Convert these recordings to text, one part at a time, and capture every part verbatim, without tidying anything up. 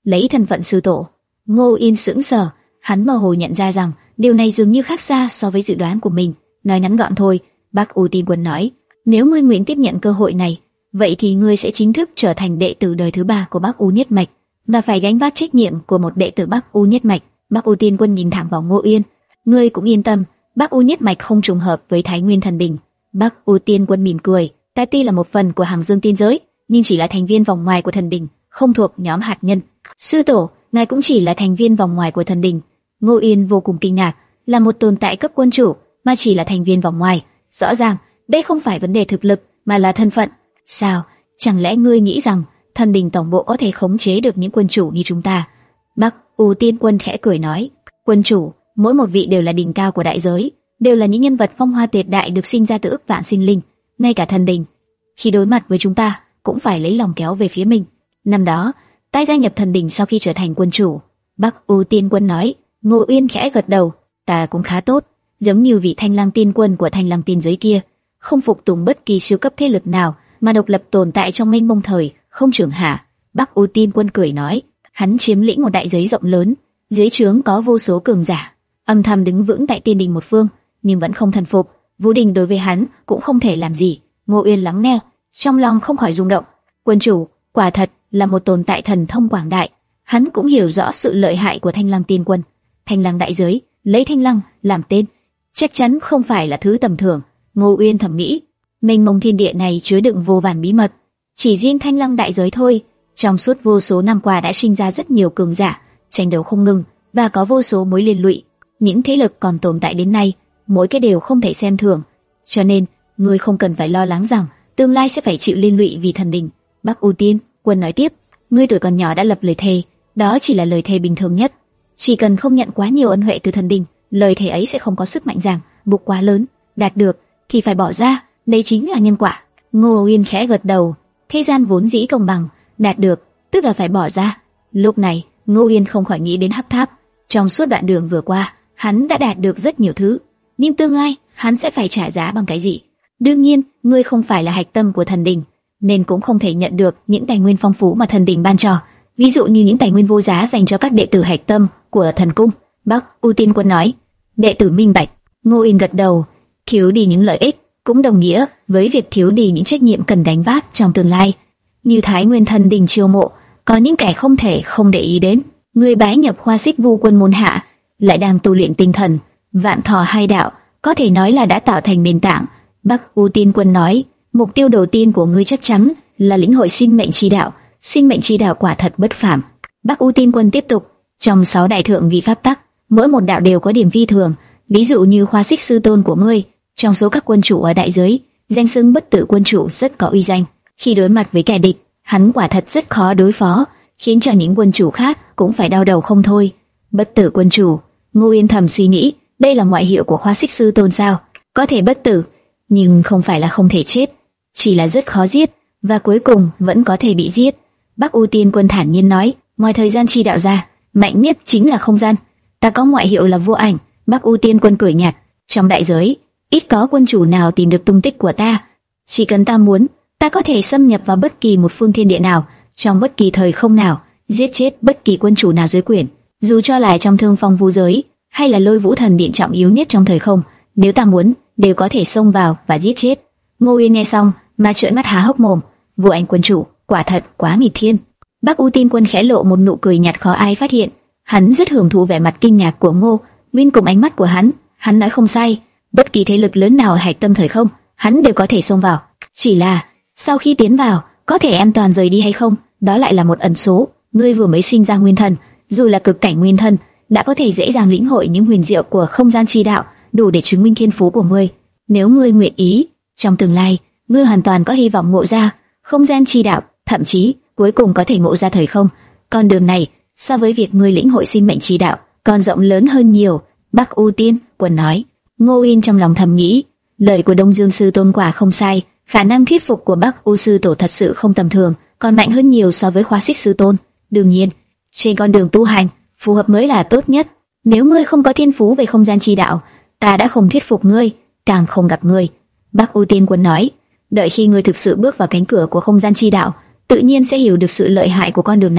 lấy thân phận sư tổ. Ngô Yên sững sờ, hắn mơ hồ nhận ra rằng điều này dường như khác xa so với dự đoán của mình. Nói ngắn gọn thôi, Bắc U Tiên Quân nói, nếu ngươi nguyện tiếp nhận cơ hội này, vậy thì ngươi sẽ chính thức trở thành đệ tử đời thứ ba của Bắc U Nhất Mạch, và phải gánh vác trách nhiệm của một đệ tử Bắc U Nhất Mạch. Bắc U Tiên Quân nhìn thẳng vào Ngô Yên, ngươi cũng yên tâm, Bắc U Nhất Mạch không trùng hợp với Thái Nguyên Thần Đình. Bắc U Tiên Quân mỉm cười, ta tuy là một phần của Hàng Dương Tiên Giới, nhưng chỉ là thành viên vòng ngoài của Thần Đình, không thuộc nhóm hạt nhân. Sư tổ, ngài cũng chỉ là thành viên vòng ngoài của Thần Đình. Ngô Yên vô cùng kinh ngạc, là một tồn tại cấp quân chủ mà chỉ là thành viên vòng ngoài, rõ ràng đây không phải vấn đề thực lực mà là thân phận. Sao? Chẳng lẽ ngươi nghĩ rằng Thần Đình tổng bộ có thể khống chế được những quân chủ như chúng ta? Bắc U Tiên Quân khẽ cười nói, quân chủ, mỗi một vị đều là đỉnh cao của đại giới, đều là những nhân vật phong hoa tuyệt đại được sinh ra từ ức vạn sinh linh. Ngay cả Thần Đình, khi đối mặt với chúng ta, cũng phải lấy lòng kéo về phía mình. Năm đó, ta gia nhập Thần Đình sau khi trở thành quân chủ. Bắc U Tiên Quân nói. Ngô Uyên khẽ gật đầu, ta cũng khá tốt, giống như vị Thanh Lăng Tiên Quân của Thanh Lăng Tiên Giới kia, không phục tùng bất kỳ siêu cấp thế lực nào, mà độc lập tồn tại trong mênh mông thời, không trưởng hạ. Bắc U Tiên Quân cười nói, hắn chiếm lĩnh một đại giới rộng lớn, dưới trướng có vô số cường giả, âm thầm đứng vững tại Tiên Đình một phương, nhưng vẫn không thần phục. Vũ Đình đối với hắn cũng không thể làm gì. Ngô Uyên lắng nghe, trong lòng không khỏi rung động. Quân chủ quả thật là một tồn tại thần thông quảng đại. Hắn cũng hiểu rõ sự lợi hại của Thanh Lăng Tiên Quân. Thanh Lăng đại giới, lấy Thanh Lăng làm tên, chắc chắn không phải là thứ tầm thường. Ngô Uyên thầm nghĩ, mênh mông thiên địa này chứa đựng vô vàn bí mật. Chỉ riêng Thanh Lăng đại giới thôi, trong suốt vô số năm qua đã sinh ra rất nhiều cường giả, tranh đấu không ngừng và có vô số mối liên lụy. Những thế lực còn tồn tại đến nay, mỗi cái đều không thể xem thường. Cho nên, ngươi không cần phải lo lắng rằng tương lai sẽ phải chịu liên lụy vì Thần Đình. Bắc U Tiên Quân nói tiếp, ngươi tuổi còn nhỏ đã lập lời thề, đó chỉ là lời thề bình thường nhất. Chỉ cần không nhận quá nhiều ân huệ từ Thần Đình, lời thề ấy sẽ không có sức mạnh ràng buộc quá lớn. Đạt được thì phải bỏ ra, đây chính là nhân quả. Ngô Uyên khẽ gật đầu, thế gian vốn dĩ công bằng, đạt được tức là phải bỏ ra. Lúc này, Ngô Uyên không khỏi nghĩ đến Hắc Tháp. Trong suốt đoạn đường vừa qua, hắn đã đạt được rất nhiều thứ, nhưng tương lai hắn sẽ phải trả giá bằng cái gì? Đương nhiên, ngươi không phải là hạch tâm của Thần Đình, nên cũng không thể nhận được những tài nguyên phong phú mà Thần Đình ban cho, ví dụ như những tài nguyên vô giá dành cho các đệ tử hạch tâm của Thần Cung. Bắc U Tiên Quân nói. Đệ tử minh bạch. Ngô Uyên gật đầu. Thiếu đi những lợi ích cũng đồng nghĩa với việc thiếu đi những trách nhiệm cần gánh vác trong tương lai. Như Thái Nguyên Thần Đình chiêu mộ, có những kẻ không thể không để ý đến. Người bái nhập Khoa Xích Vu Quân môn hạ, lại đang tu luyện tinh thần, vạn thọ hai đạo, có thể nói là đã tạo thành nền tảng. Bắc U Tiên Quân nói, mục tiêu đầu tiên của ngươi chắc chắn là lĩnh hội sinh mệnh chi đạo. Sinh mệnh chi đạo quả thật bất phàm. Bắc U Tiên Quân tiếp tục, trong sáu đại thượng vị pháp tắc, mỗi một đạo đều có điểm phi thường. Ví dụ như Khoa Xích sư tôn của ngươi, trong số các quân chủ ở đại giới, danh xưng bất tử quân chủ rất có uy danh. Khi đối mặt với kẻ địch, hắn quả thật rất khó đối phó, khiến cho những quân chủ khác cũng phải đau đầu không thôi. Bất tử quân chủ, Ngô Yên thầm suy nghĩ, đây là ngoại hiệu của Khoa Xích sư tôn sao? Có thể bất tử, nhưng không phải là không thể chết, chỉ là rất khó giết, và cuối cùng vẫn có thể bị giết. Bắc U Tiên Quân thản nhiên nói, ngoài thời gian chi đạo ra, mạnh nhất chính là không gian. Ta có ngoại hiệu là vô ảnh. Bắc U Tiên Quân cười nhạt, trong đại giới, ít có quân chủ nào tìm được tung tích của ta. Chỉ cần ta muốn, ta có thể xâm nhập vào bất kỳ một phương thiên địa nào, trong bất kỳ thời không nào, giết chết bất kỳ quân chủ nào dưới quyển, dù cho là trong Thương Phong Vu giới hay là Lôi Vũ Thần Điện trọng yếu nhất trong thời không, nếu ta muốn, đều có thể xông vào và giết chết. Ngô Uyên nghe xong, mà trợn mắt há hốc mồm, vô ảnh quân chủ, quả thật quá nghịch thiên. Bắc U Tiên Quân khẽ lộ một nụ cười nhạt khó ai phát hiện, hắn rất hưởng thụ vẻ mặt kinh ngạc của Ngô Uyên cùng ánh mắt của hắn. Hắn nói không sai, bất kỳ thế lực lớn nào ở hạch tâm thời không, hắn đều có thể xông vào. Chỉ là sau khi tiến vào, có thể an toàn rời đi hay không, đó lại là một ẩn số. Ngươi vừa mới sinh ra nguyên thần, dù là cực cảnh nguyên thần, đã có thể dễ dàng lĩnh hội những huyền diệu của không gian chi đạo, đủ để chứng minh thiên phú của ngươi. Nếu ngươi nguyện ý, trong tương lai, ngươi hoàn toàn có hy vọng ngộ ra không gian chi đạo, thậm chí cuối cùng có thể ngộ ra thời không. Con đường này, so với việc ngươi lĩnh hội sinh mệnh chi đạo, còn rộng lớn hơn nhiều. Bắc U Tiên Quân nói. Ngô Uyên trong lòng thầm nghĩ, lời của Đông Dương sư tôn quả không sai, khả năng thuyết phục của Bắc U sư tổ thật sự không tầm thường, còn mạnh hơn nhiều so với Khoa Xích sư tôn. Đương nhiên, trên con đường tu hành, phù hợp mới là tốt nhất. Nếu ngươi không có thiên phú về không gian chi đạo, ta đã không thuyết phục ngươi, càng không gặp ngươi. Bắc U Tiên Quân nói, đợi khi ngươi thực sự bước vào cánh cửa của không gian chi đạo, tự nhiên sẽ hiểu được sự lợi hại của con đường này.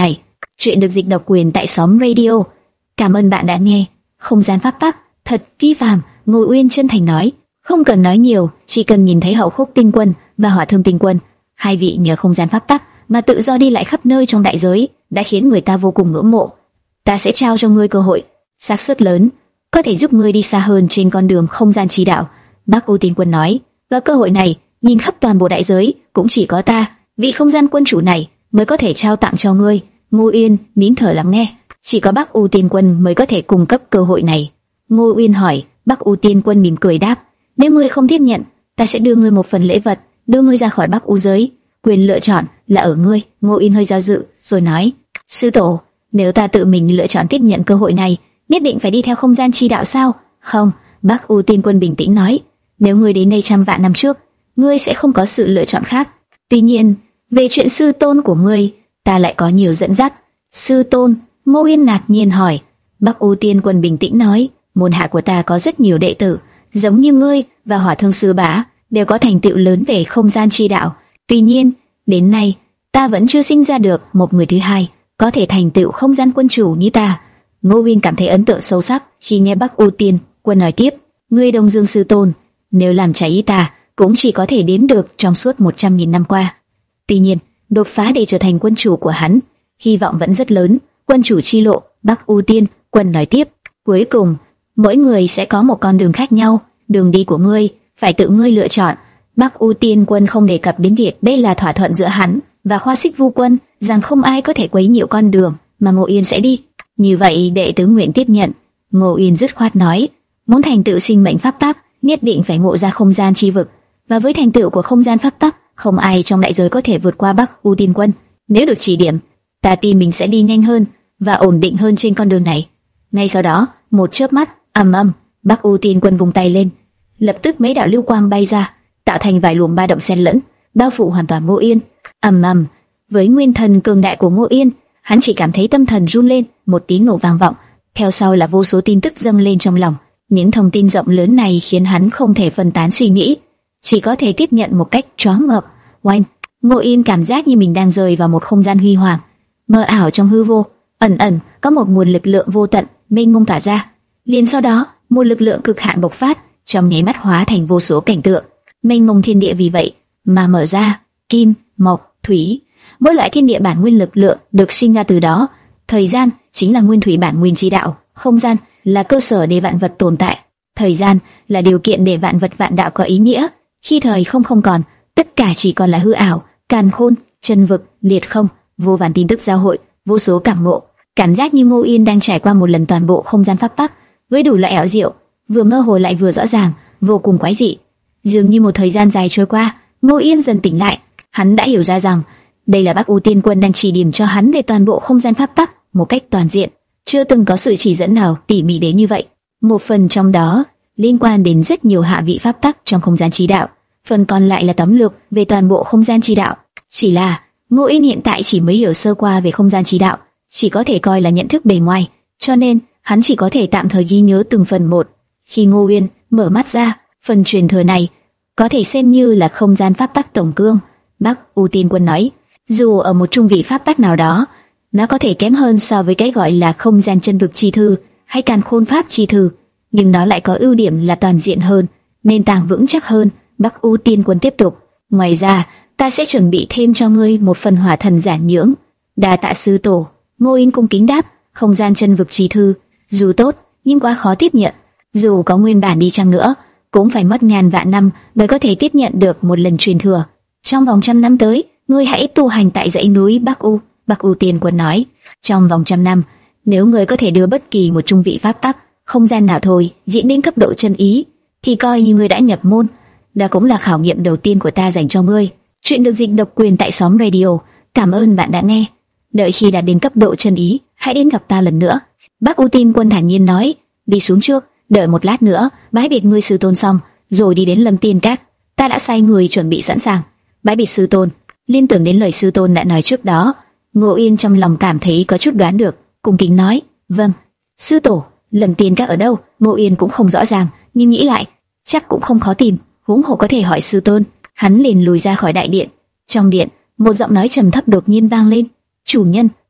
Chuyện được dịch độc quyền tại Xóm Radio. Cảm ơn bạn đã nghe. Không gian pháp tắc thật phi phàm, Ngô Uyên chân thành nói. Không cần nói nhiều, chỉ cần nhìn thấy Hậu Khúc Tinh Quân và Hỏa Thương Tinh Quân, hai vị nhờ không gian pháp tắc mà tự do đi lại khắp nơi trong đại giới, đã khiến người ta vô cùng ngưỡng mộ. Ta sẽ trao cho ngươi cơ hội, xác suất lớn có thể giúp ngươi đi xa hơn trên con đường không gian chi đạo. Bắc U Tinh Quân nói. Và cơ hội này, nhìn khắp toàn bộ đại giới, cũng chỉ có ta, vị không gian quân chủ này, mới có thể trao tặng cho ngươi. Ngô Uyên nín thở lắng nghe. Chỉ có Bắc U Tiên Quân mới có thể cung cấp cơ hội này. Ngô Uyên hỏi. Bắc U Tiên Quân mỉm cười đáp. Nếu ngươi không tiếp nhận, ta sẽ đưa ngươi một phần lễ vật, đưa ngươi ra khỏi Bắc U giới. Quyền lựa chọn là ở ngươi. Ngô Uyên hơi do dự, rồi nói. Sư tổ, nếu ta tự mình lựa chọn tiếp nhận cơ hội này, nhất định phải đi theo không gian chi đạo sao? Không, Bắc U Tiên Quân bình tĩnh nói. Nếu ngươi đến đây trăm vạn năm trước, ngươi sẽ không có sự lựa chọn khác. Tuy nhiên, về chuyện sư tôn của ngươi, ta lại có nhiều dẫn dắt. Sư tôn? Ngô Uyên ngạc nhiên hỏi. Bắc U Tiên Quân bình tĩnh nói. Môn hạ của ta có rất nhiều đệ tử, giống như ngươi và Hỏa Thương Sư Bá, đều có thành tựu lớn về không gian chi đạo. Tuy nhiên, đến nay, ta vẫn chưa sinh ra được một người thứ hai có thể thành tựu không gian quân chủ như ta. Ngô Uyên cảm thấy ấn tượng sâu sắc khi nghe Bắc U Tiên Quân nói tiếp. Ngươi Đông Dương sư tôn, nếu làm trái ý ta, cũng chỉ có thể đến được trong suốt một trăm nghìn năm qua. Tuy nhiên, đột phá để trở thành quân chủ của hắn, hy vọng vẫn rất lớn. Quân chủ chi lộ, Bắc U Tiên Quân nói tiếp. Cuối cùng, mỗi người sẽ có một con đường khác nhau. Đường đi của ngươi phải tự ngươi lựa chọn. Bắc U Tiên Quân không đề cập đến việc đây là thỏa thuận giữa hắn và Khoa Xích Vu Quân, rằng không ai có thể quấy nhiễu con đường mà Ngô Uyên sẽ đi. Như vậy đệ tử nguyện tiếp nhận. Ngô Uyên dứt khoát nói. Muốn thành tựu sinh mệnh pháp tắc, nhất định phải ngộ ra không gian chi vực, và với thành tựu của không gian pháp tắc, không ai trong đại giới có thể vượt qua Bắc U Tiên Quân. Nếu được chỉ điểm, ta tin mình sẽ đi nhanh hơn và ổn định hơn trên con đường này. Ngay sau đó, một chớp mắt, ầm ầm, Bắc U Tiên Quân vung tay lên, lập tức mấy đạo lưu quang bay ra, tạo thành vài luồng ba động xen lẫn, bao phủ hoàn toàn Ngô Uyên. Ầm ầm, với nguyên thần cường đại của Ngô Uyên, hắn chỉ cảm thấy tâm thần run lên, một tiếng nổ vang vọng, theo sau là vô số tin tức dâng lên trong lòng. Những thông tin rộng lớn này khiến hắn không thể phân tán suy nghĩ, chỉ có thể tiếp nhận một cách choáng ngợp. Oanh! Ngô Uyên cảm giác như mình đang rơi vào một không gian huy hoàng, mơ ảo trong hư vô. Ẩn ẩn có một nguồn lực lượng vô tận mênh mông tỏa ra. Liền sau đó, một lực lượng cực hạn bộc phát, trong nháy mắt hóa thành vô số cảnh tượng mênh mông thiên địa vì vậy mà mở ra. Kim, mộc, thủy, mỗi loại thiên địa bản nguyên lực lượng được sinh ra từ đó. Thời gian chính là nguyên thủy bản nguyên chi đạo, không gian là cơ sở để vạn vật tồn tại, thời gian là điều kiện để vạn vật vạn đạo có ý nghĩa. Khi thời không không còn, tất cả chỉ còn là hư ảo, càn khôn, chân vực, liệt không, vô vàn tin tức giao hội, vô số cảm ngộ. Cảm giác như Ngô Uyên đang trải qua một lần toàn bộ không gian pháp tắc, với đủ loại ảo diệu, vừa mơ hồ lại vừa rõ ràng, vô cùng quái dị. Dường như một thời gian dài trôi qua, Ngô Uyên dần tỉnh lại, hắn đã hiểu ra rằng đây là Bắc U Tiên Quân đang chỉ điểm cho hắn về toàn bộ không gian pháp tắc một cách toàn diện, chưa từng có sự chỉ dẫn nào tỉ mỉ đến như vậy. Một phần trong đó liên quan đến rất nhiều hạ vị pháp tắc trong không gian chi đạo, phần còn lại là tóm lược về toàn bộ không gian chi đạo. Chỉ là Ngô Uyên hiện tại chỉ mới hiểu sơ qua về không gian chi đạo, chỉ có thể coi là nhận thức bề ngoài, cho nên hắn chỉ có thể tạm thời ghi nhớ từng phần một. Khi Ngô Uyên mở mắt ra, phần truyền thừa này có thể xem như là không gian pháp tắc tổng cương. Bắc U Tiên Quân nói, dù ở một trung vị pháp tắc nào đó, nó có thể kém hơn so với cái gọi là không gian chân vực chi thư hay càn khôn pháp chi thư, nhưng nó lại có ưu điểm là toàn diện hơn, nền tảng vững chắc hơn. Bắc U Tiên Quân tiếp tục, ngoài ra, ta sẽ chuẩn bị thêm cho ngươi một phần hỏa thần giản nhưỡng. Đa tạ sư tổ. Ngô Uyên cung kính đáp, không gian chân vực chi thư, dù tốt, nhưng quá khó tiếp nhận. Dù có nguyên bản đi chăng nữa, cũng phải mất ngàn vạn năm mới có thể tiếp nhận được một lần truyền thừa. Trong vòng trăm năm tới, ngươi hãy tu hành tại dãy núi Bắc U. Bắc U Tiên Quân nói, trong vòng trăm năm, nếu ngươi có thể đưa bất kỳ một trung vị pháp tắc, không gian nào thôi diễn đến cấp độ chân ý, thì coi như ngươi đã nhập môn. Đó cũng là khảo nghiệm đầu tiên của ta dành cho ngươi. Chuyện được dịch độc quyền tại Xóm Radio. Cảm ơn bạn đã nghe. Đợi khi đạt đến cấp độ chân ý, hãy đến gặp ta lần nữa. Bắc U Tiên Quân thản nhiên nói, đi xuống trước, đợi một lát nữa, bái biệt ngươi sư tôn xong, rồi đi đến Lâm Tiên Các. Ta đã sai người chuẩn bị sẵn sàng. Bái biệt sư tôn. Liên tưởng đến lời sư tôn đã nói trước đó, Ngô Uyên trong lòng cảm thấy có chút đoán được, cung kính nói, vâng. Sư tổ, Lâm Tiên Các ở đâu? Ngô Uyên cũng không rõ ràng, nhưng nghĩ lại, chắc cũng không khó tìm, huống hồ có thể hỏi sư tôn. Hắn liền lùi ra khỏi đại điện. Trong điện, một giọng nói trầm thấp đột nhiên vang lên, chủ nhân,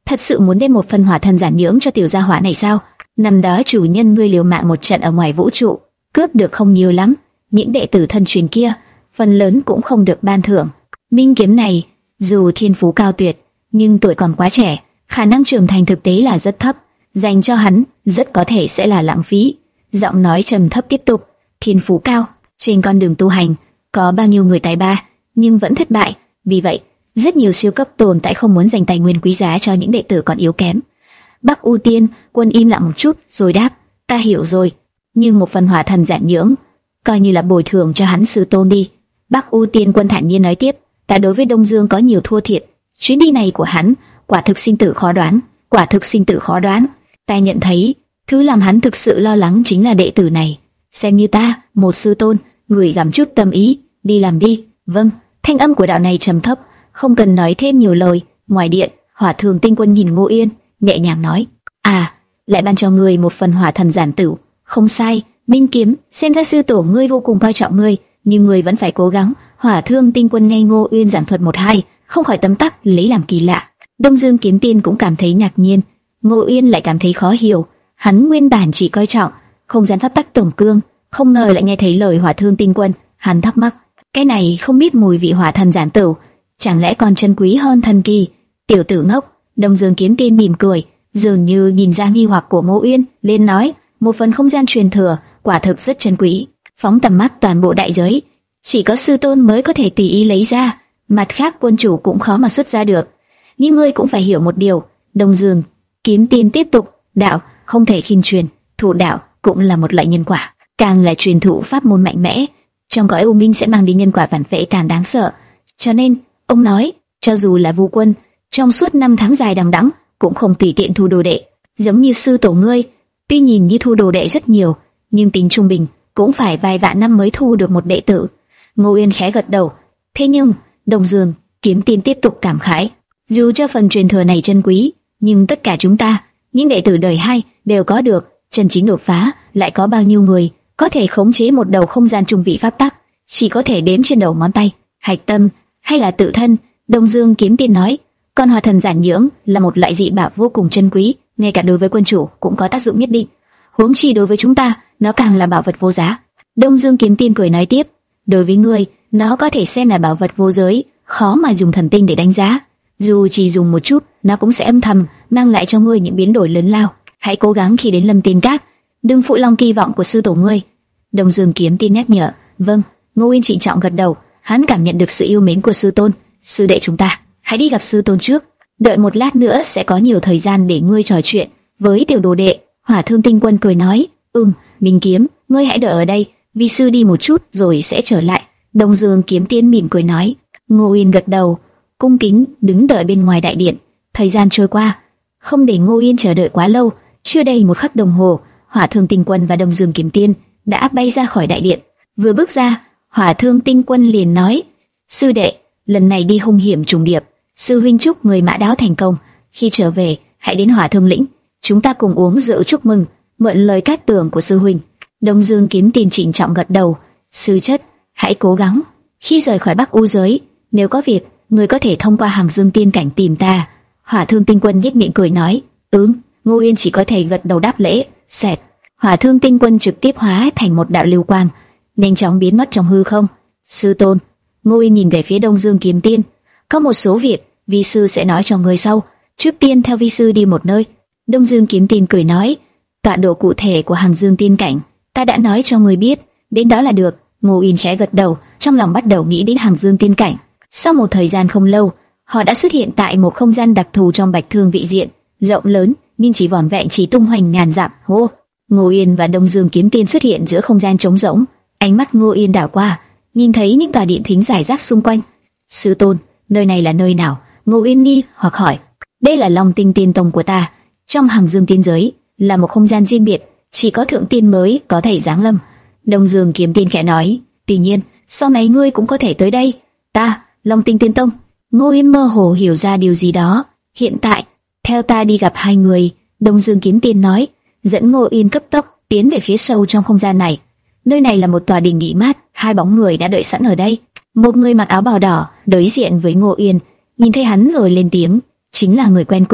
thật sự muốn đem một phần hỏa thần giản nhưỡng cho tiểu gia hỏa này sao? Năm đó chủ nhân ngươi liều mạng một trận ở ngoài vũ trụ, cướp được không nhiều lắm, những đệ tử thân truyền kia, phần lớn cũng không được ban thưởng. Minh kiếm này, dù thiên phú cao tuyệt, nhưng tuổi còn quá trẻ, khả năng trưởng thành thực tế là rất thấp, dành cho hắn rất có thể sẽ là lãng phí. Giọng nói trầm thấp tiếp tục, thiên phú cao, trên con đường tu hành, có bao nhiêu người tài ba, nhưng vẫn thất bại. Vì vậy, rất nhiều siêu cấp tồn tại không muốn dành tài nguyên quý giá cho những đệ tử còn yếu kém. Bắc U Tiên Quân im lặng một chút rồi đáp, ta hiểu rồi, nhưng một phần hỏa thần giản nhưỡng, coi như là bồi thường cho hắn sư tôn đi. Bắc U Tiên Quân thản nhiên nói tiếp, ta đối với Đông Dương có nhiều thua thiệt, chuyến đi này của hắn quả thực sinh tử khó đoán, quả thực sinh tử khó đoán. Ta nhận thấy, thứ làm hắn thực sự lo lắng chính là đệ tử này. Xem như ta, một sư tôn, gửi gắm chút tâm ý, đi làm đi. Vâng. Thanh âm của đạo này trầm thấp, không cần nói thêm nhiều lời. Ngoài điện, Hỏa Thường Tinh Quân nhìn Ngô Yên, nhẹ nhàng nói, à, lại ban cho ngươi một phần hỏa thần giản tử. Không sai, Minh kiếm, xem ra sư tổ ngươi vô cùng coi trọng ngươi, nhưng ngươi vẫn phải cố gắng. Hỏa Thương Tinh Quân nghe Ngô Uyên giảng thuật một hai, không khỏi tấm tắc lấy làm kỳ lạ. Đông Dương Kiếm Tiên cũng cảm thấy ngạc nhiên, Ngô Uyên lại cảm thấy khó hiểu. Hắn nguyên bản chỉ coi trọng không gian pháp tắc tổng cương, không ngờ lại nghe thấy lời Hỏa Thương Tinh Quân. Hắn thắc mắc, cái này không biết mùi vị hỏa thần giản tử, chẳng lẽ còn chân quý hơn thần kỳ? Tiểu tử ngốc. Đông Dương Kiếm Tiên mỉm cười, dường như nhìn ra nghi hoặc của Ngô Uyên, lên nói, một phần không gian truyền thừa, quả thực rất chân quý, phóng tầm mắt toàn bộ đại giới, chỉ có sư tôn mới có thể tùy ý lấy ra, mặt khác quân chủ cũng khó mà xuất ra được. Nhưng ngươi cũng phải hiểu một điều. Đông Dương Kiếm Tiên tiếp tục, đạo không thể khinh truyền, thủ đạo cũng là một loại nhân quả, càng là truyền thụ pháp môn mạnh mẽ, trong cõi u minh sẽ mang đến nhân quả phản phệ càng đáng sợ. Cho nên, ông nói, cho dù là Vu Quân, trong suốt năm tháng dài đằng đẵng cũng không tùy tiện thu đồ đệ, giống như sư tổ ngươi, tuy nhìn như thu đồ đệ rất nhiều, nhưng tính trung bình cũng phải vài vạn năm mới thu được một đệ tử. Ngô Uyên khẽ gật đầu. Thế nhưng, Đông Dương Kiếm Tiên tiếp tục cảm khái, dù cho phần truyền thừa này chân quý, nhưng tất cả chúng ta, những đệ tử đời hai đều có được chân chính đột phá, lại có bao nhiêu người có thể khống chế một đầu không gian trung vị pháp tắc, chỉ có thể đếm trên đầu ngón tay. Hạch tâm hay là tự thân? Đông Dương Kiếm Tiên nói, con hỏa thần giản nhưỡng là một loại dị bảo vô cùng chân quý, ngay cả đối với quân chủ cũng có tác dụng nhất định, huống chi đối với chúng ta, nó càng là bảo vật vô giá. Đông Dương Kiếm Tiên cười nói tiếp, đối với ngươi, nó có thể xem là bảo vật vô giới, khó mà dùng thần tinh để đánh giá. Dù chỉ dùng một chút, nó cũng sẽ âm thầm mang lại cho ngươi những biến đổi lớn lao. Hãy cố gắng khi đến Lâm Tiên Các, đừng phụ lòng kỳ vọng của sư tổ ngươi. Đông Dương Kiếm Tiên nhắc nhở. Vâng. Ngô Uyên trịnh trọng gật đầu, hắn cảm nhận được sự yêu mến của sư tôn. Sư đệ chúng ta, hãy đi gặp sư tôn trước, đợi một lát nữa sẽ có nhiều thời gian để ngươi trò chuyện với tiểu đồ đệ. Hỏa Thương Tinh Quân cười nói, ừm, Minh Kiếm, ngươi hãy đợi ở đây, vi sư đi một chút rồi sẽ trở lại. Đông Dương Kiếm Tiên mỉm cười nói. Ngô Uyên gật đầu, cung kính đứng đợi bên ngoài đại điện. Thời gian trôi qua, không để Ngô Uyên chờ đợi quá lâu, chưa đầy một khắc đồng hồ, Hỏa Thương Tinh Quân và Đông Dương Kiếm Tiên đã bay ra khỏi đại điện. Vừa bước ra, Hỏa Thương Tinh Quân liền nói, sư đệ, lần này đi hung hiểm trùng điệp, sư huynh chúc người mã đáo thành công, khi trở về hãy đến Hỏa Thương lĩnh, chúng ta cùng uống rượu chúc mừng, mượn lời cát tường của sư huynh. Đông Dương Kiếm Tiên trịnh trọng gật đầu, sư chất, hãy cố gắng. Khi rời khỏi Bắc U giới, nếu có việc, người có thể thông qua Hàng Dương Tiên cảnh tìm ta. Hỏa Thương Tinh Quân nhếch miệng cười nói, ừm. Ngô Uyên chỉ có thể gật đầu đáp lễ. Xẹt, Hỏa Thương Tinh Quân trực tiếp hóa thành một đạo lưu quang, nhanh chóng biến mất trong hư không. Sư tôn. Ngô Uyên nhìn về phía Đông Dương Kiếm Tiên, có một số việc vi sư sẽ nói cho người sau, trước tiên theo vi sư đi một nơi. Đông Dương Kiếm Tiên cười nói, tọa độ cụ thể của Hàng Dương Tiên cảnh ta đã nói cho người biết, đến đó là được. Ngô Uyên khẽ gật đầu, trong lòng bắt đầu nghĩ đến Hàng Dương Tiên cảnh. Sau một thời gian không lâu, họ đã xuất hiện tại một không gian đặc thù trong Bạch Thương vị diện, rộng lớn nhưng chỉ vỏn vẹn chỉ tung hoành ngàn dặm. Hô! Ngô Uyên và Đông Dương Kiếm Tiên xuất hiện giữa không gian trống rỗng. Ánh mắt Ngô Uyên đảo qua, nhìn thấy những tòa điện thính rải rác xung quanh. Sư tôn, nơi này là nơi nào? Ngô Uyên nghi hoặc hỏi. Đây là Long Tinh Tiên Tông của ta, trong Hàng Dương Tiên giới, là một không gian riêng biệt, chỉ có thượng tiên mới có thể giáng lâm. Đông Dương Kiếm Tiên khẽ nói, tuy nhiên, sau này ngươi cũng có thể tới đây. Ta, Long Tinh Tiên Tông. Ngô Uyên mơ hồ hiểu ra điều gì đó. Hiện tại, theo ta đi gặp hai người. Đông Dương Kiếm Tiên nói, dẫn Ngô Uyên cấp tốc tiến về phía sâu trong không gian này. Nơi này là một tòa đình nghỉ mát, hai bóng người đã đợi sẵn ở đây. Một người mặc áo bào đỏ đối diện với Ngô Uyên, nhìn thấy hắn rồi lên tiếng, chính là người quen cũ,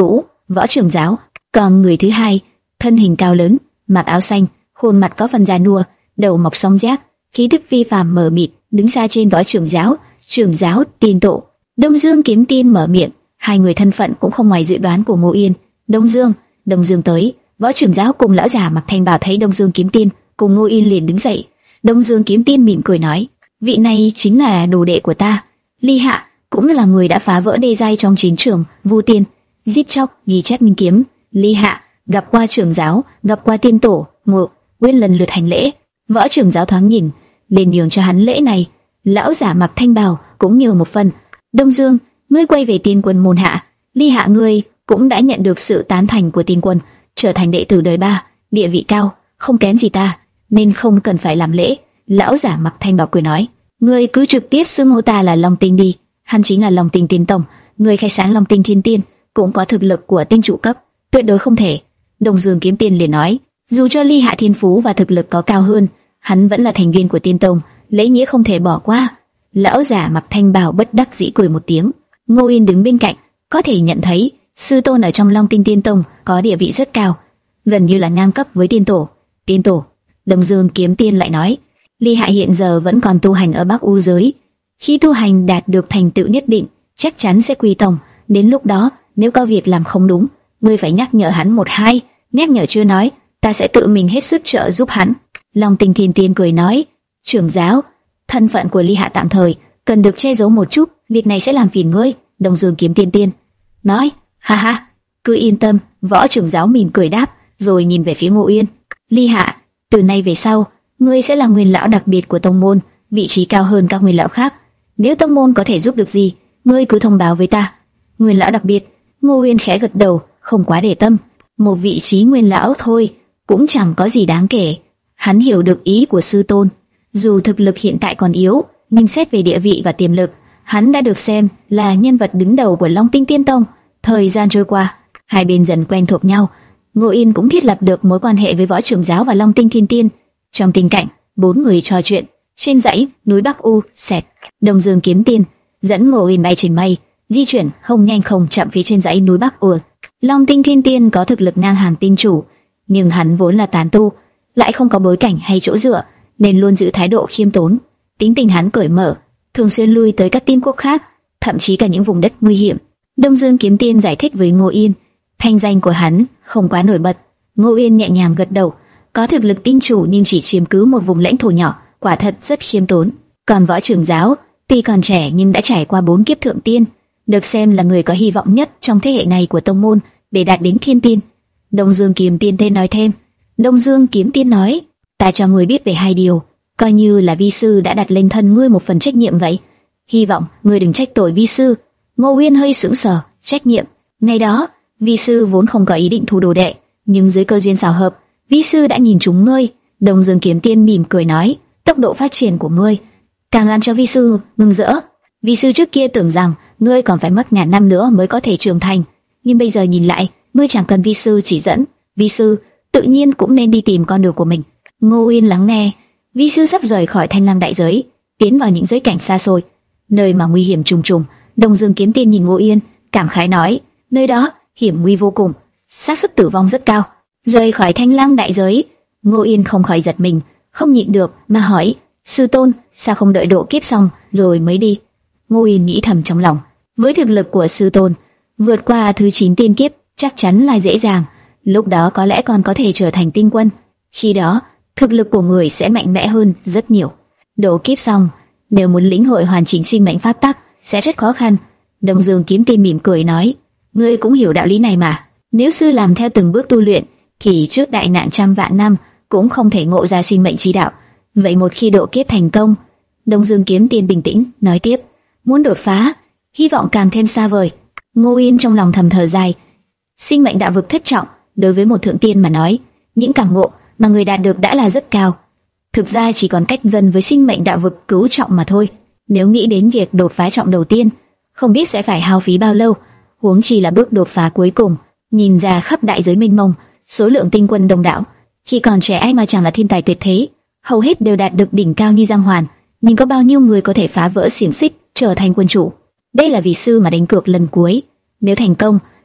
võ trưởng giáo. Còn người thứ hai, thân hình cao lớn, mặc áo xanh, khuôn mặt có phần già nua, đầu mọc song giác, khí tức phi phàm mờ mịt, đứng xa trên võ trưởng giáo. Trưởng giáo Tiên Tổ. Đông Dương Kiếm Tiên mở miệng, hai người thân phận cũng không ngoài dự đoán của Ngô Yên. Đông Dương, Đông Dương tới. Võ trưởng giáo cùng lão già mặc thanh bào thấy Đông Dương Kiếm Tiên cùng Ngô Yên liền đứng dậy. Đông Dương Kiếm Tiên mỉm cười nói, vị này chính là đồ đệ của ta, Ly Hạ, cũng là người đã phá vỡ đê giai trong chiến trường Vu Tiên, giết chóc ghi chép minh kiếm. Ly Hạ gặp qua trưởng giáo, gặp qua Tiên Tổ. Ngô Uyên lần lượt hành lễ. Võ trưởng giáo thoáng nhìn, lên nhường cho hắn lễ này. Lão giả mặc thanh bào cũng nhường một phần. Đông Dương, ngươi quay về Tiên Quân môn hạ. Ly Hạ ngươi cũng đã nhận được sự tán thành của Tiên Quân, trở thành đệ tử đời ba, địa vị cao, không kém gì ta, nên không cần phải làm lễ. Lão giả mặc thanh bào cười nói, ngươi cứ trực tiếp xưng hô ta là Long Tinh đi. Hắn chính là Long Tinh Tiên Tông, người khai sáng Long Tinh Thiên Tiên, cũng có thực lực của tinh trụ cấp, tuyệt đối không thể. Đông Dương Kiếm Tiên liền nói, dù cho Ly Hạ thiên phú và thực lực có cao hơn, hắn vẫn là thành viên của Tiên Tông, lễ nghĩa không thể bỏ qua. Lão giả mặc thanh bào bất đắc dĩ cười một tiếng. Ngô Yên đứng bên cạnh, có thể nhận thấy sư tôn ở trong Long Tinh Tiên Tông có địa vị rất cao, gần như là ngang cấp với Tiên Tổ. Tiên Tổ. Đông Dương Kiếm Tiên lại nói, Ly Hạ hiện giờ vẫn còn tu hành ở Bắc U giới, khi tu hành đạt được thành tựu nhất định, chắc chắn sẽ quy tông. Đến lúc đó, nếu có việc làm không đúng, ngươi phải nhắc nhở hắn một hai. Nhắc nhở chưa nói, ta sẽ tự mình hết sức trợ giúp hắn. Long Tinh Thiên Tiên cười nói, trưởng giáo, thân phận của Ly Hạ tạm thời cần được che giấu một chút, việc này sẽ làm phiền ngươi. Đông Dương Kiếm Tiên Tiên nói, ha ha, cứ yên tâm. Võ trưởng giáo mỉm cười đáp, rồi nhìn về phía Ngô Uyên. Ly Hạ, từ nay về sau, ngươi sẽ là nguyên lão đặc biệt của tông môn, vị trí cao hơn các nguyên lão khác. Nếu tông môn có thể giúp được gì, ngươi cứ thông báo với ta. Nguyên lão đặc biệt. Ngô Uyên khẽ gật đầu, không quá để tâm. Một vị trí nguyên lão thôi, cũng chẳng có gì đáng kể. Hắn hiểu được ý của sư tôn. Dù thực lực hiện tại còn yếu, nhưng xét về địa vị và tiềm lực, hắn đã được xem là nhân vật đứng đầu của Long Tinh Tiên Tông. Thời gian trôi qua, hai bên dần quen thuộc nhau. Ngô Yên cũng thiết lập được mối quan hệ với võ trưởng giáo và Long Tinh Thiên Tiên. Trong tình cảnh, bốn người trò chuyện trên dãy núi Bắc U. Xẹt. Đông Dương Kiếm Tiên dẫn Ngô Yên bay trên mây, di chuyển không nhanh không chậm phía trên dãy núi Bắc U. Long Tinh Thiên Tiên có thực lực ngang hàng tinh chủ, nhưng hắn vốn là tán tu, lại không có bối cảnh hay chỗ dựa, nên luôn giữ thái độ khiêm tốn. Tính tình hắn cởi mở, thường xuyên lui tới các tiên quốc khác, thậm chí cả những vùng đất nguy hiểm. Đông Dương Kiếm Tiên giải thích với Ngô Yên, thanh danh của hắn không quá nổi bật. Ngô Yên nhẹ nhàng gật đầu, có thực lực tinh chủ nhưng chỉ chiếm cứ một vùng lãnh thổ nhỏ, quả thật rất khiêm tốn. Còn võ trưởng giáo, tuy còn trẻ nhưng đã trải qua bốn kiếp thượng tiên, được xem là người có hy vọng nhất trong thế hệ này của tông môn để đạt đến thiên tiên. Đông Dương Kiếm Tiên tên nói thêm. Đông Dương Kiếm Tiên nói, ta cho ngươi biết về hai điều, coi như là vi sư đã đặt lên thân ngươi một phần trách nhiệm vậy. Hy vọng ngươi đừng trách tội vi sư. Ngô Uyên hơi sững sờ. Trách nhiệm? Ngày đó, vi sư vốn không có ý định thu đồ đệ, nhưng dưới cơ duyên xảo hợp, vi sư đã nhìn trúng ngươi. Đông Dương Kiếm Tiên mỉm cười nói, tốc độ phát triển của ngươi càng làm cho vi sư mừng rỡ. Vi sư trước kia tưởng rằng ngươi còn phải mất ngàn năm nữa mới có thể trưởng thành, nhưng bây giờ nhìn lại, ngươi chẳng cần vi sư chỉ dẫn, vi sư tự nhiên cũng nên đi tìm con đường của mình. Ngô Uyên lắng nghe, vi sư sắp rời khỏi Thanh Lăng đại giới, tiến vào những giới cảnh xa xôi, nơi mà nguy hiểm trùng trùng. Đông Dương Kiếm Tiên nhìn Ngô Uyên, cảm khái nói, nơi đó hiểm nguy vô cùng, xác suất tử vong rất cao. Rời khỏi Thanh Lăng đại giới, Ngô Uyên không khỏi giật mình, không nhịn được mà hỏi, sư tôn, sao không đợi độ kiếp xong rồi mới đi? Ngô Uyên nghĩ thầm trong lòng, với thực lực của sư tôn, vượt qua thứ chín tiên kiếp chắc chắn là dễ dàng, lúc đó có lẽ còn có thể trở thành tinh quân. Khi đó, thực lực của người sẽ mạnh mẽ hơn rất nhiều. Độ kiếp xong, nếu muốn lĩnh hội hoàn chỉnh sinh mệnh pháp tắc sẽ rất khó khăn. Đông Dương Kiếm Tiên mỉm cười nói, ngươi cũng hiểu đạo lý này mà. Nếu sư làm theo từng bước tu luyện, thì trước đại nạn trăm vạn năm cũng không thể ngộ ra sinh mệnh chi đạo. Vậy một khi độ kiếp thành công, Đông Dương Kiếm Tiên bình tĩnh nói tiếp, muốn đột phá, hy vọng càng thêm xa vời. Ngô Uyên trong lòng thầm thở dài, sinh mệnh đạo vực thất trọng đối với một thượng tiên mà nói, những cảm ngộ mà người đạt được đã là rất cao. Thực ra chỉ còn cách gần với sinh mệnh đạo vực cứu trọng mà thôi. Nếu nghĩ đến việc đột phá trọng đầu tiên, không biết sẽ phải hao phí bao lâu, huống chi là bước đột phá cuối cùng. Nhìn ra khắp đại giới mênh mông, số lượng tinh quân đông đảo, khi còn trẻ ai mà chẳng là thiên tài tuyệt thế, hầu hết đều đạt được đỉnh cao như Giang Hoàn, nhưng có bao nhiêu người có thể phá vỡ xiềng xích trở thành quân chủ? Đây là vì sư mà đánh cược lần cuối, nếu thành công,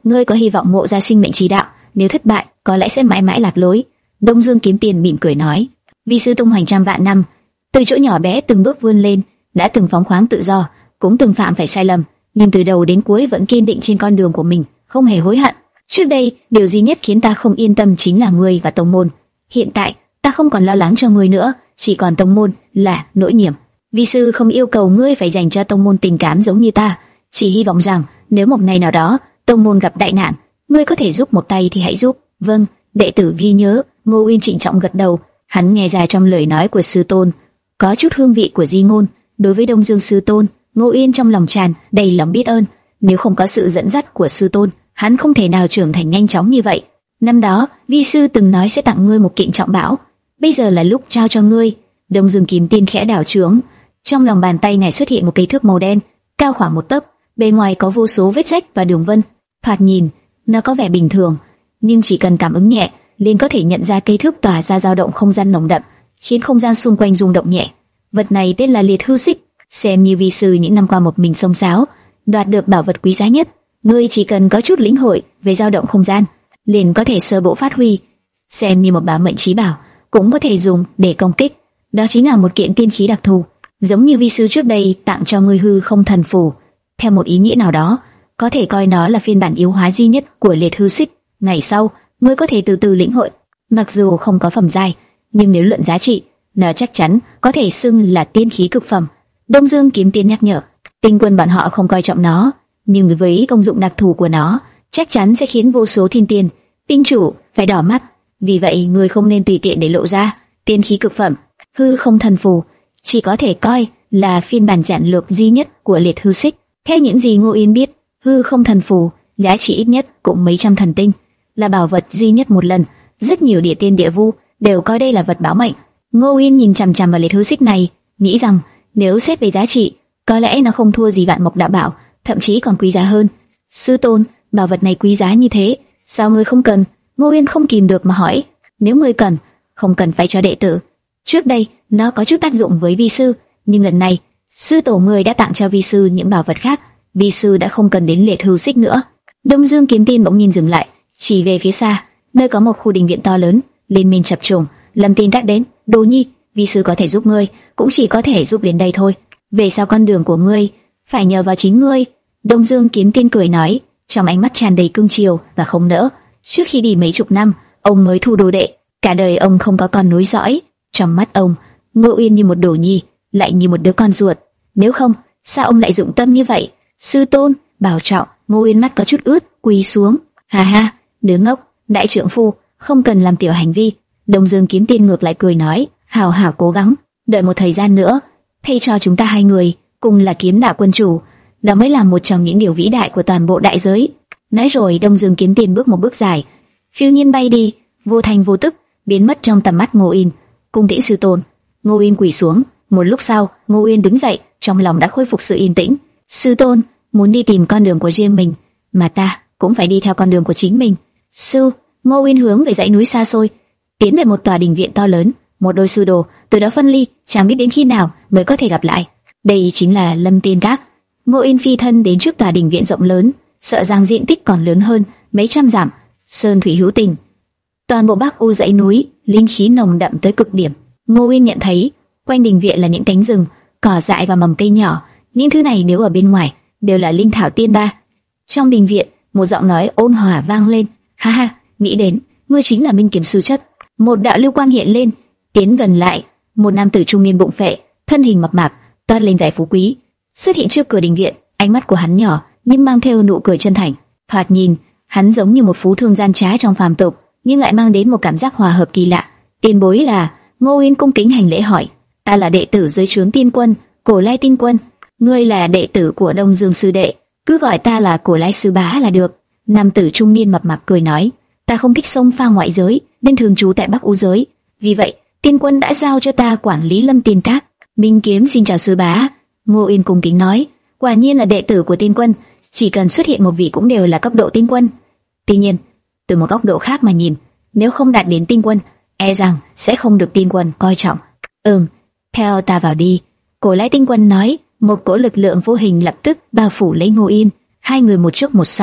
ngươi có hy vọng ngộ ra sinh mệnh trí đạo, nếu thất bại, có lẽ sẽ mãi mãi lạc lối. Đông Dương Kiếm Tiền mỉm cười nói, vi sư tung hoành trăm vạn năm, từ chỗ nhỏ bé từng bước vươn lên, đã từng phóng khoáng tự do, cũng từng phạm phải sai lầm, nhưng từ đầu đến cuối vẫn kiên định trên con đường của mình, không hề hối hận. Trước đây, điều duy nhất khiến ta không yên tâm chính là ngươi và tông môn. Hiện tại, ta không còn lo lắng cho ngươi nữa, chỉ còn tông môn là nỗi niềm. Vi sư không yêu cầu ngươi phải dành cho tông môn tình cảm giống như ta, chỉ hy vọng rằng nếu một ngày nào đó tông môn gặp đại nạn, ngươi có thể giúp một tay thì hãy giúp. Vâng, đệ tử ghi nhớ. Ngô Uyên trịnh trọng gật đầu, hắn nghe ra trong lời nói của sư tôn có chút hương vị của di ngôn. Đối với Đông Dương sư tôn, Ngô Uyên trong lòng tràn đầy lòng biết ơn. Nếu không có sự dẫn dắt của sư tôn, hắn không thể nào trưởng thành nhanh chóng như vậy. Năm đó, vi sư từng nói sẽ tặng ngươi một kiện trọng bảo, bây giờ là lúc trao cho ngươi. Đông Dương Kiếm Tiên khẽ đảo trướng, trong lòng bàn tay này xuất hiện một cây thước màu đen, cao khoảng một tấc, bên ngoài có vô số vết rách và đường vân. Thoạt nhìn, nó có vẻ bình thường, nhưng chỉ cần cảm ứng nhẹ, liền có thể nhận ra cây thước tỏa ra dao động không gian nồng đậm, khiến không gian xung quanh rung động nhẹ. Vật này tên là Liệt Hư Xích, xem như vi sư những năm qua một mình xông xáo, đoạt được bảo vật quý giá nhất. Ngươi chỉ cần có chút lĩnh hội về dao động không gian, liền có thể sơ bộ phát huy, xem như một bảo mệnh trí bảo, cũng có thể dùng để công kích. Đó chính là một kiện tiên khí đặc thù, giống như vi sư trước đây tặng cho ngươi Hư Không Thần Phù. Theo một ý nghĩa nào đó, có thể coi nó là phiên bản yếu hóa duy nhất của Liệt Hư Xích. Ngày sau, ngươi có thể từ từ lĩnh hội. Mặc dù không có phẩm giai, nhưng nếu luận giá trị, nó chắc chắn có thể xưng là tiên khí cực phẩm. Đông Dương Kiếm Tiên nhắc nhở, Tinh Quân bọn họ không coi trọng nó, nhưng với công dụng đặc thù của nó, chắc chắn sẽ khiến vô số thiên tiên, tinh chủ phải đỏ mắt. Vì vậy, ngươi không nên tùy tiện để lộ ra. Tiên khí cực phẩm, Hư Không Thần Phù chỉ có thể coi là phiên bản giản lược duy nhất của Liệt Hư Xích. Theo những gì Ngô Yên biết, Hư Không Thần Phù giá trị ít nhất cũng mấy trăm thần tinh, là bảo vật duy nhất một lần. Rất nhiều địa tiên địa vu đều coi đây là vật bảo mệnh. Ngô Yên nhìn chằm chằm vào Liệt Hư Xích này, nghĩ rằng nếu xét về giá trị, có lẽ nó không thua gì Vạn Mộc Đạo Bảo, thậm chí còn quý giá hơn. Sư tôn, bảo vật này quý giá như thế, sao ngươi không cần? Ngô Yên không kìm được mà hỏi. Nếu ngươi cần, không cần phải cho đệ tử. Trước đây, nó có chút tác dụng với vi sư, nhưng lần này, sư tổ ngươi đã tặng cho vi sư những bảo vật khác, vi sư đã không cần đến Liệt Hư Xích nữa. Đông Dương Kiếm Tiên bỗng nhìn dừng lại, chỉ về phía xa, nơi có một khu đình viện to lớn, liên minh chập trùng. Lâm Tin đắc đến, Đồ Nhi, vi sư có thể giúp ngươi, cũng chỉ có thể giúp đến đây thôi. Về sau con đường của ngươi phải nhờ vào chính ngươi. Đông Dương Kiếm Tiên cười nói, trong ánh mắt tràn đầy cương chiều và không nỡ. Trước khi đi mấy chục năm, ông mới thu đồ đệ, cả đời ông không có con nối dõi. Trong mắt ông, Ngô Uyên như một đồ nhi, lại như một đứa con ruột. Nếu không, sao ông lại dụng tâm như vậy? Sư tôn, bảo trọng. Ngô Uyên mắt có chút ướt, quỳ xuống. Ha ha, đứa ngốc, đại trưởng phu, không cần làm tiểu hành vi. Đông Dương Kiếm Tiên ngược lại cười nói, hào hào cố gắng, đợi một thời gian nữa, thay cho chúng ta hai người cùng là kiếm đạo quân chủ, đó mới là một trong những điều vĩ đại của toàn bộ đại giới. Nói rồi, Đông Dương Kiếm Tiên bước một bước dài, phiêu nhiên bay đi, vô thành vô tức biến mất trong tầm mắt Ngô Uyên. Cung tiễn sư tôn. Ngô Uyên quỳ xuống. Một lúc sau, Ngô Uyên đứng dậy, trong lòng đã khôi phục sự yên tĩnh. Sư tôn muốn đi tìm con đường của riêng mình, mà ta cũng phải đi theo con đường của chính mình. Sư. Ngô Uyên hướng về dãy núi xa xôi, tiến về một tòa đình viện to lớn. Một đôi sư đồ từ đó phân ly, chẳng biết đến khi nào mới có thể gặp lại. Đây chính là Lâm Tiên Các. Ngô Uyên phi thân đến trước tòa đình viện rộng lớn, sợ rằng diện tích còn lớn hơn mấy trăm dặm. Sơn thủy hữu tình, toàn bộ Bắc U dãy núi linh khí nồng đậm tới cực điểm. Ngô Uyên nhận thấy quanh đình viện là những cánh rừng, cỏ dại và mầm cây nhỏ. Những thứ này nếu ở bên ngoài đều là linh thảo tiên ba. Trong đình viện, một giọng nói ôn hòa vang lên. Ha ha, nghĩ đến ngươi chính là Minh Kiếm sư chất. Một đạo lưu quang hiện lên, tiến gần lại. Một nam tử trung niên bụng phệ, thân hình mập mạp, toát lên vẻ phú quý, xuất hiện trước cửa đình viện. Ánh mắt của hắn nhỏ nhưng mang theo nụ cười chân thành. Thoạt nhìn, hắn giống như một phú thương gian trá trong phàm tục, nhưng lại mang đến một cảm giác hòa hợp kỳ lạ. Tiền bối là? Ngô Uyên cung kính hành lễ hỏi. Ta là đệ tử dưới trướng Tiên Quân, Cổ Lai Tiên Quân. Ngươi là đệ tử của Đông Dương sư đệ, cứ gọi ta là Cổ Lai sư bá là được. Nam tử trung niên mập mạp cười nói. Ta không thích xông pha ngoại giới, nên thường trú tại Bắc U giới. Vì vậy, Tiên Quân đã giao cho ta quản lý Lâm Tiên Các. Minh Kiếm xin chào sư bá. Ngô Uyên cung kính nói. Quả nhiên là đệ tử của Tiên Quân, chỉ cần xuất hiện một vị cũng đều là cấp độ Tiên Quân. Tuy nhiên, từ một góc độ khác mà nhìn, nếu không đạt đến Tiên Quân, e rằng sẽ không được Tiên Quân coi trọng. Ừm, theo ta vào đi. Cổ Lai Tiên Quân nói. Một cỗ lực lượng vô hình lập tức bao phủ lấy Ngô Uyên. Hai người một trước một sau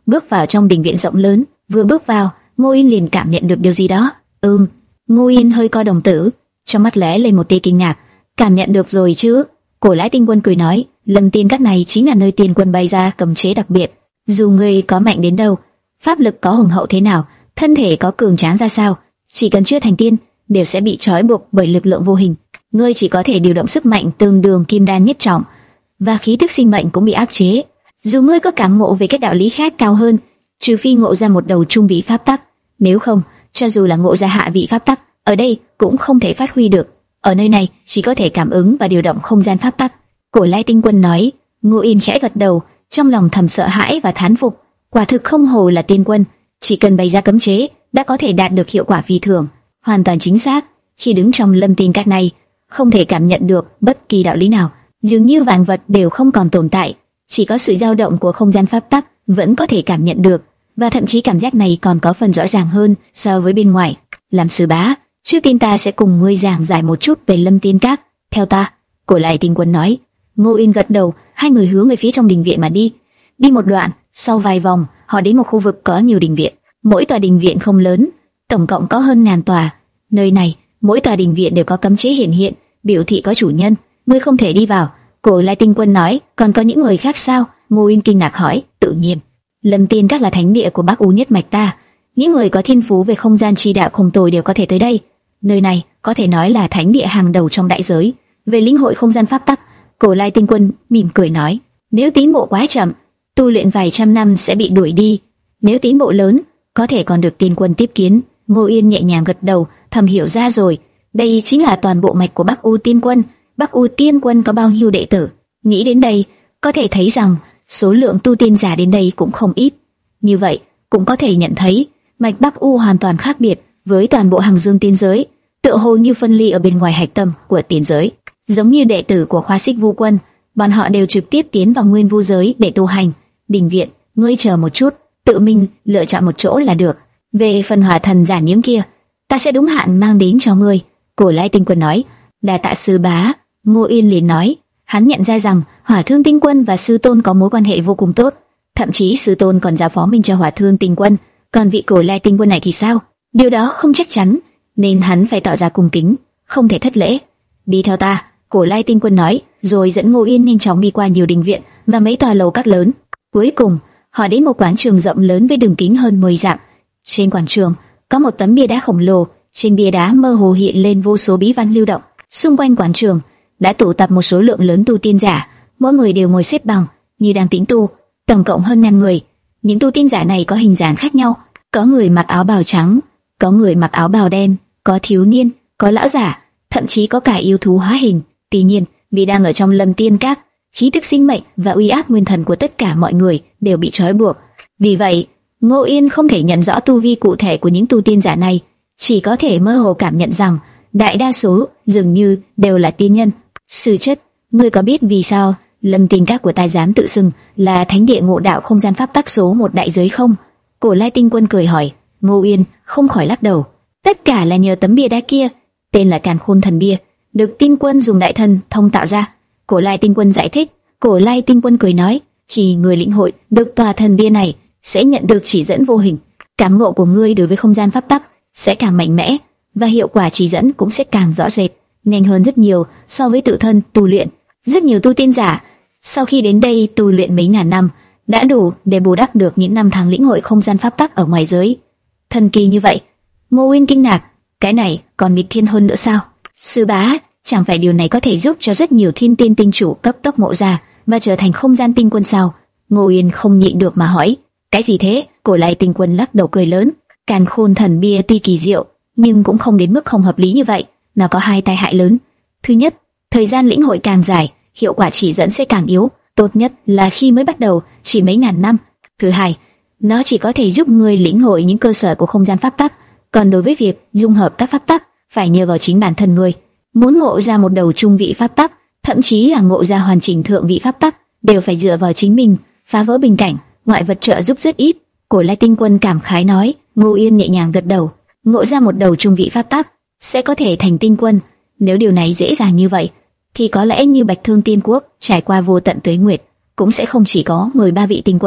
bước vào trong đình viện rộng lớn. Vừa bước vào, Ngô Yên liền cảm nhận được điều gì đó. Ừm, Ngô Yên hơi co đồng tử, trong mắt lóe lên một tia kinh ngạc. Cảm nhận được rồi chứ? Cổ Lai Tinh Quân cười nói, Lâm Tiên Các này chính là nơi Tiên Quân bày ra cấm chế đặc biệt. Dù ngươi có mạnh đến đâu, pháp lực có hùng hậu thế nào, thân thể có cường tráng ra sao, chỉ cần chưa thành tiên, đều sẽ bị trói buộc bởi lực lượng vô hình. Ngươi chỉ có thể điều động sức mạnh tương đương kim đan nhất trọng, và khí tức sinh mệnh cũng bị áp chế. Dù ngươi có cảm ngộ về các đạo lý khác cao hơn, trừ phi ngộ ra một đầu trung vị pháp tắc, nếu không, cho dù là ngộ ra hạ vị pháp tắc, ở đây cũng không thể phát huy được. Ở nơi này chỉ có thể cảm ứng và điều động không gian pháp tắc. Cổ Lai Tinh Quân nói. Ngô Yên khẽ gật đầu, trong lòng thầm sợ hãi và thán phục. Quả thực không hồ là tiên quân, chỉ cần bày ra cấm chế đã có thể đạt được hiệu quả phi thường, hoàn toàn chính xác. Khi đứng trong Lâm Tiên Các này, không thể cảm nhận được bất kỳ đạo lý nào, dường như vạn vật đều không còn tồn tại, chỉ có sự dao động của không gian pháp tắc vẫn có thể cảm nhận được, và thậm chí cảm giác này còn có phần rõ ràng hơn so với bên ngoài. Làm sư bá, trước tiên ta sẽ cùng ngươi giảng giải một chút về Lâm Tiên Các. Theo ta, Cổ Lai Tinh Quân nói. Ngô Yên gật đầu, hai người hướng về phía trong đình viện mà đi. Đi một đoạn, sau vài vòng, họ đến một khu vực có nhiều đình viện. Mỗi tòa đình viện không lớn, tổng cộng có hơn ngàn tòa. Nơi này, mỗi tòa đình viện đều có cấm chế hiển hiện, biểu thị có chủ nhân, ngươi không thể đi vào. Cổ Lai Tinh Quân nói. Còn có những người khác sao? Ngô Yên kinh ngạc hỏi. Tự nhiên, Lâm Tiên Các là thánh địa của Bắc U nhất mạch ta, những người có thiên phú về không gian chi đạo không tồi đều có thể tới đây. Nơi này có thể nói là thánh địa hàng đầu trong đại giới về lĩnh hội không gian pháp tắc. Cổ Lai Tinh Quân mỉm cười nói, nếu tiến bộ quá chậm, tu luyện vài trăm năm sẽ bị đuổi đi; nếu tiến bộ lớn, có thể còn được tiên quân tiếp kiến. Ngô Yên nhẹ nhàng gật đầu, thầm hiểu ra rồi, đây chính là toàn bộ mạch của Bắc U Tiên Quân. Bắc U Tiên Quân có bao nhiêu đệ tử? Nghĩ đến đây, có thể thấy rằng số lượng tu tiên giả đến đây cũng không ít. Như vậy, cũng có thể nhận thấy mạch Bắc U hoàn toàn khác biệt với toàn bộ Hằng Dương tiên giới, tựa hồ như phân ly ở bên ngoài hạch tâm của tiên giới. Giống như đệ tử của Khoa Xích Vu Quân, bọn họ đều trực tiếp tiến vào Nguyên Vu giới để tu hành. Đình viện, ngươi chờ một chút, tự mình lựa chọn một chỗ là được. Về phần hỏa thần giả nhiễm kia, ta sẽ đúng hạn mang đến cho ngươi. Cổ Lai Tinh Quân nói. Đa tạ sư bá. Ngô Yên liền nói, hắn nhận ra rằng Hỏa Thương Tinh Quân và sư tôn có mối quan hệ vô cùng tốt, thậm chí sư tôn còn giao phó mình cho Hỏa Thương Tinh Quân. Còn vị Cổ Lai Tinh Quân này thì sao? Điều đó không chắc chắn, nên hắn phải tỏ ra cung kính, không thể thất lễ. Đi theo ta, Cổ Lai Tinh Quân nói, rồi dẫn Ngô Yên nhanh chóng đi qua nhiều đình viện và mấy tòa lầu các lớn. Cuối cùng, họ đến một quảng trường rộng lớn với đường kính hơn mười dặm. Trên quảng trường có một tấm bia đá khổng lồ, trên bia đá mơ hồ hiện lên vô số bí văn lưu động. Xung quanh quảng trường đã tụ tập một số lượng lớn tu tiên giả, mỗi người đều ngồi xếp bằng như đang tĩnh tu, tổng cộng hơn ngàn người. Những tu tiên giả này có hình dáng khác nhau, có người mặc áo bào trắng, có người mặc áo bào đen, có thiếu niên, có lão giả, thậm chí có cả yêu thú hóa hình. Tuy nhiên, vì đang ở trong Lâm Tiên Các, khí tức sinh mệnh và uy áp nguyên thần của tất cả mọi người đều bị trói buộc. Vì vậy, Ngô Yên không thể nhận rõ tu vi cụ thể của những tu tiên giả này, chỉ có thể mơ hồ cảm nhận rằng đại đa số dường như đều là tiên nhân. Sư chất, ngươi có biết vì sao Lâm Tiên Các của ta dám tự xưng là thánh địa ngộ đạo không gian pháp tắc số một đại giới không? Cổ Lai Tinh Quân cười hỏi. Ngô Yên không khỏi lắc đầu. Tất cả là nhờ tấm bia đá kia, tên là Càn Khôn Thần Bia, được Tinh Quân dùng đại thần thông tạo ra. Cổ Lai Tinh Quân giải thích. Cổ Lai Tinh Quân cười nói, khi người lĩnh hội được tòa thần bia này, sẽ nhận được chỉ dẫn vô hình. Cảm ngộ của ngươi đối với không gian pháp tắc sẽ càng mạnh mẽ, và hiệu quả chỉ dẫn cũng sẽ càng rõ rệt, nhanh hơn rất nhiều so với tự thân tu luyện. Rất nhiều tu tiên giả sau khi đến đây tu luyện mấy ngàn năm đã đủ để bù đắp được những năm tháng lĩnh hội không gian pháp tắc ở ngoài giới. Thần kỳ như vậy. Ngô Uyên kinh ngạc, cái này còn nghịch thiên hơn nữa sao? Sư bá, chẳng phải điều này có thể giúp cho rất nhiều thiên tiên tinh chủ cấp tốc ngộ ra và trở thành không gian tinh quân sao? Ngô Uyên không nhịn được mà hỏi. Cái gì thế? Cổ Lai Tinh Quân lắc đầu cười lớn. Càn Khôn Thần Bia tuy kỳ diệu, nhưng cũng không đến mức không hợp lý như vậy. Nó có hai tai hại lớn. Thứ nhất, thời gian lĩnh hội càng dài, hiệu quả chỉ dẫn sẽ càng yếu. Tốt nhất là khi mới bắt đầu, chỉ mấy ngàn năm. Thứ hai, nó chỉ có thể giúp người lĩnh hội những cơ sở của không gian pháp tắc. Còn đối với việc dung hợp các pháp tắc, phải nhờ vào chính bản thân người. Muốn ngộ ra một đầu trung vị pháp tắc, thậm chí là ngộ ra hoàn chỉnh thượng vị pháp tắc, đều phải dựa vào chính mình. Phá vỡ bình cảnh, ngoại vật trợ giúp rất ít. Cổ Lai Tinh Quân cảm khái nói. Ngô Yên nhẹ nhàng gật đầu. Ngộ ra một đầu trung vị pháp tắc sẽ có thể thành tinh quân. Nếu điều này dễ dàng như vậy, thì có lẽ như Bạch Thương Tiên Quốc trải qua vô tận tuế nguyệt, cũng sẽ không chỉ có mười ba vị tinh quân.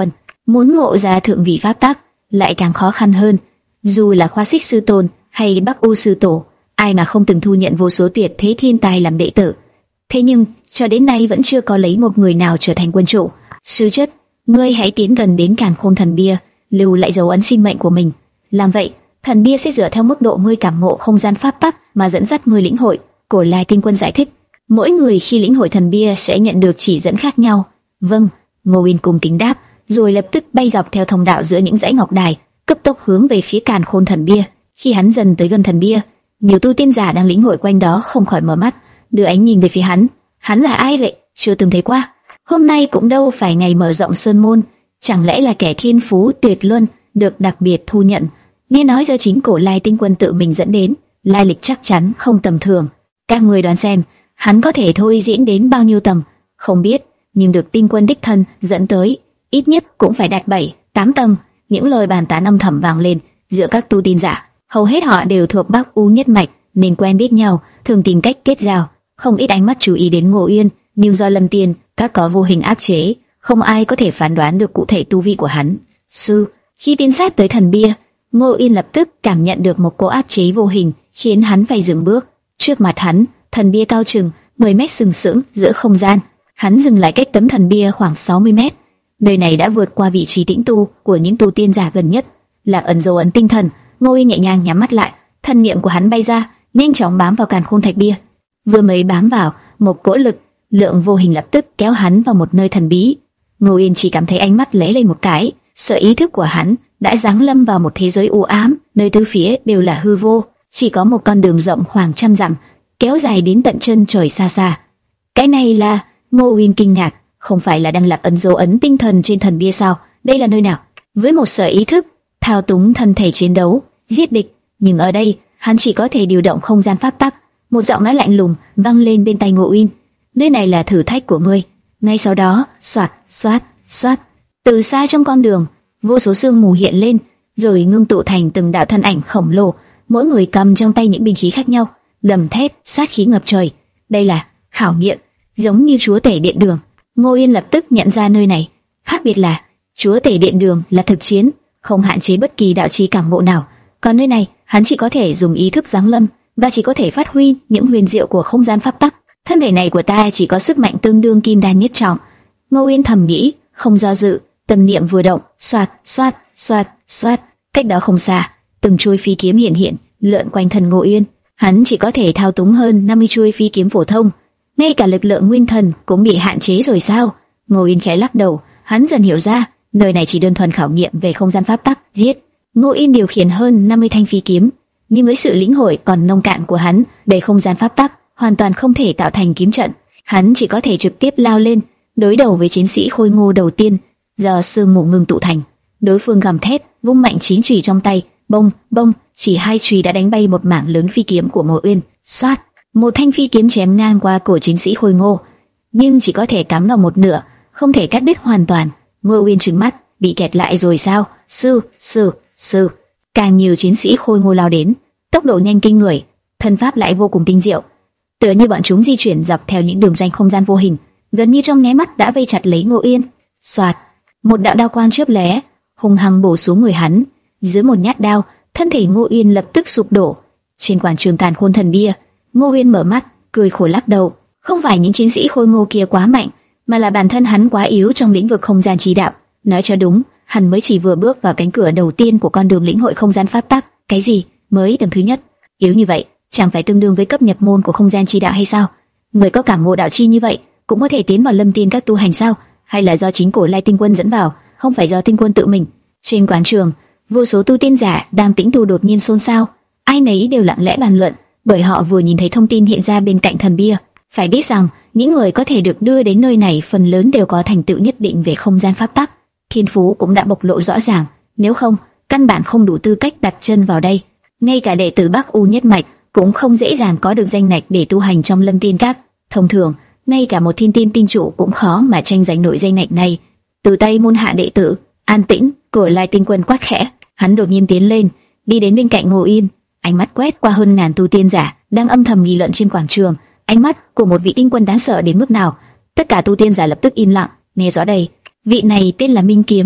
Muốn ngộ ra thượng vị pháp tắc lại càng khó khăn hơn. Dù là Khoa Xích sư tôn hay Bắc U sư tổ, ai mà không từng thu nhận vô số tuyệt thế thiên tài làm đệ tử. Thế nhưng cho đến nay vẫn chưa có lấy một người nào trở thành quân chủ. Sư chất, ngươi hãy tiến gần đến Càn Khôn thần bia, lưu lại dấu ấn sinh mệnh của mình. Làm vậy, thần bia sẽ dựa theo mức độ ngươi cảm ngộ không gian pháp tắc mà dẫn dắt ngươi lĩnh hội. Cổ Lai Tinh Quân giải thích, mỗi người khi lĩnh hội thần bia sẽ nhận được chỉ dẫn khác nhau. Vâng, Ngô Uyên cung kính đáp, rồi lập tức bay dọc theo thông đạo giữa những dãy ngọc đài, cấp tốc hướng về phía Càn Khôn thần bia. Khi hắn dần tới gần thần bia, nhiều tu tiên giả đang lĩnh hội quanh đó không khỏi mở mắt, đưa ánh nhìn về phía hắn. Hắn là ai vậy? Chưa từng thấy qua. Hôm nay cũng đâu phải ngày mở rộng sơn môn, chẳng lẽ là kẻ thiên phú tuyệt luân được đặc biệt thu nhận? Nghe nói do chính Cổ Lai Tinh Quân tự mình dẫn đến, lai lịch chắc chắn không tầm thường. Các người đoán xem, hắn có thể thôi diễn đến bao nhiêu tầng? Không biết, nhưng được Tinh Quân đích thân dẫn tới, ít nhất cũng phải đạt bảy, tám tầng. Những lời bàn tán âm thầm vang lên giữa các tu tiên giả. Hầu hết họ đều thuộc Bắc U nhất mạch nên quen biết nhau, thường tìm cách kết giao. Không ít ánh mắt chú ý đến Ngô Uyên, nhưng do Lâm Tiên các có vô hình áp chế, không ai có thể phán đoán được cụ thể tu vi của hắn. Sư, khi tiến sát tới thần bia, Ngô Uyên lập tức cảm nhận được một cỗ áp chế vô hình, khiến hắn phải dừng bước. Trước mặt hắn, thần bia cao chừng mười mét sừng sững giữa không gian. Hắn dừng lại cách tấm thần bia khoảng sáu mươi mét. Nơi này đã vượt qua vị trí tĩnh tu của những tu tiên giả gần nhất, là ẩn dấu ấn tinh thần. Ngô Uyên nhẹ nhàng nhắm mắt lại, thân niệm của hắn bay ra, nhanh chóng bám vào Càn Khôn thạch bia. Vừa mới bám vào, một cỗ lực lượng vô hình lập tức kéo hắn vào một nơi thần bí. Ngô Uyên chỉ cảm thấy ánh mắt lóe lên một cái, sợ ý thức của hắn đã giáng lâm vào một thế giới u ám, nơi tứ phía đều là hư vô, chỉ có một con đường rộng khoảng trăm dặm, kéo dài đến tận chân trời xa xa. Cái này là... Ngô Uyên kinh ngạc, không phải là đang lạc ấn dấu ấn tinh thần trên thần bia sao? Đây là nơi nào? Với một sở ý thức thao túng thân thể chiến đấu, giết địch, nhưng ở đây hắn chỉ có thể điều động không gian pháp tắc. Một giọng nói lạnh lùng vang lên bên tai Ngô Uyên: nơi này là thử thách của ngươi. Ngay sau đó, xoạt xoát xoát, từ xa trong con đường, vô số sương mù hiện lên, rồi ngưng tụ thành từng đạo thân ảnh khổng lồ, mỗi người cầm trong tay những binh khí khác nhau, gầm thét, sát khí ngập trời. Đây là khảo nghiệm, giống như chúa tể điện đường. Ngô Uyên lập tức nhận ra nơi này khác biệt là chúa tể điện đường là thực chiến, không hạn chế bất kỳ đạo trí cảm ngộ nào, còn nơi này hắn chỉ có thể dùng ý thức giáng lâm và chỉ có thể phát huy những huyền diệu của không gian pháp tắc. Thân thể này của ta chỉ có sức mạnh tương đương kim đan nhất trọng. Ngô Uyên thầm nghĩ, không do dự, tâm niệm vừa động, xoạt xoát xoát xoát, cách đó không xa, từng chuôi phi kiếm hiện hiện lượn quanh thân Ngô Uyên. Hắn chỉ có thể thao túng hơn năm mươi chuôi phi kiếm phổ thông, ngay cả lực lượng nguyên thần cũng bị hạn chế rồi sao? Ngô Uyên khẽ lắc đầu, hắn dần hiểu ra, nơi này chỉ đơn thuần khảo nghiệm về không gian pháp tắc. Giết! Ngô Uyên điều khiển hơn năm mươi thanh phi kiếm, nhưng với sự lĩnh hội còn nông cạn của hắn về không gian pháp tắc, hoàn toàn không thể tạo thành kiếm trận. Hắn chỉ có thể trực tiếp lao lên, đối đầu với chiến sĩ khôi ngô đầu tiên do sương mù ngưng tụ thành. Đối phương gầm thét, vung mạnh chín chùy trong tay, bông bông, chỉ hai chùy đã đánh bay một mảng lớn phi kiếm của Ngô Uyên. Xoát! Một thanh phi kiếm chém ngang qua cổ chiến sĩ khôi ngô, nhưng chỉ có thể cắm vào một nửa, không thể cắt đứt hoàn toàn. Ngô Uyên trừng mắt, bị kẹt lại rồi sao? Sư, sư, sư! Càng nhiều chiến sĩ khôi ngô lao đến, tốc độ nhanh kinh người, thân pháp lại vô cùng tinh diệu, tựa như bọn chúng di chuyển dọc theo những đường ranh không gian vô hình, gần như trong nháy mắt đã vây chặt lấy Ngô Uyên. Soạt! Một đạo đao quang chớp lóe, hung hăng bổ xuống người hắn. Dưới một nhát đao, thân thể Ngô Uyên lập tức sụp đổ. Trên quảng trường Càn Khôn thần bia, Ngô Uyên mở mắt, cười khổ lắc đầu. Không phải những chiến sĩ khôi ngô kia quá mạnh, mà là bản thân hắn quá yếu trong lĩnh vực không gian chi đạo. Nói cho đúng, hắn mới chỉ vừa bước vào cánh cửa đầu tiên của con đường lĩnh hội không gian pháp tắc. Cái gì? Mới tầng thứ nhất? Yếu như vậy, chẳng phải tương đương với cấp nhập môn của không gian chi đạo hay sao? Người có cảm ngộ đạo chi như vậy, cũng có thể tiến vào lâm tiên các tu hành sao? Hay là do chính Cổ Lai Tinh Quân dẫn vào, không phải do Tinh Quân tự mình? Trên quảng trường, vô số tu tiên giả đang tĩnh tu đột nhiên xôn xao, ai nấy đều lặng lẽ bàn luận, bởi họ vừa nhìn thấy thông tin hiện ra bên cạnh thần bia. Phải biết rằng, những người có thể được đưa đến nơi này phần lớn đều có thành tựu nhất định về không gian pháp tắc, thiên phú cũng đã bộc lộ rõ ràng, nếu không, căn bản không đủ tư cách đặt chân vào đây. Ngay cả đệ tử Bắc U nhất mạch cũng không dễ dàng có được danh ngạch để tu hành trong Lâm Tiên Các. Thông thường, ngay cả một thiên tiên tinh chủ cũng khó mà tranh giành nổi danh ngạch này. Từ tay môn hạ đệ tử, an tĩnh, Cổ Lai Tinh Quân quát khẽ, hắn đột nhiên tiến lên, đi đến bên cạnh Ngô Uyên, ánh mắt quét qua hơn ngàn tu tiên giả đang âm thầm nghị luận trên quảng trường. Ánh mắt của một vị tinh quân đáng sợ đến mức nào? Tất cả tu tiên giả lập tức im lặng. Nghe rõ đây, vị này tên là Minh Kiếm,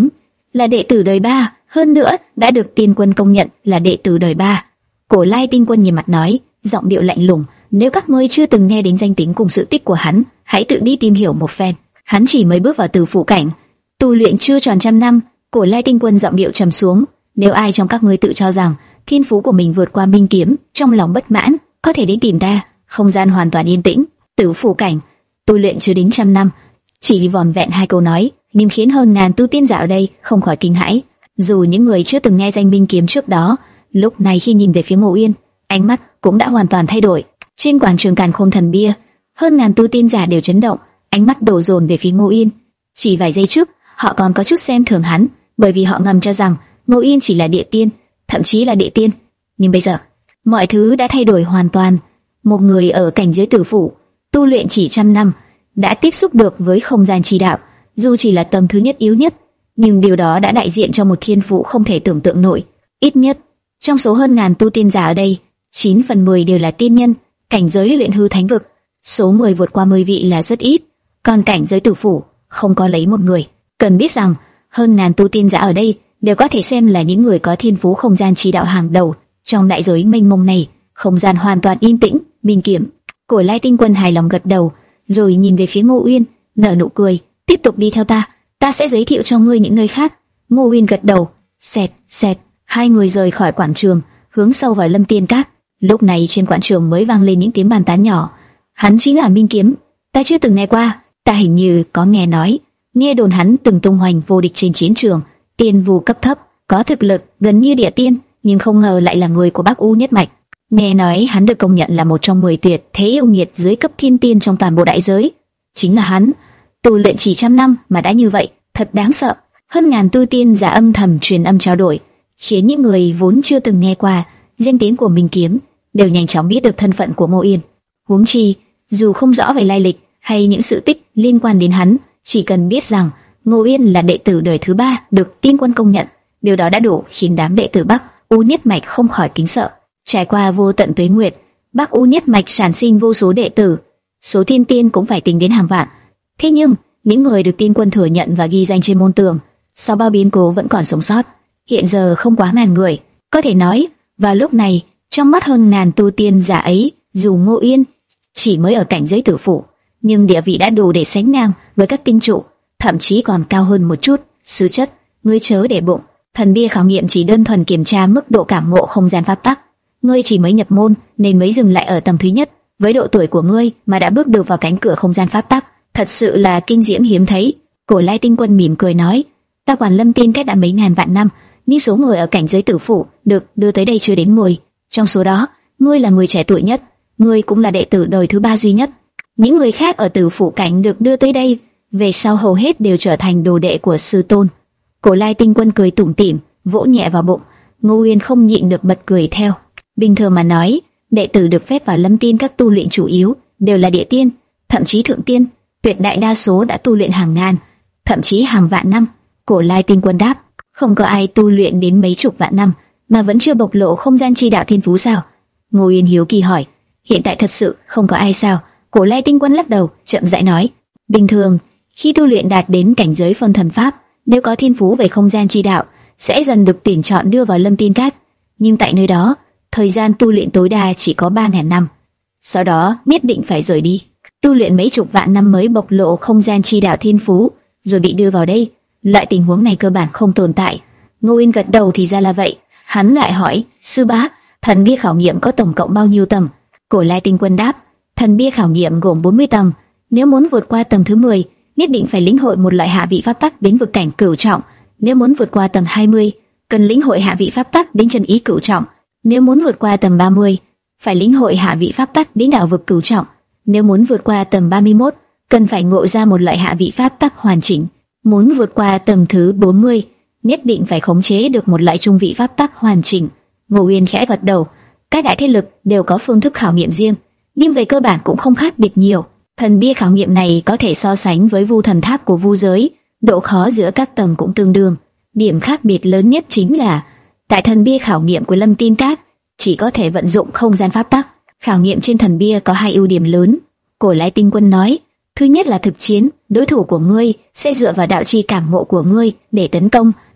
là đệ tử đời ba, hơn nữa đã được tiên quân công nhận là đệ tử đời ba. Cổ Lai Tinh Quân nhìn mặt nói, giọng điệu lạnh lùng, nếu các ngươi chưa từng nghe đến danh tính cùng sự tích của hắn, hãy tự đi tìm hiểu một phen. Hắn chỉ mới bước vào tử phủ cảnh, tu luyện chưa tròn trăm năm. Cổ Lai Tinh Quân giọng điệu trầm xuống, nếu ai trong các ngươi tự cho rằng thiên phú của mình vượt qua minh kiếm, trong lòng bất mãn, có thể đến tìm ta. Không gian hoàn toàn yên tĩnh. Tử phủ cảnh, tu luyện chưa đến trăm năm, chỉ vòn vẹn hai câu nói, nhưng khiến hơn ngàn tu tiên giả ở đây không khỏi kinh hãi. Dù những người chưa từng nghe danh minh kiếm trước đó, lúc này khi nhìn về phía Ngô Uyên, ánh mắt cũng đã hoàn toàn thay đổi. Trên quảng trường Càn Khôn Thần Bia, hơn ngàn tu tiên giả đều chấn động, ánh mắt đổ dồn về phía Ngô Uyên. Chỉ vài giây trước, họ còn có chút xem thường hắn, bởi vì họ ngầm cho rằng Ngô Uyên chỉ là địa tiên, thậm chí là đệ tiên. Nhưng bây giờ, mọi thứ đã thay đổi hoàn toàn. Một người ở cảnh giới tử phủ, tu luyện chỉ trăm năm, đã tiếp xúc được với không gian chi đạo, dù chỉ là tầng thứ nhất yếu nhất, nhưng điều đó đã đại diện cho một thiên phú không thể tưởng tượng nổi. Ít nhất, trong số hơn ngàn tu tiên giả ở đây, chín phần mười đều là tiên nhân, cảnh giới luyện hư thánh vực. Số mười vượt qua mười vị là rất ít, còn cảnh giới tử phủ không có lấy một người. Cần biết rằng, hơn ngàn tu tiên giả ở đây đều có thể xem là những người có thiên phú không gian chi đạo hàng đầu. Trong đại giới mênh mông này, không gian hoàn toàn yên tĩnh, minh kiếm. Cổ Lai Tinh Quân hài lòng gật đầu, rồi nhìn về phía Ngô Uyên, nở nụ cười, tiếp tục đi theo ta, ta sẽ giới thiệu cho ngươi những nơi khác. Ngô Uyên gật đầu, xẹt xẹt, hai người rời khỏi quảng trường, hướng sâu vào Lâm Tiên Các. Lúc này trên quảng trường mới vang lên những tiếng bàn tán nhỏ. Hắn chính là Minh Kiếm, ta chưa từng nghe qua, ta hình như có nghe nói, nghe đồn hắn từng tung hoành vô địch trên chiến trường, tiên vu cấp thấp, có thực lực gần như địa tiên, nhưng không ngờ lại là người của Bắc U nhất mạch. Nghe nói hắn được công nhận là một trong mười tuyệt thế yêu nghiệt dưới cấp thiên tiên trong toàn bộ đại giới. Chính là hắn, tu luyện chỉ trăm năm mà đã như vậy, thật đáng sợ. Hơn ngàn tu tiên giả âm thầm truyền âm trao đổi, khiến những người vốn chưa từng nghe qua danh tiếng của Minh Kiếm đều nhanh chóng biết được thân phận của Ngô Uyên. Huống chi, dù không rõ về lai lịch hay những sự tích liên quan đến hắn, chỉ cần biết rằng Ngô Uyên là đệ tử đời thứ ba được tiên quân công nhận, điều đó đã đủ khiến đám đệ tử Bắc U nhất mạch không khỏi kính sợ. Trải qua vô tận tuế nguyệt, Bắc U nhất mạch sản sinh vô số đệ tử, số thiên tiên cũng phải tính đến hàng vạn. Thế nhưng, những người được tiên quân thừa nhận và ghi danh trên môn tường, sau bao biến cố vẫn còn sống sót, hiện giờ không quá ngàn người. Có thể nói, vào lúc này, trong mắt hơn ngàn tu tiên giả ấy, dù Ngô Uyên chỉ mới ở cảnh giới tử phủ, nhưng địa vị đã đủ để sánh ngang với các tinh trụ, thậm chí còn cao hơn một chút. Sư chất, ngươi chớ để bụng, thần bia khảo nghiệm chỉ đơn thuần kiểm tra mức độ cảm ngộ không gian pháp tắc. Ngươi chỉ mới nhập môn nên mới dừng lại ở tầng thứ nhất, với độ tuổi của ngươi mà đã bước được vào cánh cửa không gian pháp tắc, thật sự là kinh diễm hiếm thấy. Cổ Lai Tinh Quân mỉm cười nói, ta quản Lâm Tiên Các đã mấy ngàn vạn năm, nhưng số người ở cảnh giới tử phủ được đưa tới đây chưa đến mười. Trong số đó, ngươi là người trẻ tuổi nhất, ngươi cũng là đệ tử đời thứ ba duy nhất. Những người khác ở tử phủ cảnh được đưa tới đây, về sau hầu hết đều trở thành đồ đệ của sư tôn. Cổ Lai Tinh Quân cười tủm tỉm, vỗ nhẹ vào bụng. Ngô Uyên không nhịn được bật cười theo. Bình thường mà nói, đệ tử được phép vào Lâm Tiên Các tu luyện chủ yếu đều là địa tiên, thậm chí thượng tiên, tuyệt đại đa số đã tu luyện hàng ngàn, thậm chí hàng vạn năm. Cổ Lai Tinh Quân đáp, không có ai tu luyện đến mấy chục vạn năm mà vẫn chưa bộc lộ không gian chi đạo thiên phú sao? Ngô Uyên hiếu kỳ hỏi. Hiện tại thật sự không có ai sao? Cổ Lai Tinh Quân lắc đầu, chậm rãi nói, bình thường khi tu luyện đạt đến cảnh giới phân thần pháp, nếu có thiên phú về không gian chi đạo, sẽ dần được tuyển chọn đưa vào Lâm Tiên Các. Nhưng tại nơi đó, thời gian tu luyện tối đa chỉ có ba ngàn năm, sau đó nhất định phải rời đi, tu luyện mấy chục vạn năm mới bộc lộ không gian chi đạo thiên phú, rồi bị đưa vào đây. Loại tình huống này cơ bản không tồn tại. Ngô Uyên gật đầu, thì ra là vậy. Hắn lại hỏi, sư bá, thần bia khảo nghiệm có tổng cộng bao nhiêu tầng? Cổ Lai Tinh Quân đáp, thần bia khảo nghiệm gồm bốn mươi tầng. Nếu muốn vượt qua tầng thứ mười, nhất định phải lĩnh hội một loại hạ vị pháp tắc đến vực cảnh cửu trọng. Nếu muốn vượt qua tầng hai mươi, cần lĩnh hội hạ vị pháp tắc đến chân ý cửu trọng. Nếu muốn vượt qua tầng ba mươi, phải lĩnh hội hạ vị pháp tắc đến đạo vực cửu trọng. Nếu muốn vượt qua tầng ba mươi mốt, cần phải ngộ ra một loại hạ vị pháp tắc hoàn chỉnh. Muốn vượt qua tầng thứ bốn mươi, nhất định phải khống chế được một loại trung vị pháp tắc hoàn chỉnh. Ngô Uyên khẽ gật đầu. Các đại thế lực đều có phương thức khảo nghiệm riêng, nhưng về cơ bản cũng không khác biệt nhiều. Thần bia khảo nghiệm này có thể so sánh với Vu Thần Tháp của Vu giới, độ khó giữa các tầng cũng tương đương. Điểm khác biệt lớn nhất chính là, tại thần bia khảo nghiệm của Lâm Tiên Các chỉ có thể vận dụng không gian pháp tắc. Khảo nghiệm trên thần bia có hai ưu điểm lớn. Cổ Lai Tinh Quân nói, thứ nhất là thực chiến, đối thủ của ngươi sẽ dựa vào đạo chi cảm ngộ của ngươi để tấn công,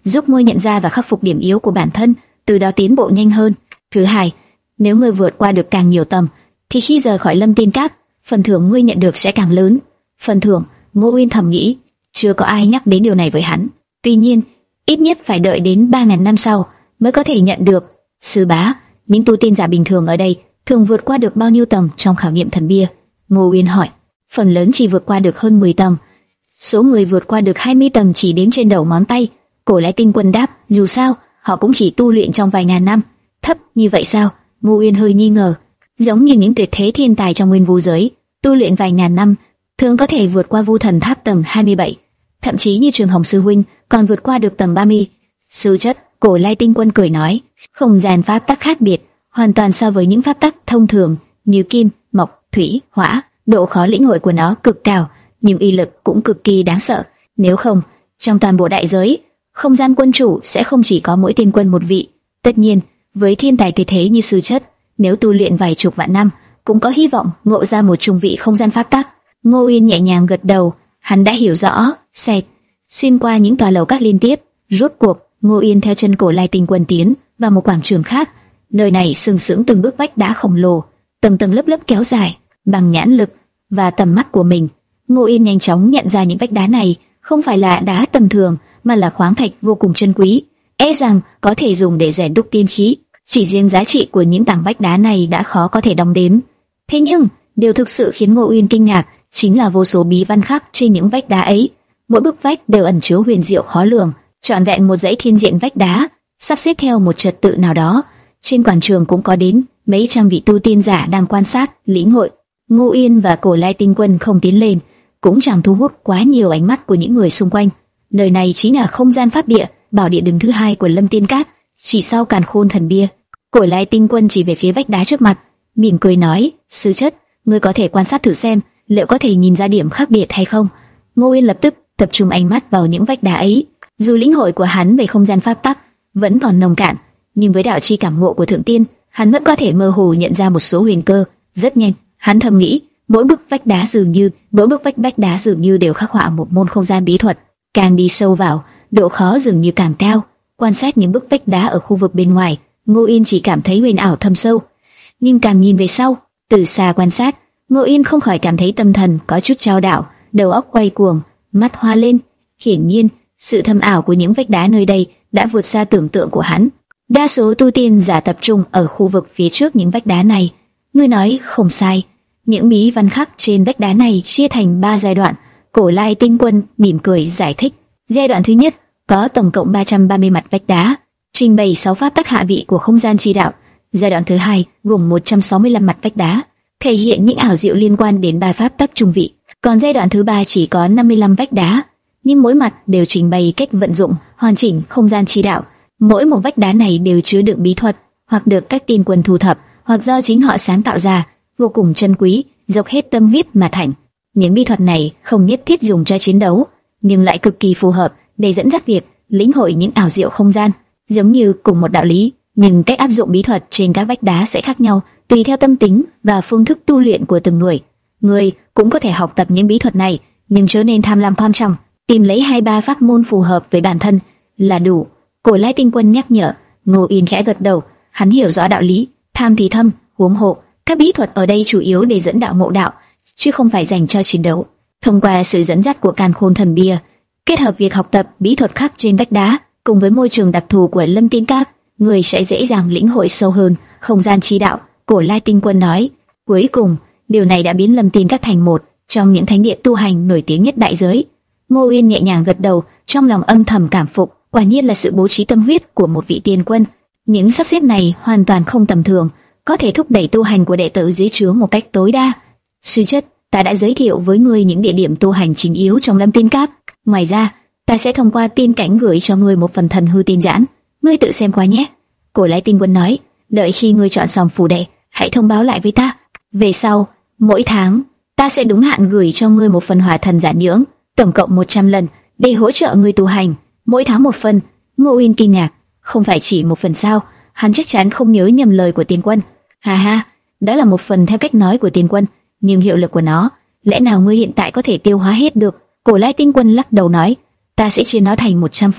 giúp ngươi nhận ra và khắc phục điểm yếu của bản thân, từ đó tiến bộ nhanh hơn. Thứ hai, nếu ngươi vượt qua được càng nhiều tầng, thì khi rời khỏi Lâm Tiên Các, phần thưởng ngươi nhận được sẽ càng lớn. Phần thưởng? Ngô Uyên thầm nghĩ, chưa có ai nhắc đến điều này với hắn. Tuy nhiên, ít nhất phải đợi đến ba ngàn năm sau mới có thể nhận được. Sư bá, những tu tiên giả bình thường ở đây thường vượt qua được bao nhiêu tầng trong khảo nghiệm thần bia? Ngô Uyên hỏi. Phần lớn chỉ vượt qua được hơn mười tầng. Số người vượt qua được hai mươi tầng chỉ đếm trên đầu ngón tay. Cổ Lai Tinh Quân đáp, dù sao, họ cũng chỉ tu luyện trong vài ngàn năm. Thấp như vậy sao? Ngô Uyên hơi nghi ngờ. Giống như những tuyệt thế thiên tài trong nguyên vũ giới, tu luyện vài ngàn năm, thường có thể vượt qua Vu Thần Tháp tầng hai mươi bảy. Thậm chí như Trường Hồng sư huynh còn vượt qua được tầng ba mươi. Sư chất, Cổ Lai Tinh Quân cười nói, không gian pháp tắc khác biệt, hoàn toàn so với những pháp tắc thông thường như kim, mộc, thủy, hỏa, độ khó lĩnh hội của nó cực cao, nhưng uy lực cũng cực kỳ đáng sợ. Nếu không, trong toàn bộ đại giới, không gian quân chủ sẽ không chỉ có mỗi tiên quân một vị. Tất nhiên, với thiên tài tuyệt thế như sư chất, nếu tu luyện vài chục vạn năm, cũng có hy vọng ngộ ra một trung vị không gian pháp tắc. Ngô Uyên nhẹ nhàng gật đầu, hắn đã hiểu rõ. Xẹt xuyên qua những tòa lầu các liên tiếp, rốt cuộc Ngô Uyên theo chân Cổ Lai Tinh Quân tiến vào một quảng trường khác. Nơi này sừng sững từng bức vách đá khổng lồ, tầng tầng lớp lớp kéo dài. Bằng nhãn lực và tầm mắt của mình, Ngô Uyên nhanh chóng nhận ra những vách đá này không phải là đá tầm thường, mà là khoáng thạch vô cùng chân quý, e rằng có thể dùng để rèn đúc tiên khí. Chỉ riêng giá trị của những tảng vách đá này đã khó có thể đong đếm. Thế nhưng, điều thực sự khiến Ngô Uyên kinh ngạc chính là vô số bí văn khắc trên những vách đá ấy. Mỗi bức vách đều ẩn chứa huyền diệu khó lường, trọn vẹn một dãy thiên diện vách đá, sắp xếp theo một trật tự nào đó. Trên quảng trường cũng có đến mấy trăm vị tu tiên giả đang quan sát, lĩnh hội. Ngô Uyên và Cổ Lai Tinh Quân không tiến lên, cũng chẳng thu hút quá nhiều ánh mắt của những người xung quanh. Nơi này chính là không gian pháp địa, bảo địa đứng thứ hai của Lâm Tiên Các, chỉ sau Càn Khôn Thần Bia. Cổ Lai Tinh Quân chỉ về phía vách đá trước mặt, mỉm cười nói, sư chất, ngươi có thể quan sát thử xem, liệu có thể nhìn ra điểm khác biệt hay không. Ngô Uyên lập tức tập trung ánh mắt vào những vách đá ấy. Dù lĩnh hội của hắn về không gian pháp tắc vẫn còn nông cạn, nhưng với đạo chi cảm ngộ của thượng tiên, hắn vẫn có thể mơ hồ nhận ra một số huyền cơ. Rất nhanh, hắn thầm nghĩ, mỗi bức vách đá dường như, mỗi bức vách vách đá dường như đều khắc họa một môn không gian bí thuật. Càng đi sâu vào, độ khó dường như càng cao. Quan sát những bức vách đá ở khu vực bên ngoài, Ngô Uyên chỉ cảm thấy huyền ảo thâm sâu. Nhưng càng nhìn về sau, từ xa quan sát, Ngô Uyên không khỏi cảm thấy tâm thần có chút chao đảo, đầu óc quay cuồng, mắt hoa lên. Hiển nhiên, sự thâm ảo của những vách đá nơi đây đã vượt xa tưởng tượng của hắn. Đa số tu tiên giả tập trung ở khu vực phía trước những vách đá này. Ngươi nói không sai, những bí văn khắc trên vách đá này chia thành ba giai đoạn. Cổ Lai Tinh Quân mỉm cười giải thích. Giai đoạn thứ nhất có tổng cộng ba trăm ba mươi mặt vách đá, trình bày sáu pháp tắc hạ vị của không gian chi đạo. Giai đoạn thứ hai gồm một trăm sáu mươi lăm mặt vách đá, thể hiện những ảo diệu liên quan đến ba pháp tắc trung vị. Còn giai đoạn thứ ba chỉ có năm mươi lăm vách đá, nhưng mỗi mặt đều trình bày cách vận dụng hoàn chỉnh không gian chi đạo. Mỗi một vách đá này đều chứa đựng bí thuật, hoặc được các tiên quân thu thập, hoặc do chính họ sáng tạo ra, vô cùng chân quý, dốc hết tâm huyết mà thành. Những bí thuật này không nhất thiết dùng cho chiến đấu, nhưng lại cực kỳ phù hợp để dẫn dắt việc lĩnh hội những ảo diệu không gian. Giống như cùng một đạo lý, nhưng cách áp dụng bí thuật trên các vách đá sẽ khác nhau, tùy theo tâm tính và phương thức tu luyện của từng người. Người cũng có thể học tập những bí thuật này, nhưng chớ nên tham lam tham trọng, tìm lấy hai ba pháp môn phù hợp với bản thân là đủ. Cổ Lai Tinh Quân nhắc nhở. Ngô Uyên khẽ gật đầu, hắn hiểu rõ đạo lý, tham thì thâm, huống hộ. Các bí thuật ở đây chủ yếu để dẫn đạo ngộ đạo, chứ không phải dành cho chiến đấu. Thông qua sự dẫn dắt của Càn Khôn Thần Bia, kết hợp việc học tập bí thuật khắc trên vách đá cùng với môi trường đặc thù của Lâm Tiên Các, người sẽ dễ dàng lĩnh hội sâu hơn không gian chi đạo. Cổ Lai Tinh Quân nói. Cuối cùng, điều này đã biến Lâm Tiên Các thành một trong những thánh địa tu hành nổi tiếng nhất đại giới. Ngô Uyên nhẹ nhàng gật đầu, trong lòng âm thầm cảm phục, quả nhiên là sự bố trí tâm huyết của một vị tiên quân. Những sắp xếp này hoàn toàn không tầm thường, có thể thúc đẩy tu hành của đệ tử dưới trướng một cách tối đa. Sư chất, ta đã giới thiệu với ngươi những địa điểm tu hành chính yếu trong Lâm Tiên Các. Ngoài ra, ta sẽ thông qua tiên cảnh gửi cho ngươi một phần thần hư tiên giản, ngươi tự xem qua nhé. Cổ Lai Tinh Quân nói. Đợi khi ngươi chọn xong phù đệ, hãy thông báo lại với ta. Về sau, mỗi tháng ta sẽ đúng hạn gửi cho ngươi một phần hỏa thần giản nhưỡng, tổng cộng một trăm lần, để hỗ trợ ngươi tu hành. Mỗi tháng một phần. Ngô Uyên kinh ngạc, không phải chỉ một phần sao? Hắn chắc chắn không nhớ nhầm lời của tiên quân. Ha ha, đó là một phần theo cách nói của tiên quân, nhưng hiệu lực của nó, lẽ nào ngươi hiện tại có thể tiêu hóa hết được? Cổ Lai Tinh Quân lắc đầu nói, ta sẽ chia nó thành một trăm phần.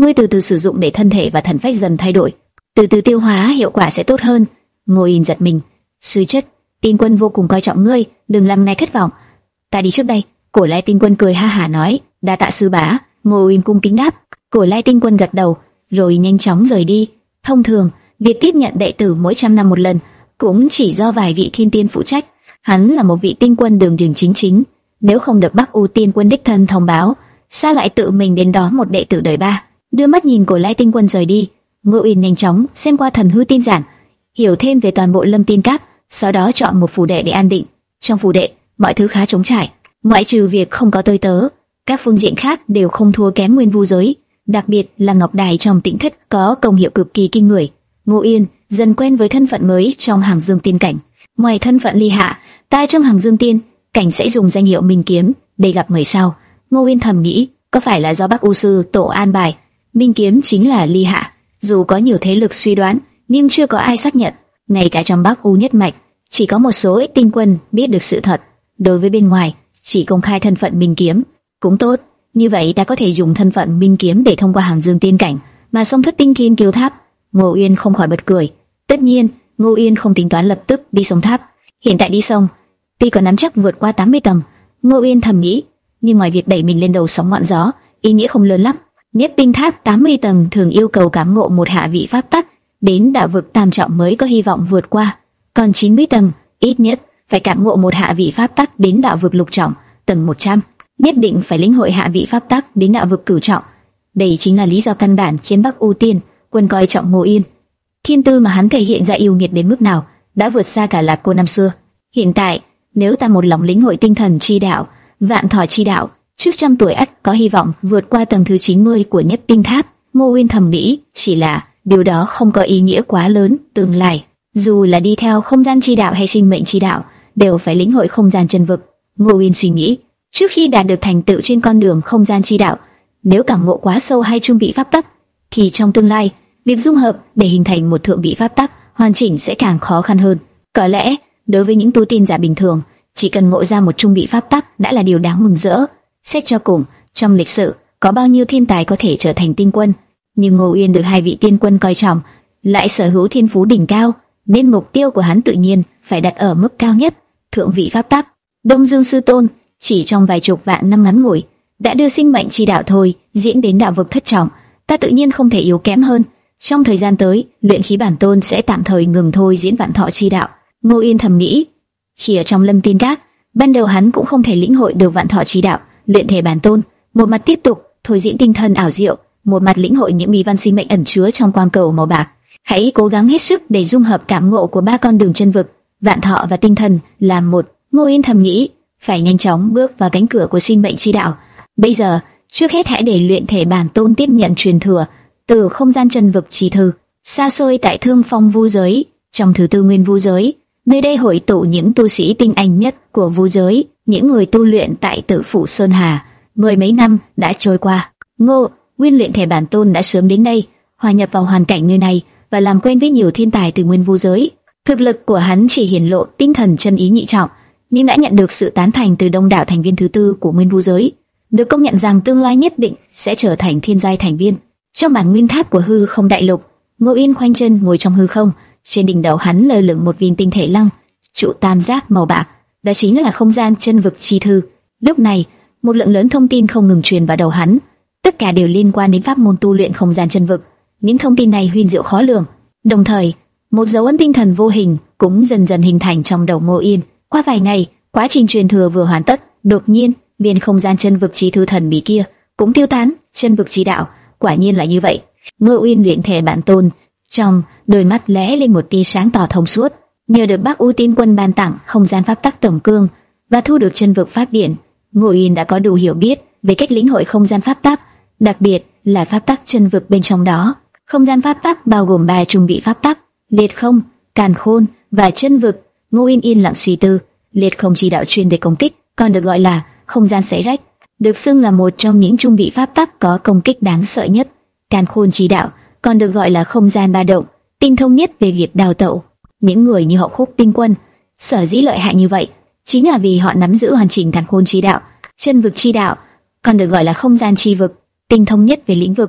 ngươi từ từ sử dụng để thân thể và thần phách dần thay đổi, từ từ tiêu hóa, hiệu quả sẽ tốt hơn. Ngô Yên giật mình. Sư chất, Tiên Quân vô cùng coi trọng ngươi, đừng làm ngài thất vọng. Ta đi trước đây. Cổ Lai Tinh Quân cười ha hả nói, đa tạ sư bá. Ngô Yên cung kính đáp. Cổ Lai Tinh Quân gật đầu, rồi nhanh chóng rời đi. Thông thường, việc tiếp nhận đệ tử mỗi trăm năm một lần cũng chỉ do vài vị thiên tiên phụ trách. Hắn là một vị tinh quân đường đường chính chính, nếu không được Bắc U Tiên Quân đích thân thông báo, sao lại tự mình đến đón một đệ tử đời ba? Đưa mắt nhìn Cổ Lai Tinh Quân rời đi, Ngô Uyên nhanh chóng xem qua thần hư tin giản, hiểu thêm về toàn bộ Lâm Tiên Các, sau đó chọn một phủ đệ để an định. Trong phủ đệ, mọi thứ khá trống trải, ngoại trừ việc không có tôi tớ, các phương diện khác đều không thua kém Nguyên Vu giới, đặc biệt là ngọc đài trong Tĩnh Thất có công hiệu cực kỳ kinh người. Ngô Uyên dần quen với thân phận mới trong Hàng Dương Tiên cảnh. Ngoài thân phận ly hạ, ta trong Hàng Dương Tiên cảnh sẽ dùng danh hiệu Minh Kiếm để gặp người sau. Ngô Uyên thầm nghĩ, có phải là do Bắc U sư tổ an bài? Minh Kiếm chính là ly hạ, dù có nhiều thế lực suy đoán, nhưng chưa có ai xác nhận. Ngay cả trong Bắc U nhất mạch, chỉ có một số ít tinh quân biết được sự thật. Đối với bên ngoài, chỉ công khai thân phận Minh Kiếm cũng tốt. Như vậy ta có thể dùng thân phận Minh Kiếm để thông qua Hàng Dương Tiên cảnh mà xông thất Tinh Thiên Kiêu Tháp. Ngô Uyên không khỏi bật cười. Tất nhiên, Ngô Uyên không tính toán lập tức đi sông tháp. Hiện tại đi sông, tuy có nắm chắc vượt qua tám mươi tầng, Ngô Uyên thầm nghĩ, nhưng ngoài việc đẩy mình lên đầu sóng ngọn gió, ý nghĩa không lớn lắm. Nhất Tinh Tháp tám mươi tầng thường yêu cầu cảm ngộ một hạ vị pháp tắc, đến đạo vực tam trọng mới có hy vọng vượt qua. Còn chín mươi tầng, ít nhất phải cảm ngộ một hạ vị pháp tắc đến đạo vực lục trọng, tầng một trăm, nhất định phải lĩnh hội hạ vị pháp tắc đến đạo vực cửu trọng. Đây chính là lý do căn bản khiến Bắc U Tiên Quân coi trọng Ngô Uyên. Thiên tư mà hắn thể hiện ra yêu nghiệt đến mức nào, đã vượt xa cả Lạc Cô năm xưa. Hiện tại, nếu ta một lòng lĩnh hội tinh thần chi đạo, vạn thọ chi đạo, trước trăm tuổi ắt có hy vọng vượt qua tầng thứ chín mươi của Nhất Tinh Tháp. Ngô Uyên thầm nghĩ, chỉ là điều đó không có ý nghĩa quá lớn. Tương lai, dù là đi theo không gian chi đạo hay sinh mệnh chi đạo, đều phải lĩnh hội không gian chân vực. Ngô Uyên suy nghĩ, trước khi đạt được thành tựu trên con đường không gian chi đạo, nếu cảm ngộ quá sâu hay trung vị pháp tắc, thì trong tương lai, việc dung hợp để hình thành một thượng vị pháp tắc hoàn chỉnh sẽ càng khó khăn hơn. Có lẽ, đối với những tu tiên giả bình thường, chỉ cần ngộ ra một trung vị pháp tắc đã là điều đáng mừng rỡ. Xét cho cùng, trong lịch sử có bao nhiêu thiên tài có thể trở thành tiên quân, nhưng Ngô Uyên được hai vị tiên quân coi trọng, lại sở hữu thiên phú đỉnh cao, nên mục tiêu của hắn tự nhiên phải đặt ở mức cao nhất, thượng vị pháp tắc. Đông Dương Sư Tôn chỉ trong vài chục vạn năm ngắn ngủi đã đưa sinh mệnh chi đạo thôi diễn đến đạo vực thất trọng, ta tự nhiên không thể yếu kém hơn. Trong thời gian tới, luyện khí bản tôn sẽ tạm thời ngừng thôi diễn vạn thọ chi đạo. Ngô Uyên thầm nghĩ, khi ở trong Lâm Tiên Các, ban đầu hắn cũng không thể lĩnh hội được vạn thọ chi đạo. Luyện thể bản tôn, một mặt tiếp tục thôi diễn tinh thần ảo diệu, một mặt lĩnh hội những bí văn sinh mệnh ẩn chứa trong quang cầu màu bạc. Hãy cố gắng hết sức để dung hợp cảm ngộ của ba con đường chân vực, vạn thọ và tinh thần làm một. Ngô Uyên thầm nghĩ, phải nhanh chóng bước vào cánh cửa của sinh mệnh chi đạo. Bây giờ, trước hết hãy để luyện thể bản tôn tiếp nhận truyền thừa từ không gian chân vực chi thư. Xa xôi tại Thương Phong Vu giới, trong thứ tư Nguyên Vu giới, nơi đây hội tụ những tu sĩ tinh anh nhất của Vu giới, những người tu luyện tại Tử Phủ Sơn Hà. Mười mấy năm đã trôi qua, Ngô Uyên luyện thể bản tôn đã sớm đến đây, hòa nhập vào hoàn cảnh nơi này và làm quen với nhiều thiên tài từ Nguyên Vu giới. Thực lực của hắn chỉ hiển lộ tinh thần chân ý nhị trọng, nhưng đã nhận được sự tán thành từ đông đảo thành viên thứ tư của Nguyên Vu giới, được công nhận rằng tương lai nhất định sẽ trở thành thiên giai thành viên. Trong bản nguyên tháp của hư không đại lục, Ngô Uyên khoanh chân ngồi trong hư không, trên đỉnh đầu hắn lơ lửng một viên tinh thể lăng trụ tam giác màu bạc, đó chính là không gian chân vực chi thư. Lúc này, một lượng lớn thông tin không ngừng truyền vào đầu hắn, tất cả đều liên quan đến pháp môn tu luyện không gian chân vực. Những thông tin này huyền diệu khó lường, đồng thời một dấu ấn tinh thần vô hình cũng dần dần hình thành trong đầu Ngô Uyên. Qua vài ngày, quá trình truyền thừa vừa hoàn tất, đột nhiên viên không gian chân vực chi thư thần bí kia cũng tiêu tán. Chân vực chi đạo, quả nhiên là như vậy. Ngô Uyên luyện thể bản tôn, trong đôi mắt lóe lên một tia sáng tỏ thông suốt. Nhờ được Bắc U Tiên Quân ban tặng không gian pháp tắc tổng cương và thu được chân vực pháp điển, Ngô Uyên đã có đủ hiểu biết về cách lĩnh hội không gian pháp tắc, đặc biệt là pháp tắc chân vực bên trong đó. Không gian pháp tắc bao gồm ba trung vị pháp tắc: liệt không, càn khôn và chân vực. Ngô Uyên yên lặng suy tư. Liệt không chi đạo chuyên về công kích, còn được gọi là không gian xé rách, được xưng là một trong những trung vị pháp tắc có công kích đáng sợ nhất. Càn khôn chi đạo còn được gọi là không gian ba động, tinh thông nhất về việc đào tẩu. Những người như Hậu Khúc Tinh Quân sở dĩ lợi hại như vậy, chính là vì họ nắm giữ hoàn chỉnh càn khôn chi đạo. Chân vực chi đạo còn được gọi là không gian chi vực, tinh thông nhất về lĩnh vực,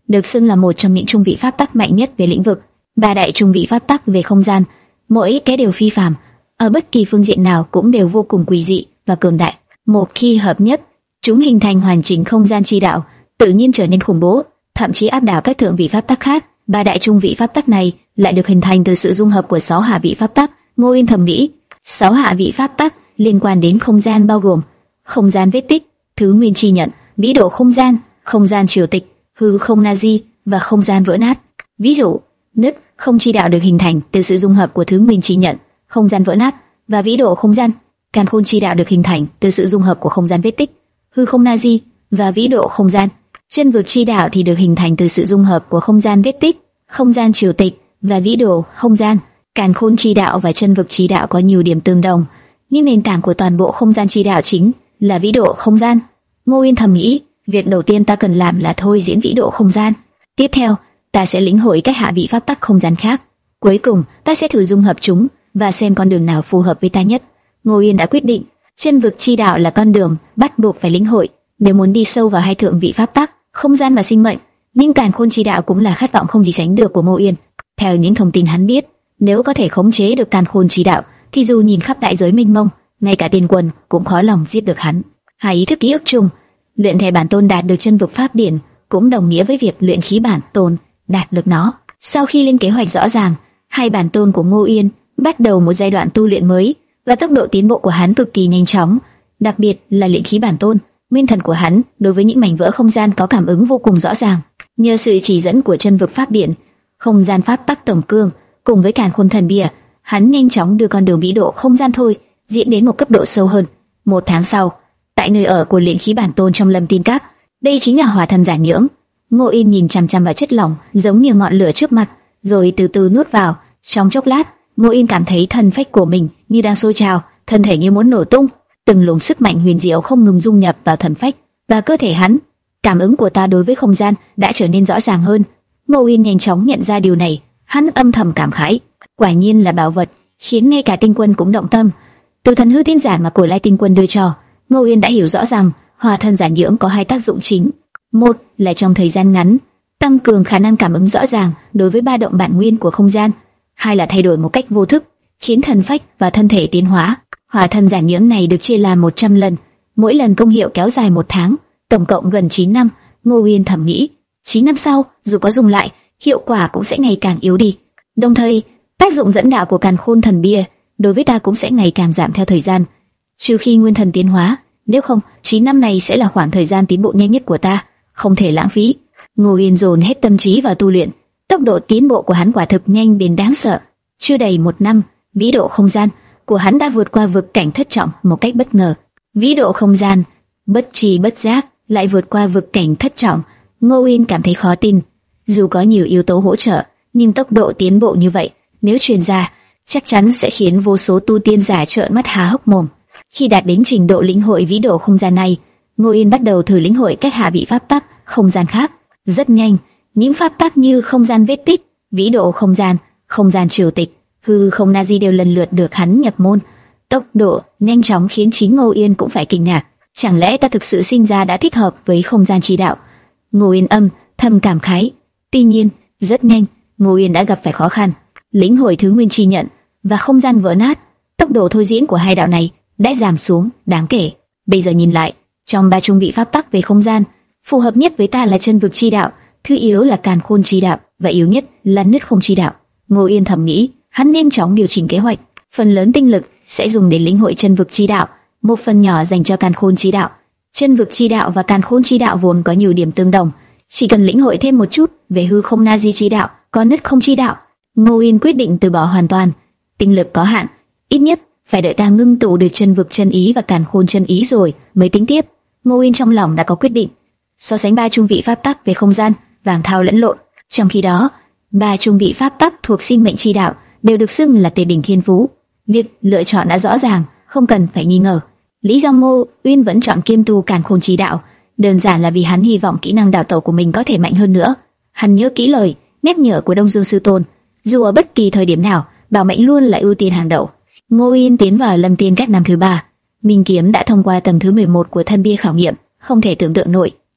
được xưng là một trong những trung vị pháp tắc mạnh nhất về lĩnh vực. Ba đại trung vị pháp tắc về không gian, mỗi cái đều phi phàm, ở bất kỳ phương diện nào cũng đều vô cùng quý dị và cường đại. Một khi hợp nhất, chúng hình thành hoàn chỉnh không gian chi đạo, tự nhiên trở nên khủng bố, thậm chí áp đảo các thượng vị pháp tắc khác. Ba đại trung vị pháp tắc này lại được hình thành từ sự dung hợp của sáu hạ vị pháp tắc. Ngô Yên thầm nghĩ, sáu hạ vị pháp tắc liên quan đến không gian bao gồm không gian vết tích, thứ nguyên chi nhận, vĩ độ không gian, không gian triều tịch, hư không Nazi và không gian vỡ nát. Ví dụ, nứt không chi đạo được hình thành từ sự dung hợp của thứ nguyên chi nhận, không gian vỡ nát và vĩ độ không gian. Càn khôn chi đạo được hình thành từ sự dung hợp của không gian vết tích, hư không Nazi và vĩ độ không gian. Chân vực chi đạo thì được hình thành từ sự dung hợp của không gian vết tích, không gian triều tịch và vĩ độ không gian. Càn khôn chi đạo và chân vực chi đạo có nhiều điểm tương đồng, nhưng nền tảng của toàn bộ không gian chi đạo chính là vĩ độ không gian. Ngô Yên thầm nghĩ, việc đầu tiên ta cần làm là thôi diễn vĩ độ không gian. Tiếp theo, ta sẽ lĩnh hội các hạ vị pháp tắc không gian khác. Cuối cùng, ta sẽ thử dung hợp chúng và xem con đường nào phù hợp với ta nhất. Ngô Yên đã quyết định, chân vực chi đạo là con đường bắt buộc phải lĩnh hội nếu muốn đi sâu vào hai thượng vị pháp tắc, không gian và sinh mệnh. Nhưng càn khôn chi đạo cũng là khát vọng không gì sánh được của Ngô Yên. Theo những thông tin hắn biết, nếu có thể khống chế được càn khôn chi đạo, thì dù nhìn khắp đại giới mênh mông, ngay cả tiên quân cũng khó lòng giết được hắn. Hai ý thức ký ức chung, luyện thể bản tôn đạt được chân vực pháp điển cũng đồng nghĩa với việc luyện khí bản tôn đạt được nó. Sau khi lên kế hoạch rõ ràng, hai bản tôn của Ngô Yên bắt đầu một giai đoạn tu luyện mới, và tốc độ tiến bộ của hắn cực kỳ nhanh chóng, đặc biệt là luyện khí bản tôn. Nguyên thần của hắn đối với những mảnh vỡ không gian có cảm ứng vô cùng rõ ràng. Nhờ sự chỉ dẫn của chân vực pháp điển, không gian pháp tắc tổng cương cùng với càn khôn thần bia, hắn nhanh chóng đưa con đường vĩ độ không gian thôi diễn đến một cấp độ sâu hơn. Một tháng sau, tại nơi ở của luyện khí bản tôn trong Lâm Tiên Các, đây chính là hỏa thần giản nhưỡng. Ngô Yên nhìn chằm chằm vào chất lỏng giống như ngọn lửa trước mặt, rồi từ từ nuốt vào. Trong chốc lát, Ngô Yên cảm thấy thân phách của mình như đang sôi trào, thân thể như muốn nổ tung. Từng luồng sức mạnh huyền diệu không ngừng dung nhập vào thần phách và cơ thể hắn. Cảm ứng của ta đối với không gian đã trở nên rõ ràng hơn. Ngô Yên nhanh chóng nhận ra điều này, hắn âm thầm cảm khái, quả nhiên là bảo vật, khiến ngay cả tinh quân cũng động tâm. Từ thần hư thiên giản mà cổ lai tinh quân đưa cho, Ngô Yên đã hiểu rõ rằng hỏa thần giản nhưỡng có hai tác dụng chính. Một là trong thời gian ngắn tăng cường khả năng cảm ứng rõ ràng đối với ba động bản nguyên của không gian. Hai là thay đổi một cách vô thức, khiến thần phách và thân thể tiến hóa. Hỏa thần giản nhưỡng này được chia làm một trăm lần, mỗi lần công hiệu kéo dài một tháng, tổng cộng gần chín năm. Ngô Yên thầm nghĩ, chín năm sau, dù có dùng lại, hiệu quả cũng sẽ ngày càng yếu đi. Đồng thời, tác dụng dẫn đạo của càn khôn thần bia đối với ta cũng sẽ ngày càng giảm theo thời gian, trừ khi nguyên thần tiến hóa. Nếu không, chín năm này sẽ là khoảng thời gian tiến bộ nhanh nhất của ta, không thể lãng phí. Ngô Yên dồn hết tâm trí vào tu luyện, tốc độ tiến bộ của hắn quả thực nhanh đến đáng sợ. Chưa đầy một năm, vĩ độ không gian của hắn đã vượt qua vực cảnh thất trọng một cách bất ngờ. Vĩ độ không gian, bất tri bất giác lại vượt qua vực cảnh thất trọng. Ngô Yên cảm thấy khó tin. Dù có nhiều yếu tố hỗ trợ, nhưng tốc độ tiến bộ như vậy, nếu truyền ra, chắc chắn sẽ khiến vô số tu tiên giả trợn mắt há hốc mồm. Khi đạt đến trình độ lĩnh hội vĩ độ không gian này, Ngô Yên bắt đầu thử lĩnh hội các hạ vị pháp tắc không gian khác. Rất nhanh, những pháp tắc như không gian vết tích, vĩ độ không gian, không gian triều tịch, hư không Nazi đều lần lượt được hắn nhập môn. Tốc độ nhanh chóng khiến chính Ngô Yên cũng phải kinh ngạc. Chẳng lẽ ta thực sự sinh ra đã thích hợp với không gian chi đạo? Ngô Yên âm thầm cảm khái. Tuy nhiên, rất nhanh, Ngô Yên đã gặp phải khó khăn. Lĩnh hội thứ nguyên chi nhận và không gian vỡ nát, tốc độ thôi diễn của hai đạo này đã giảm xuống đáng kể. Bây giờ nhìn lại, trong ba trung vị pháp tắc về không gian, phù hợp nhất với ta là chân vực chi đạo, thứ yếu là càn khôn chi đạo và yếu nhất là nứt không chi đạo. Ngô Yên thầm nghĩ, hắn nhanh chóng điều chỉnh kế hoạch. Phần lớn tinh lực sẽ dùng để lĩnh hội chân vực chi đạo, một phần nhỏ dành cho càn khôn chi đạo. Chân vực chi đạo và càn khôn chi đạo vốn có nhiều điểm tương đồng, chỉ cần lĩnh hội thêm một chút về hư không Nazi chi đạo, có nứt không chi đạo. Ngô Yên quyết định từ bỏ hoàn toàn. Tinh lực có hạn, ít nhất phải đợi ta ngưng tụ được chân vực chân ý và càn khôn chân ý rồi mới tính tiếp. Ngô Yên trong lòng đã có quyết định. So sánh ba trung vị pháp tắc về không gian, vàng thao lẫn lộn. Trong khi đó, ba trung vị pháp tắc thuộc sinh mệnh chi đạo đều được xưng là tuyệt đỉnh thiên phú. Việc lựa chọn đã rõ ràng, không cần phải nghi ngờ. Lý do Ngô Uyên vẫn chọn kiêm tu càn khôn chi đạo, đơn giản là vì hắn hy vọng kỹ năng đào tẩu của mình có thể mạnh hơn nữa. Hắn nhớ kỹ lời nhắc nhở của Đông Dương sư tôn, dù ở bất kỳ thời điểm nào, bảo mệnh luôn là ưu tiên hàng đầu. Ngô Uyên tiến vào Lâm Tiên Các năm thứ ba, Minh kiếm đã thông qua tầng thứ mười một của thân bia khảo nghiệm, không thể tưởng tượng nổi,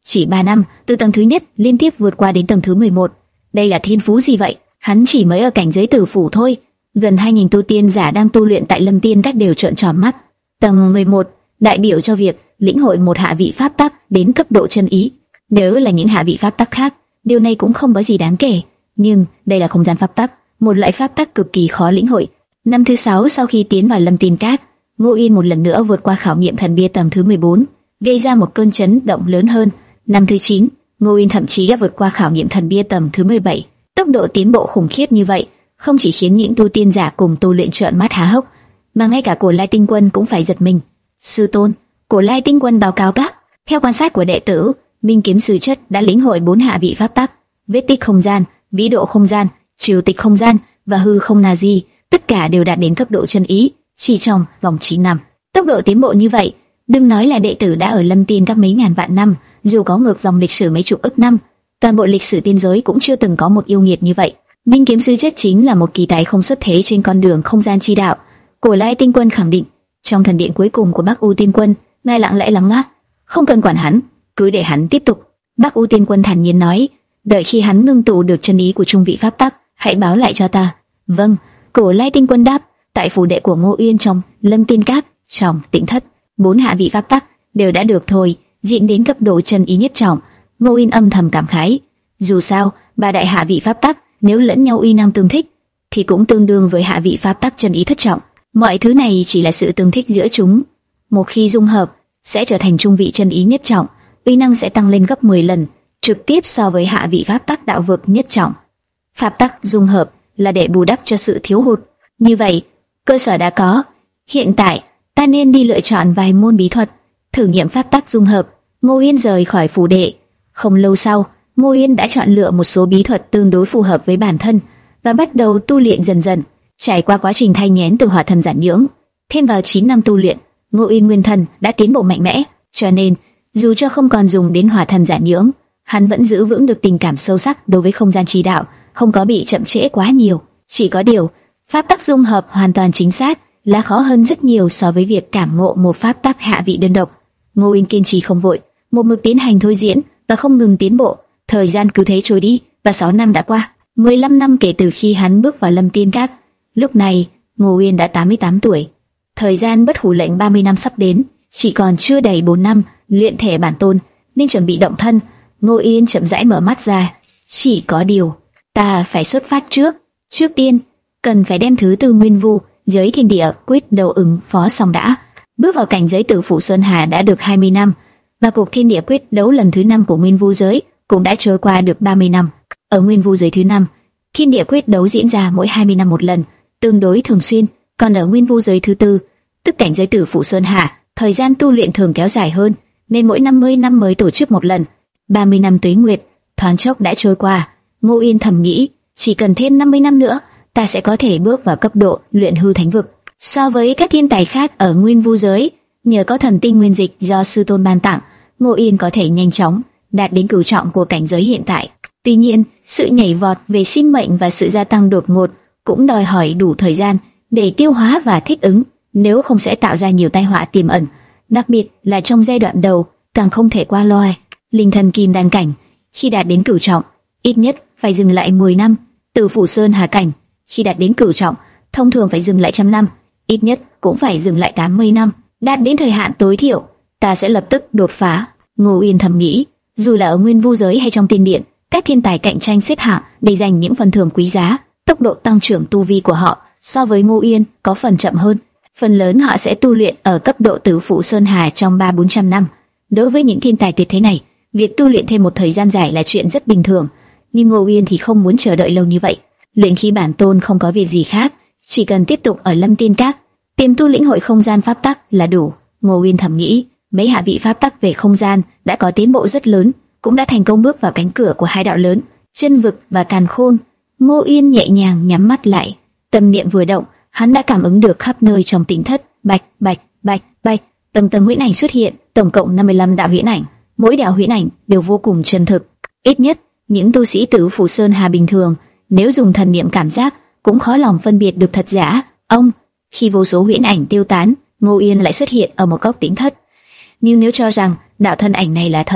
chỉ ba năm, từ tầng thứ nhất liên tiếp vượt qua đến tầng thứ mười một. Đây là thiên phú gì vậy? Hắn chỉ mới ở cảnh giới tử phủ thôi. Gần hai nghìn tu tiên giả đang tu luyện tại Lâm Tiên Các đều trợn tròn mắt. Tầng mười một đại biểu cho việc lĩnh hội một hạ vị pháp tắc đến cấp độ chân ý. Nếu là những hạ vị pháp tắc khác, điều này cũng không có gì đáng kể, nhưng đây là không gian pháp tắc, một loại pháp tắc cực kỳ khó lĩnh hội. Năm thứ sáu sau khi tiến vào Lâm Tiên Các, Ngô Yên một lần nữa vượt qua khảo nghiệm thần bia tầng thứ mười bốn, gây ra một cơn chấn động lớn hơn. Năm thứ chín, Ngô Yên thậm chí đã vượt qua khảo nghiệm thần bia tầng thứ mười bảy. Tốc độ tiến bộ khủng khiếp như vậy, không chỉ khiến những tu tiên giả cùng tu luyện trợn mắt há hốc, mà ngay cả Cổ Lai Tinh Quân cũng phải giật mình. Sư tôn, Cổ Lai Tinh Quân báo cáo các, theo quan sát của đệ tử, Minh Kiếm Sư Chất đã lĩnh hội bốn hạ vị pháp tắc: vết tích không gian, vĩ độ không gian, triều tịch không gian và hư không na di, tất cả đều đạt đến cấp độ chân ý, chỉ trong vòng chín năm. Tốc độ tiến bộ như vậy, đừng nói là đệ tử đã ở Lâm Tiên Các mấy ngàn vạn năm, dù có ngược dòng lịch sử mấy chục ức năm, toàn bộ lịch sử tiên giới cũng chưa từng có một yêu nghiệt như vậy. Minh Kiếm Sư Chất chính là một kỳ tài không xuất thế trên con đường không gian chi đạo. Cổ Lai Tinh Quân khẳng định. Trong thần điện cuối cùng của Bắc U Tiên Quân, ngài lặng lẽ lắng ngắt, không cần quản hắn, cứ để hắn tiếp tục. Bắc U Tiên Quân thản nhiên nói, đợi khi hắn ngưng tụ được chân ý của trung vị pháp tắc, hãy báo lại cho ta. Vâng. Cổ Lai Tinh Quân đáp. Tại phủ đệ của Ngô Yên trong Lâm Tiên Các, trong Tĩnh Thất, bốn hạ vị pháp tắc đều đã được thôi diễn đến cấp độ chân ý nhất trọng. Ngô Yên âm thầm cảm khái, dù sao ba đại hạ vị pháp tắc nếu lẫn nhau uy năng tương thích thì cũng tương đương với hạ vị pháp tắc chân ý thất trọng. Mọi thứ này chỉ là sự tương thích giữa chúng, một khi dung hợp sẽ trở thành trung vị chân ý nhất trọng, uy năng sẽ tăng lên gấp mười lần, trực tiếp so với hạ vị pháp tắc đạo vực nhất trọng. Pháp tắc dung hợp là để bù đắp cho sự thiếu hụt. Như vậy, cơ sở đã có, hiện tại ta nên đi lựa chọn vài môn bí thuật, thử nghiệm pháp tắc dung hợp. Ngô Yên rời khỏi phủ đệ. Không lâu sau, Ngô Yên đã chọn lựa một số bí thuật tương đối phù hợp với bản thân và bắt đầu tu luyện dần dần. Trải qua quá trình thay nhén từ hỏa thần giản nhưỡng, thêm vào chín năm tu luyện, Ngô Yên nguyên thần đã tiến bộ mạnh mẽ, cho nên dù cho không còn dùng đến hỏa thần giản nhưỡng, hắn vẫn giữ vững được tình cảm sâu sắc đối với không gian chi đạo, không có bị chậm trễ quá nhiều. Chỉ có điều, pháp tắc dung hợp hoàn toàn chính xác là khó hơn rất nhiều so với việc cảm ngộ một pháp tắc hạ vị đơn độc. Ngô Yên kiên trì không vội, một mực tiến hành thôi diễn và không ngừng tiến bộ. Thời gian cứ thế trôi đi và sáu năm đã qua, mười lăm năm kể từ khi hắn bước vào Lâm Tiên Các. Lúc này, Ngô Yên đã tám mươi tám tuổi. Thời gian Bất Hủ Lệnh ba mươi năm sắp đến, chỉ còn chưa đầy bốn năm luyện thể bản tôn nên chuẩn bị động thân. Ngô Yên chậm rãi mở mắt ra. Chỉ có điều, ta phải xuất phát trước. Trước tiên, cần phải đem thứ tư Nguyên Vu giới thiên địa quyết đấu ứng phó xong đã. Bước vào cảnh giới Tử Phủ Sơn Hà đã được hai mươi năm, và cuộc thiên địa quyết đấu lần thứ năm của Nguyên Vu giới cũng đã trôi qua được ba mươi năm. Ở Nguyên Vu giới thứ năm, thiên địa quyết đấu diễn ra mỗi hai mươi năm một lần, tương đối thường xuyên. Còn ở Nguyên Vu giới thứ tư, tức cảnh giới Tử Phủ Sơn Hà, thời gian tu luyện thường kéo dài hơn, nên mỗi năm mươi năm mới tổ chức một lần. ba mươi năm tuế nguyệt thoáng chốc đã trôi qua. Ngô Yên thầm nghĩ, chỉ cần thêm năm mươi năm nữa, ta sẽ có thể bước vào cấp độ luyện hư thánh vực. So với các thiên tài khác ở Nguyên Vu giới, nhờ có thần tinh nguyên dịch do sư tôn ban tặng, Ngô Yên có thể nhanh chóng đạt đến cửu trọng của cảnh giới hiện tại. Tuy nhiên, sự nhảy vọt về sinh mệnh và sự gia tăng đột ngột cũng đòi hỏi đủ thời gian để tiêu hóa và thích ứng, nếu không sẽ tạo ra nhiều tai họa tiềm ẩn, đặc biệt là trong giai đoạn đầu, càng không thể qua loa. Linh thần kim đan cảnh khi đạt đến cửu trọng, ít nhất phải dừng lại mười năm. Tử Phủ Sơn Hà cảnh khi đạt đến cửu trọng, thông thường phải dừng lại trăm năm, ít nhất cũng phải dừng lại tám mươi năm. Đạt đến thời hạn tối thiểu, ta sẽ lập tức đột phá. Ngô Yên thầm nghĩ, dù là ở Nguyên Vu giới hay trong tiên điện, các thiên tài cạnh tranh xếp hạng để giành những phần thưởng quý giá. Tốc độ tăng trưởng tu vi của họ so với Ngô Yên có phần chậm hơn. Phần lớn họ sẽ tu luyện ở cấp độ Tử Phủ Sơn Hà trong ba bốn trăm năm. Đối với những thiên tài tuyệt thế này, việc tu luyện thêm một thời gian dài là chuyện rất bình thường. Nhưng Ngô Yên thì không muốn chờ đợi lâu như vậy. Luyện khí bản tôn không có việc gì khác, chỉ cần tiếp tục ở Lâm Tiên Các, tiềm tu lĩnh hội không gian pháp tắc là đủ. Ngô Yên thầm nghĩ, mấy hạ vị pháp tắc về không gian đã có tiến bộ rất lớn, cũng đã thành công bước vào cánh cửa của hai đạo lớn, Chân Vực và Càn Khôn. Ngô Yên nhẹ nhàng nhắm mắt lại, tâm niệm vừa động, hắn đã cảm ứng được khắp nơi trong Tĩnh Thất, bạch bạch bạch bạch, tầng tầng huyễn ảnh xuất hiện, tổng cộng năm mươi lăm đạo huyễn ảnh, mỗi đạo huyễn ảnh đều vô cùng chân thực. Ít nhất, những tu sĩ Tử Phủ Sơn Hà bình thường, nếu dùng thần niệm cảm giác, cũng khó lòng phân biệt được thật giả. Ông, khi vô số huyễn ảnh tiêu tán, Ngô Yên lại xuất hiện ở một góc Tĩnh Thất. Nhưng nếu cho rằng đạo thân ảnh này là thật,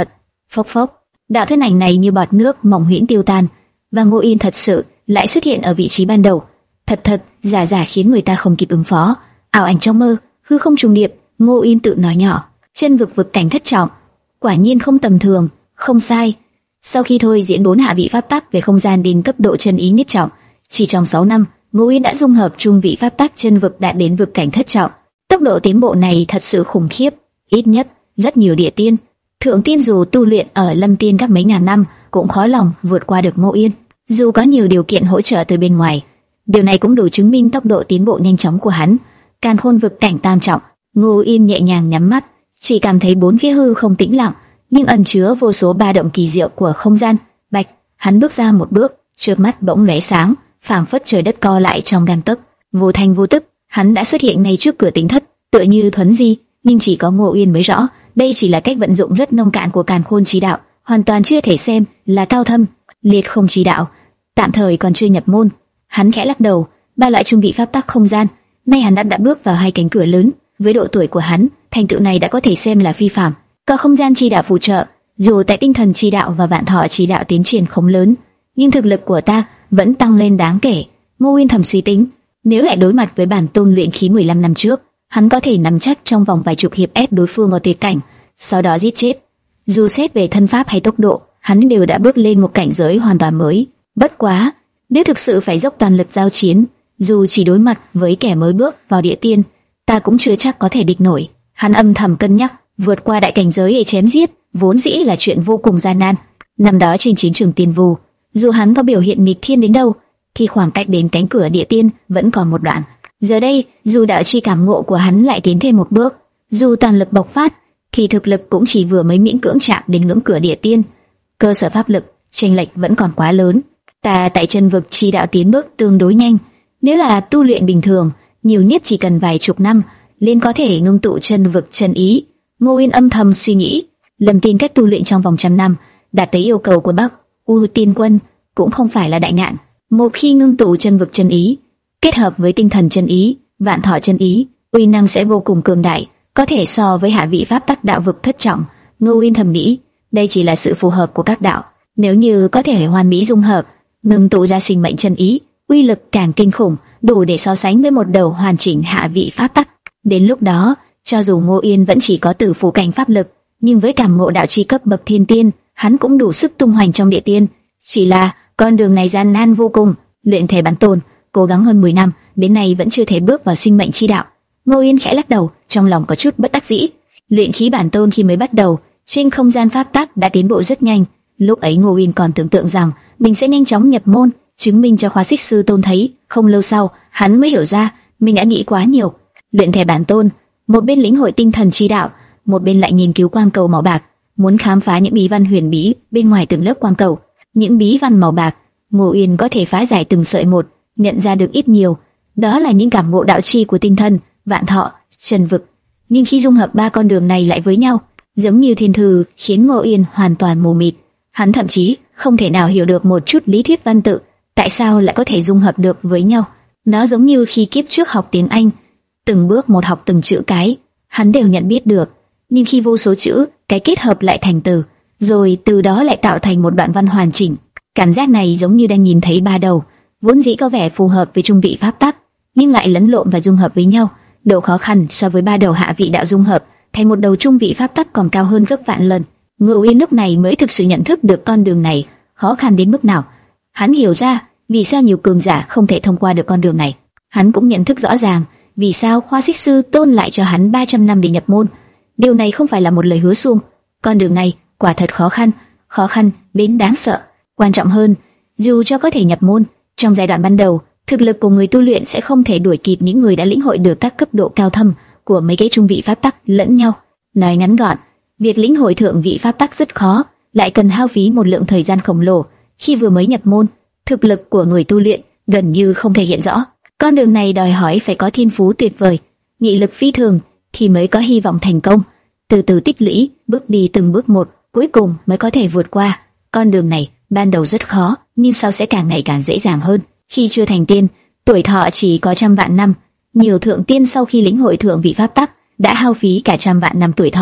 Phốc phốc, đạo thân ảnh này như bọt nước mỏng huyễn tiêu tan, và Ngô Yên thật sự lại xuất hiện ở vị trí ban đầu. Thật thật, giả giả khiến người ta không kịp ứng phó. Ảo ảnh trong mơ, hư không trùng điệp, Ngô Yên tự nói nhỏ, chân vực vực cảnh thất trọng, quả nhiên không tầm thường, không sai. Sau khi thôi diễn bốn hạ vị pháp tắc về không gian đến cấp độ chân ý nhất trọng, chỉ trong sáu năm, Ngô Yên đã dung hợp trung vị pháp tắc chân vực đạt đến vực cảnh thất trọng. Tốc độ tiến bộ này thật sự khủng khiếp, ít nhất rất nhiều địa tiên, thượng tiên dù tu luyện ở Lâm Tiên các mấy ngàn năm cũng khó lòng vượt qua được Ngô Yên. Dù có nhiều điều kiện hỗ trợ từ bên ngoài, điều này cũng đủ chứng minh tốc độ tiến bộ nhanh chóng của hắn. Càn khôn vực cảnh tam trọng, Ngô Yên nhẹ nhàng nhắm mắt, chỉ cảm thấy bốn phía hư không tĩnh lặng, nhưng ẩn chứa vô số ba động kỳ diệu của không gian. Bạch, hắn bước ra một bước, chớp mắt bỗng lóe sáng, phảng phất trời đất co lại trong gang tấc. Vô thành vô tức, hắn đã xuất hiện ngay trước cửa tính thất, tựa như thuấn di, nhưng chỉ có Ngô Yên mới rõ, đây chỉ là cách vận dụng rất nông cạn của Càn Khôn Chi Đạo, hoàn toàn chưa thể xem là cao thâm. Liệt Không Chi Đạo, tạm thời còn chưa nhập môn. Hắn khẽ lắc đầu, ba loại trung vị pháp tắc không gian, nay hắn đã đã bước vào hai cánh cửa lớn. Với độ tuổi của hắn, thành tựu này đã có thể xem là phi phàm. Có không gian chi đạo phụ trợ, dù tại tinh thần chi đạo và vạn thọ chi đạo tiến triển không lớn, nhưng thực lực của ta vẫn tăng lên đáng kể. Ngô Uyên thầm suy tính, nếu lại đối mặt với bản tôn luyện khí mười lăm năm trước, hắn có thể nắm chắc trong vòng vài chục hiệp ép đối phương vào tuyệt cảnh, sau đó giết chết. Dù xét về thân pháp hay tốc độ, hắn đều đã bước lên một cảnh giới hoàn toàn mới. Bất quá, nếu thực sự phải dốc toàn lực giao chiến, dù chỉ đối mặt với kẻ mới bước vào địa tiên, ta cũng chưa chắc có thể địch nổi. Hắn âm thầm cân nhắc, vượt qua đại cảnh giới để chém giết, vốn dĩ là chuyện vô cùng gian nan. Năm đó trên chiến trường Tiên Vu, dù hắn có biểu hiện nghịch thiên đến đâu, thì khoảng cách đến cánh cửa địa tiên vẫn còn một đoạn. Giờ đây, dù đạo chi cảm ngộ của hắn lại tiến thêm một bước, dù toàn lực bộc phát, thì thực lực cũng chỉ vừa mới miễn cưỡng chạm đến ngưỡng cửa địa tiên. Cơ sở pháp lực chênh lệch vẫn còn quá lớn. Ta tại chân vực chi đạo tiến bước tương đối nhanh, nếu là tu luyện bình thường, nhiều nhất chỉ cần vài chục năm, liền có thể ngưng tụ chân vực chân ý. Ngô Uyên âm thầm suy nghĩ, Lâm Tiên cách tu luyện trong vòng trăm năm, đạt tới yêu cầu của Bắc U Tiên Quân, cũng không phải là đại nạn. Một khi ngưng tụ chân vực chân ý, kết hợp với tinh thần chân ý, vạn thọ chân ý, uy năng sẽ vô cùng cường đại, có thể so với hạ vị pháp tắc đạo vực thất trọng. Ngô Uyên thầm nghĩ, đây chỉ là sự phù hợp của các đạo, nếu như có thể hoàn mỹ dung hợp, ngưng tụ ra sinh mệnh chân ý, uy lực càng kinh khủng, đủ để so sánh với một đầu hoàn chỉnh hạ vị pháp tắc. Đến lúc đó, cho dù Ngô Yên vẫn chỉ có tử phủ cảnh pháp lực, nhưng với cảm ngộ đạo chi cấp bậc thiên tiên, hắn cũng đủ sức tung hoành trong địa tiên. Chỉ là con đường này gian nan vô cùng. Luyện thể bản tôn, cố gắng hơn mười năm, đến nay vẫn chưa thể bước vào sinh mệnh chi đạo. Ngô Yên khẽ lắc đầu, trong lòng có chút bất đắc dĩ. Luyện khí bản tôn khi mới bắt đầu, trên không gian pháp tắc đã tiến bộ rất nhanh. Lúc ấy Ngô Yên còn tưởng tượng rằng mình sẽ nhanh chóng nhập môn, chứng minh cho Khóa Xích Sư Tôn thấy. Không lâu sau, hắn mới hiểu ra mình đã nghĩ quá nhiều. Luyện thể bản tôn, một bên lĩnh hội tinh thần chi đạo, một bên lại nghiên cứu quang cầu màu bạc, muốn khám phá những bí văn huyền bí bên ngoài từng lớp quang cầu. Những bí văn màu bạc, Ngô Uyên có thể phá giải từng sợi một, nhận ra được ít nhiều, đó là những cảm ngộ đạo chi của tinh thần, vạn thọ, chân vực. Nhưng khi dung hợp ba con đường này lại với nhau, giống như thiên thư, khiến Ngô Uyên hoàn toàn mù mịt. Hắn thậm chí không thể nào hiểu được một chút lý thuyết văn tự, tại sao lại có thể dung hợp được với nhau. Nó giống như khi kiếp trước học tiếng Anh, từng bước một học từng chữ cái, hắn đều nhận biết được, nhưng khi vô số chữ cái kết hợp lại thành từ, rồi từ đó lại tạo thành một đoạn văn hoàn chỉnh, cảm giác này giống như đang nhìn thấy ba đầu, vốn dĩ có vẻ phù hợp với trung vị pháp tắc, nhưng lại lẫn lộn và dung hợp với nhau. Độ khó khăn so với ba đầu hạ vị đạo dung hợp thành một đầu trung vị pháp tắc còn cao hơn gấp vạn lần. Ngô Uyên lúc này mới thực sự nhận thức được con đường này khó khăn đến mức nào. Hắn hiểu ra vì sao nhiều cường giả không thể thông qua được con đường này. Hắn cũng nhận thức rõ ràng vì sao Khóa Xích Sư Tôn lại cho hắn ba trăm năm để nhập môn. Điều này không phải là một lời hứa suông. Con đường này quả thật khó khăn, khó khăn đến đáng sợ. Quan trọng hơn, dù cho có thể nhập môn, trong giai đoạn ban đầu, thực lực của người tu luyện sẽ không thể đuổi kịp những người đã lĩnh hội được các cấp độ cao thâm của mấy cái trung vị pháp tắc lẫn nhau. Nói ngắn gọn, việc lĩnh hội thượng vị pháp tắc rất khó, lại cần hao phí một lượng thời gian khổng lồ. Khi vừa mới nhập môn, thực lực của người tu luyện gần như không thể hiện rõ. Con đường này đòi hỏi phải có thiên phú tuyệt vời, nghị lực phi thường thì mới có hy vọng thành công. Từ từ tích lũy, bước đi từng bước một, cuối cùng mới có thể vượt qua. Con đường này ban đầu rất khó, nhưng sau sẽ càng ngày càng dễ dàng hơn. Khi chưa thành tiên, tuổi thọ chỉ có trăm vạn năm. Nhiều thượng tiên sau khi lĩnh hội thượng vị pháp tắc đã hao phí cả trăm vạn năm tuổi thọ,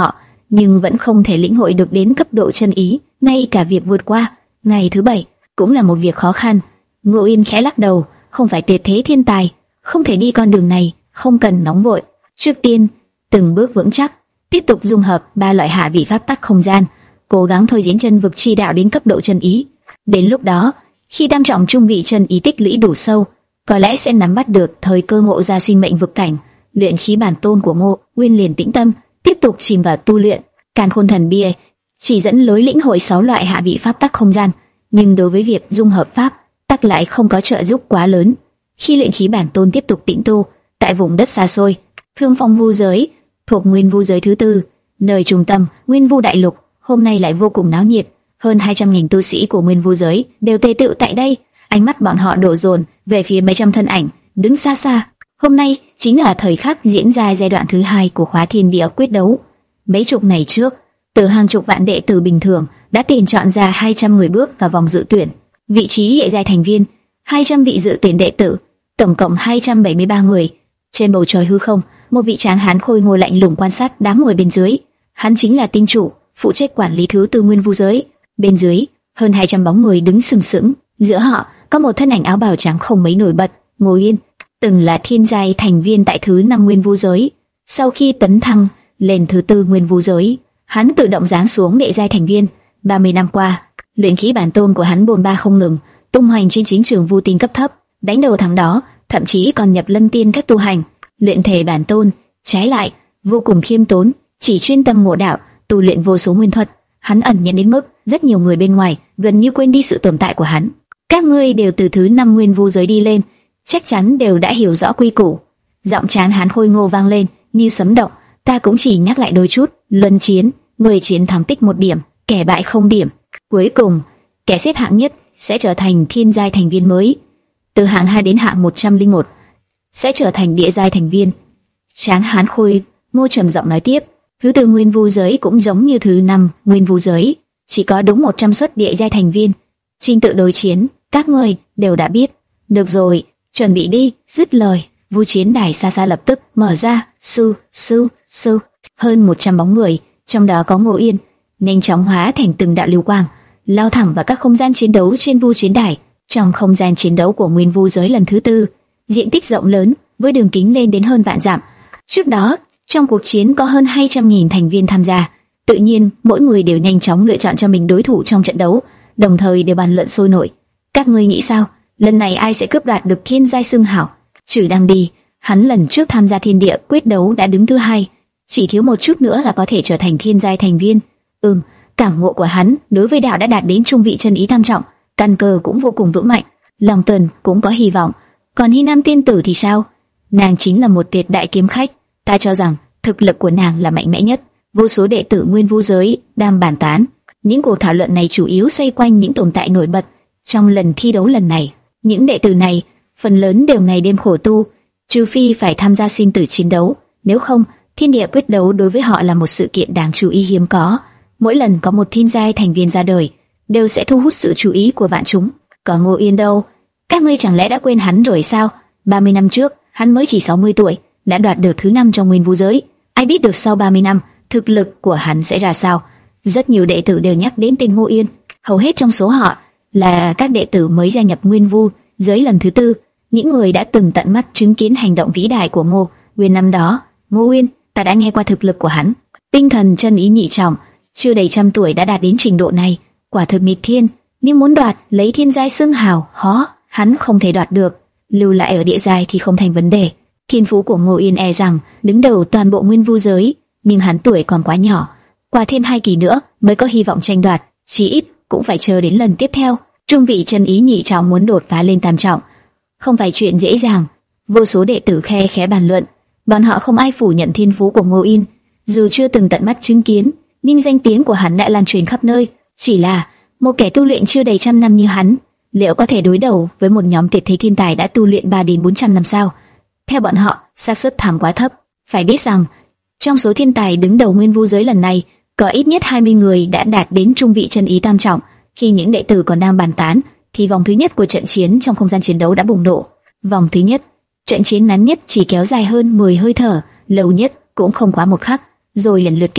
nhưng vẫn không thể lĩnh hội được đến cấp độ chân ý. Ngay cả việc vượt qua ngày thứ bảy cũng là một việc khó khăn. Ngô Yên khẽ lắc đầu, không phải tuyệt thế thiên tài, không thể đi con đường này, không cần nóng vội. Trước tiên, từng bước vững chắc, tiếp tục dung hợp ba loại hạ vị pháp tắc không gian, cố gắng thôi diễn chân vực chi đạo đến cấp độ chân ý. Đến lúc đó, khi tam trọng trung vị chân ý tích lũy đủ sâu, có lẽ sẽ nắm bắt được thời cơ ngộ ra sinh mệnh vực cảnh. Luyện khí bản tôn của Ngô Nguyên liền tĩnh tâm, tiếp tục chìm vào tu luyện. Càn Khôn Thần Bia chỉ dẫn lối lĩnh hội sáu loại hạ vị pháp tắc không gian, nhưng đối với việc dung hợp pháp tắc lại không có trợ giúp quá lớn. Khi luyện khí bản tôn tiếp tục tĩnh tu tại vùng đất xa xôi, Thương Phong Vu giới thuộc Nguyên Vu giới thứ tư, nơi trung tâm Nguyên Vu đại lục, hôm nay lại vô cùng náo nhiệt. Hơn hai trăm nghìn tu sĩ của Nguyên Vu giới đều tề tựu tại đây, ánh mắt bọn họ đổ dồn về phía mấy trăm thân ảnh đứng xa xa. Hôm nay chính là thời khắc diễn ra giai đoạn thứ hai của khóa thiên địa quyết đấu. Mấy chục ngày trước, từ hàng chục vạn đệ tử bình thường đã tuyển chọn ra hai trăm người bước vào vòng dự tuyển. Vị trí địa giai thành viên, hai trăm vị dự tuyển đệ tử, tổng cộng hai trăm bảy mươi ba người. Trên bầu trời hư không, một vị tráng hán khôi ngô lạnh lùng quan sát đám người bên dưới. Hắn chính là tinh chủ, phụ trách quản lý thứ tư Nguyên Vu giới. Bên dưới, hơn hai trăm bóng người đứng sừng sững, giữa họ có một thân ảnh áo bào trắng không mấy nổi bật, Ngô Yên, từng là thiên giai thành viên tại thứ năm Nguyên Vu giới. Sau khi tấn thăng lên thứ tư Nguyên Vu giới, hắn tự động giáng xuống đệ giai thành viên. ba mươi năm qua, luyện khí bản tôn của hắn bồn ba không ngừng, tung hoành trên chính trường vu tinh cấp thấp, đánh đầu thắng đó, thậm chí còn nhập lâm tiên các tu hành. Luyện thể bản tôn, trái lại, vô cùng khiêm tốn, chỉ chuyên tâm ngộ đạo, tu luyện vô số nguyên thuật. Hắn ẩn nhận đến mức rất nhiều người bên ngoài gần như quên đi sự tồn tại của hắn. Các ngươi đều từ thứ năm Nguyên Vu giới đi lên, chắc chắn đều đã hiểu rõ quy củ. Giọng tráng hán khôi ngô vang lên như sấm động. Ta cũng chỉ nhắc lại đôi chút. Luân chiến, người chiến thắng tích một điểm, kẻ bại không điểm. Cuối cùng, kẻ xếp hạng nhất sẽ trở thành thiên giai thành viên mới. Từ hạng hai đến hạng một trăm lẻ một sẽ trở thành địa giai thành viên. Tráng hán khôi ngô trầm giọng nói tiếp. Thứ tư Nguyên Vu giới cũng giống như thứ năm Nguyên Vu giới, chỉ có đúng một trăm suất địa giai thành viên. Trình tự đối chiến, các ngươi đều đã biết. Được rồi, chuẩn bị đi. Dứt lời, vu chiến đài xa xa lập tức mở ra. Su su su, hơn một trăm bóng người, trong đó có Ngô Yên, nhanh chóng hóa thành từng đạo lưu quang, lao thẳng vào các không gian chiến đấu trên vu chiến đài. Trong không gian chiến đấu của Nguyên Vu giới lần thứ tư, diện tích rộng lớn với đường kính lên đến hơn vạn dặm. Trước đó, trong cuộc chiến có hơn hai trăm nghìn thành viên tham gia, tự nhiên mỗi người đều nhanh chóng lựa chọn cho mình đối thủ trong trận đấu, đồng thời đều bàn luận sôi nổi. Các ngươi nghĩ sao? Lần này ai sẽ cướp đoạt được thiên giai xưng hảo? Trừ Đăng đi, hắn lần trước tham gia thiên địa quyết đấu đã đứng thứ hai, chỉ thiếu một chút nữa là có thể trở thành thiên giai thành viên. Ừm, cảm ngộ của hắn đối với đạo đã đạt đến trung vị chân ý tam trọng, căn cơ cũng vô cùng vững mạnh. Lòng Tần cũng có hy vọng. Còn Hy Nam tiên tử thì sao? Nàng chính là một tuyệt đại kiếm khách, ta cho rằng thực lực của nàng là mạnh mẽ nhất. Vô số đệ tử Nguyên Vu giới đang bàn tán. Những cuộc thảo luận này chủ yếu xoay quanh những tồn tại nổi bật trong lần thi đấu lần này. Những đệ tử này phần lớn đều ngày đêm khổ tu, trừ phi phải tham gia sinh tử chiến đấu, nếu không, thiên địa quyết đấu đối với họ là một sự kiện đáng chú ý hiếm có. Mỗi lần có một thiên giai thành viên ra đời, đều sẽ thu hút sự chú ý của vạn chúng. Còn Ngô Yên đâu? Các ngươi chẳng lẽ đã quên hắn rồi sao? ba mươi năm trước, hắn mới chỉ sáu mươi tuổi, đã đoạt được thứ năm trong Nguyên Vu giới. Ai biết được sau ba mươi năm, thực lực của hắn sẽ ra sao? Rất nhiều đệ tử đều nhắc đến tên Ngô Yên, hầu hết trong số họ là các đệ tử mới gia nhập Nguyên Vu giới lần thứ tư, những người đã từng tận mắt chứng kiến hành động vĩ đại của Ngô Nguyên năm đó. Ngô Nguyên, ta đã nghe qua thực lực của hắn, tinh thần chân ý nhị trọng, chưa đầy trăm tuổi đã đạt đến trình độ này, quả thực nghịch thiên. Nhưng muốn đoạt lấy thiên giai xưng hào, khó, hắn không thể đoạt được. Lưu lại ở địa giai thì không thành vấn đề. Thiên phú của Ngô Yên e rằng đứng đầu toàn bộ Nguyên Vu giới, nhưng hắn tuổi còn quá nhỏ, qua thêm hai kỳ nữa mới có hy vọng tranh đoạt, chí ít cũng phải chờ đến lần tiếp theo. Trung vị chân ý nhị trọng muốn đột phá lên tam trọng, không phải chuyện dễ dàng. Vô số đệ tử khe khẽ bàn luận, bọn họ không ai phủ nhận thiên phú của Ngô Yên, dù chưa từng tận mắt chứng kiến, nhưng danh tiếng của hắn đã lan truyền khắp nơi. Chỉ là một kẻ tu luyện chưa đầy trăm năm như hắn, liệu có thể đối đầu với một nhóm tuyệt thế thiên tài đã tu luyện ba đến bốn trăm năm sao? Theo bọn họ, xác suất thắng quá thấp. Phải biết rằng, trong số thiên tài đứng đầu Nguyên Vu giới lần này, có ít nhất hai mươi người đã đạt đến trung vị chân ý tam trọng. Khi những đệ tử còn đang bàn tán, thì vòng thứ nhất của trận chiến trong không gian chiến đấu đã bùng nổ. Vòng thứ nhất, trận chiến ngắn nhất chỉ kéo dài hơn mười hơi thở, lâu nhất cũng không quá một khắc, rồi lần lượt kết thúc.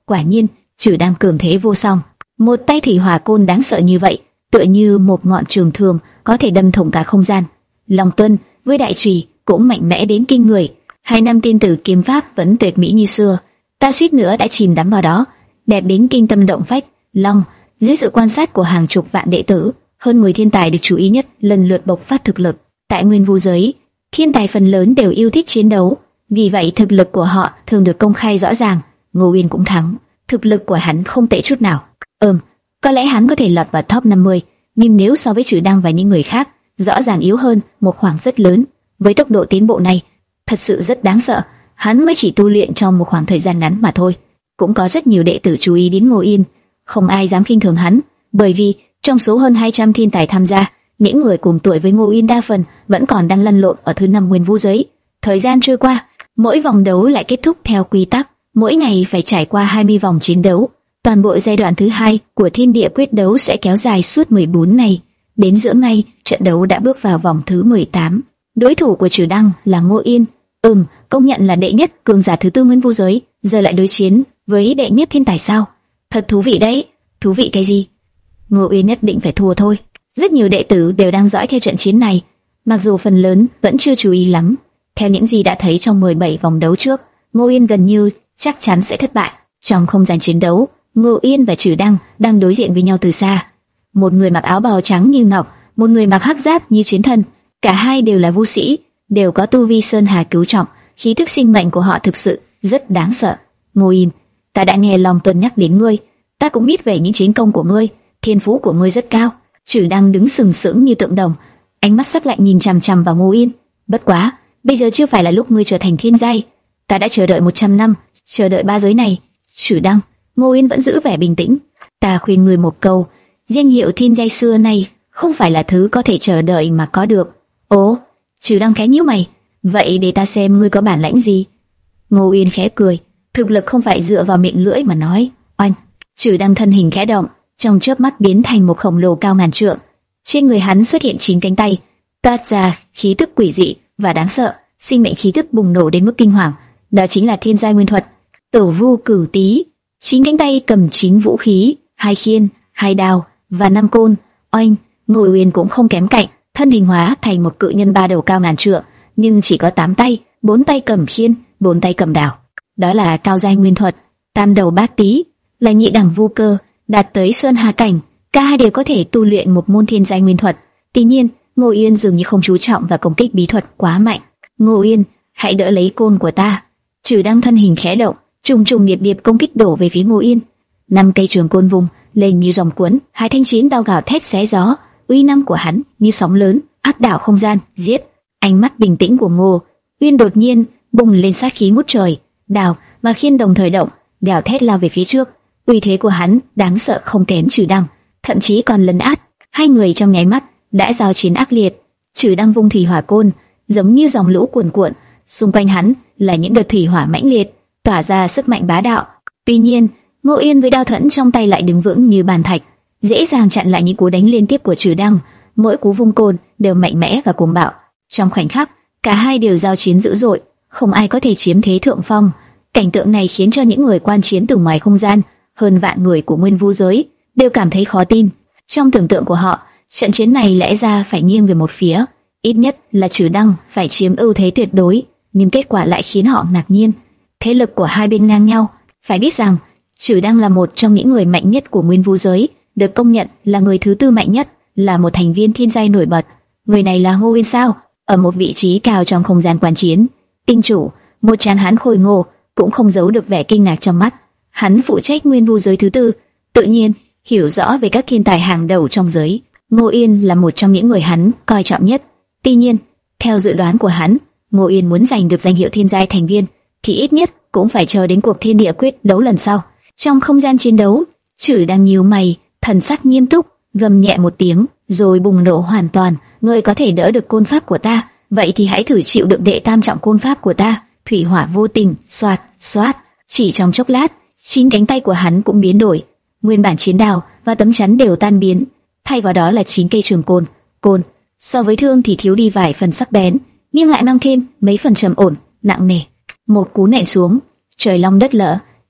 Quả nhiên, Trử Đăng cường thế vô song. Một tay thủy hỏa côn đáng sợ như vậy, tựa như một ngọn trường thương có thể đâm thủng cả không gian. Long Tuân với đại chùy cũng mạnh mẽ đến kinh người. Hai năm tiên tử kiếm pháp vẫn tuyệt mỹ như xưa, ta suýt nữa đã chìm đắm vào đó, đẹp đến kinh tâm động phách. Long, dưới sự quan sát của hàng chục vạn đệ tử, hơn mười thiên tài được chú ý nhất lần lượt bộc phát thực lực. Tại Nguyên Vu giới, thiên tài phần lớn đều yêu thích chiến đấu, vì vậy thực lực của họ thường được công khai rõ ràng. Ngô Uyên cũng thắng, thực lực của hắn không tệ chút nào. Ừm, có lẽ hắn có thể lọt vào top năm mươi, nhưng nếu so với Trử Đăng và những người khác, rõ ràng yếu hơn một khoảng rất lớn. Với tốc độ tiến bộ này, thật sự rất đáng sợ. Hắn mới chỉ tu luyện trong một khoảng thời gian ngắn mà thôi. Cũng có rất nhiều đệ tử chú ý đến Ngô Uyên, không ai dám khinh thường hắn, bởi vì trong số hơn hai trăm thiên tài tham gia, những người cùng tuổi với Ngô Uyên đa phần vẫn còn đang lăn lộn ở thứ năm Nguyên Vu giới. Thời gian trôi qua, mỗi vòng đấu lại kết thúc theo quy tắc, mỗi ngày phải trải qua hai mươi vòng chiến đấu. Toàn bộ giai đoạn thứ hai của thiên địa quyết đấu sẽ kéo dài suốt mười bốn ngày. Đến giữa ngày, trận đấu đã bước vào vòng thứ mười tám. Đối thủ của Trử Đăng là Ngô Uyên, ừm, công nhận là đệ nhất cường giả thứ tư Nguyên Vu giới, giờ lại đối chiến với đệ nhất thiên tài sao? Thật thú vị đấy. Thú vị cái gì? Ngô Uyên nhất định phải thua thôi. Rất nhiều đệ tử đều đang dõi theo trận chiến này, mặc dù phần lớn vẫn chưa chú ý lắm. Theo những gì đã thấy trong mười bảy vòng đấu trước, Ngô Uyên gần như chắc chắn sẽ thất bại. Trong không gian chiến đấu, Ngô Uyên và Trử Đăng đang đối diện với nhau từ xa. Một người mặc áo bào trắng như ngọc, một người mặc hắc giáp như chiến thần. Cả hai đều là vu sĩ, đều có tu vi sơn hà cửu trọng, khí tức sinh mệnh của họ thực sự rất đáng sợ. Ngô Uyên, ta đã nghe Long Tuân nhắc đến ngươi, ta cũng biết về những chiến công của ngươi, thiên phú của ngươi rất cao. Trử Đăng đứng sừng sững như tượng đồng, ánh mắt sắc lạnh nhìn chằm chằm vào Ngô Uyên. Bất quá, bây giờ chưa phải là lúc ngươi trở thành thiên giai. Ta đã chờ đợi một trăm năm, chờ đợi ba giới này. Trử Đăng, Ngô Uyên vẫn giữ vẻ bình tĩnh. Ta khuyên ngươi một câu, danh hiệu thiên giai xưa nay không phải là thứ có thể chờ đợi mà có được. Ồ, Trử Đăng khẽ nhíu mày. Vậy để ta xem ngươi có bản lãnh gì. Ngô Uyên khẽ cười, thực lực không phải dựa vào miệng lưỡi mà nói. Oanh, Trử Đăng thân hình khẽ động, trong chớp mắt biến thành một khổng lồ cao ngàn trượng. Trên người hắn xuất hiện chín cánh tay, toát ra khí tức quỷ dị và đáng sợ, sinh mệnh khí tức bùng nổ đến mức kinh hoàng. Đó chính là thiên giai nguyên thuật, Tổ Vu Cửu Tý. Chín cánh tay cầm chín vũ khí, hai khiên, hai đao và năm côn. Oanh, Ngô Uyên cũng không kém cạnh, thân hình hóa thành một cự nhân ba đầu cao ngàn trượng, nhưng chỉ có tám tay, bốn tay cầm khiên, bốn tay cầm đao. Đó là cao giai nguyên thuật. Tam đầu bát tý là nhị đẳng vu cơ, đạt tới sơn hà cảnh, cả hai đều có thể tu luyện một môn thiên giai nguyên thuật. Tuy nhiên, Ngô Uyên dường như không chú trọng vào công kích bí thuật quá mạnh. Ngô Uyên, hãy đỡ lấy côn của ta. Trử Đăng thân hình khẽ động, trùng trùng điệp điệp công kích đổ về phía Ngô Uyên. Năm cây trường côn vùng lên như dòng cuốn, hai thanh chiến đao gào thét xé gió, uy năng của hắn như sóng lớn, áp đảo không gian, giết. Ánh mắt bình tĩnh của Ngô Uyên đột nhiên bùng lên sát khí ngút trời, đao và khiên đồng thời động, gào thét lao về phía trước. Uy thế của hắn đáng sợ không kém Trử Đăng, thậm chí còn lấn át. Hai người trong nháy mắt đã giao chiến ác liệt. Trử Đăng vung thủy hỏa côn, giống như dòng lũ cuồn cuộn, xung quanh hắn là những đợt thủy hỏa mãnh liệt, tỏa ra sức mạnh bá đạo. Tuy nhiên, Ngô Uyên với đao thuẫn trong tay lại đứng vững như bàn thạch, dễ dàng chặn lại những cú đánh liên tiếp của Trử Đăng. Mỗi cú vung côn đều mạnh mẽ và cuồng bạo. Trong khoảnh khắc, cả hai đều giao chiến dữ dội, không ai có thể chiếm thế thượng phong. Cảnh tượng này khiến cho những người quan chiến từ ngoài không gian, hơn vạn người của Nguyên Vu giới, đều cảm thấy khó tin. Trong tưởng tượng của họ, trận chiến này lẽ ra phải nghiêng về một phía, ít nhất là Trử Đăng phải chiếm ưu thế tuyệt đối, nhưng kết quả lại khiến họ ngạc nhiên. Thế lực của hai bên ngang nhau. Phải biết rằng, Trử Đăng là một trong những người mạnh nhất của Nguyên Vu giới, được công nhận là người thứ tư mạnh nhất, là một thành viên thiên giai nổi bật. Người này là Ngô Uyên sao? Ở một vị trí cao trong không gian quan chiến, tinh chủ, một tráng hán khôi ngô, cũng không giấu được vẻ kinh ngạc trong mắt. Hắn phụ trách Nguyên Vu giới thứ tư, tự nhiên hiểu rõ về các thiên tài hàng đầu trong giới. Ngô Uyên là một trong những người hắn coi trọng nhất. Tuy nhiên, theo dự đoán của hắn, Ngô Uyên muốn giành được danh hiệu thiên giai thành viên thì ít nhất cũng phải chờ đến cuộc thiên địa quyết đấu lần sau. Trong không gian chiến đấu, Trử Đăng nhíu mày, thần sắc nghiêm túc, gầm nhẹ một tiếng, rồi bùng nổ hoàn toàn. Ngươi có thể đỡ được côn pháp của ta, vậy thì hãy thử chịu đựng đệ tam trọng côn pháp của ta. Thủy hỏa vô tình, xoạt, xoát. Chỉ trong chốc lát, chín cánh tay của hắn cũng biến đổi, nguyên bản chiến đao và tấm chắn đều tan biến, thay vào đó là chín cây trường côn. Côn so với thương thì thiếu đi vài phần sắc bén, nhưng lại mang thêm mấy phần trầm ổn, nặng nề. Một cú nện xuống, trời long đất lở,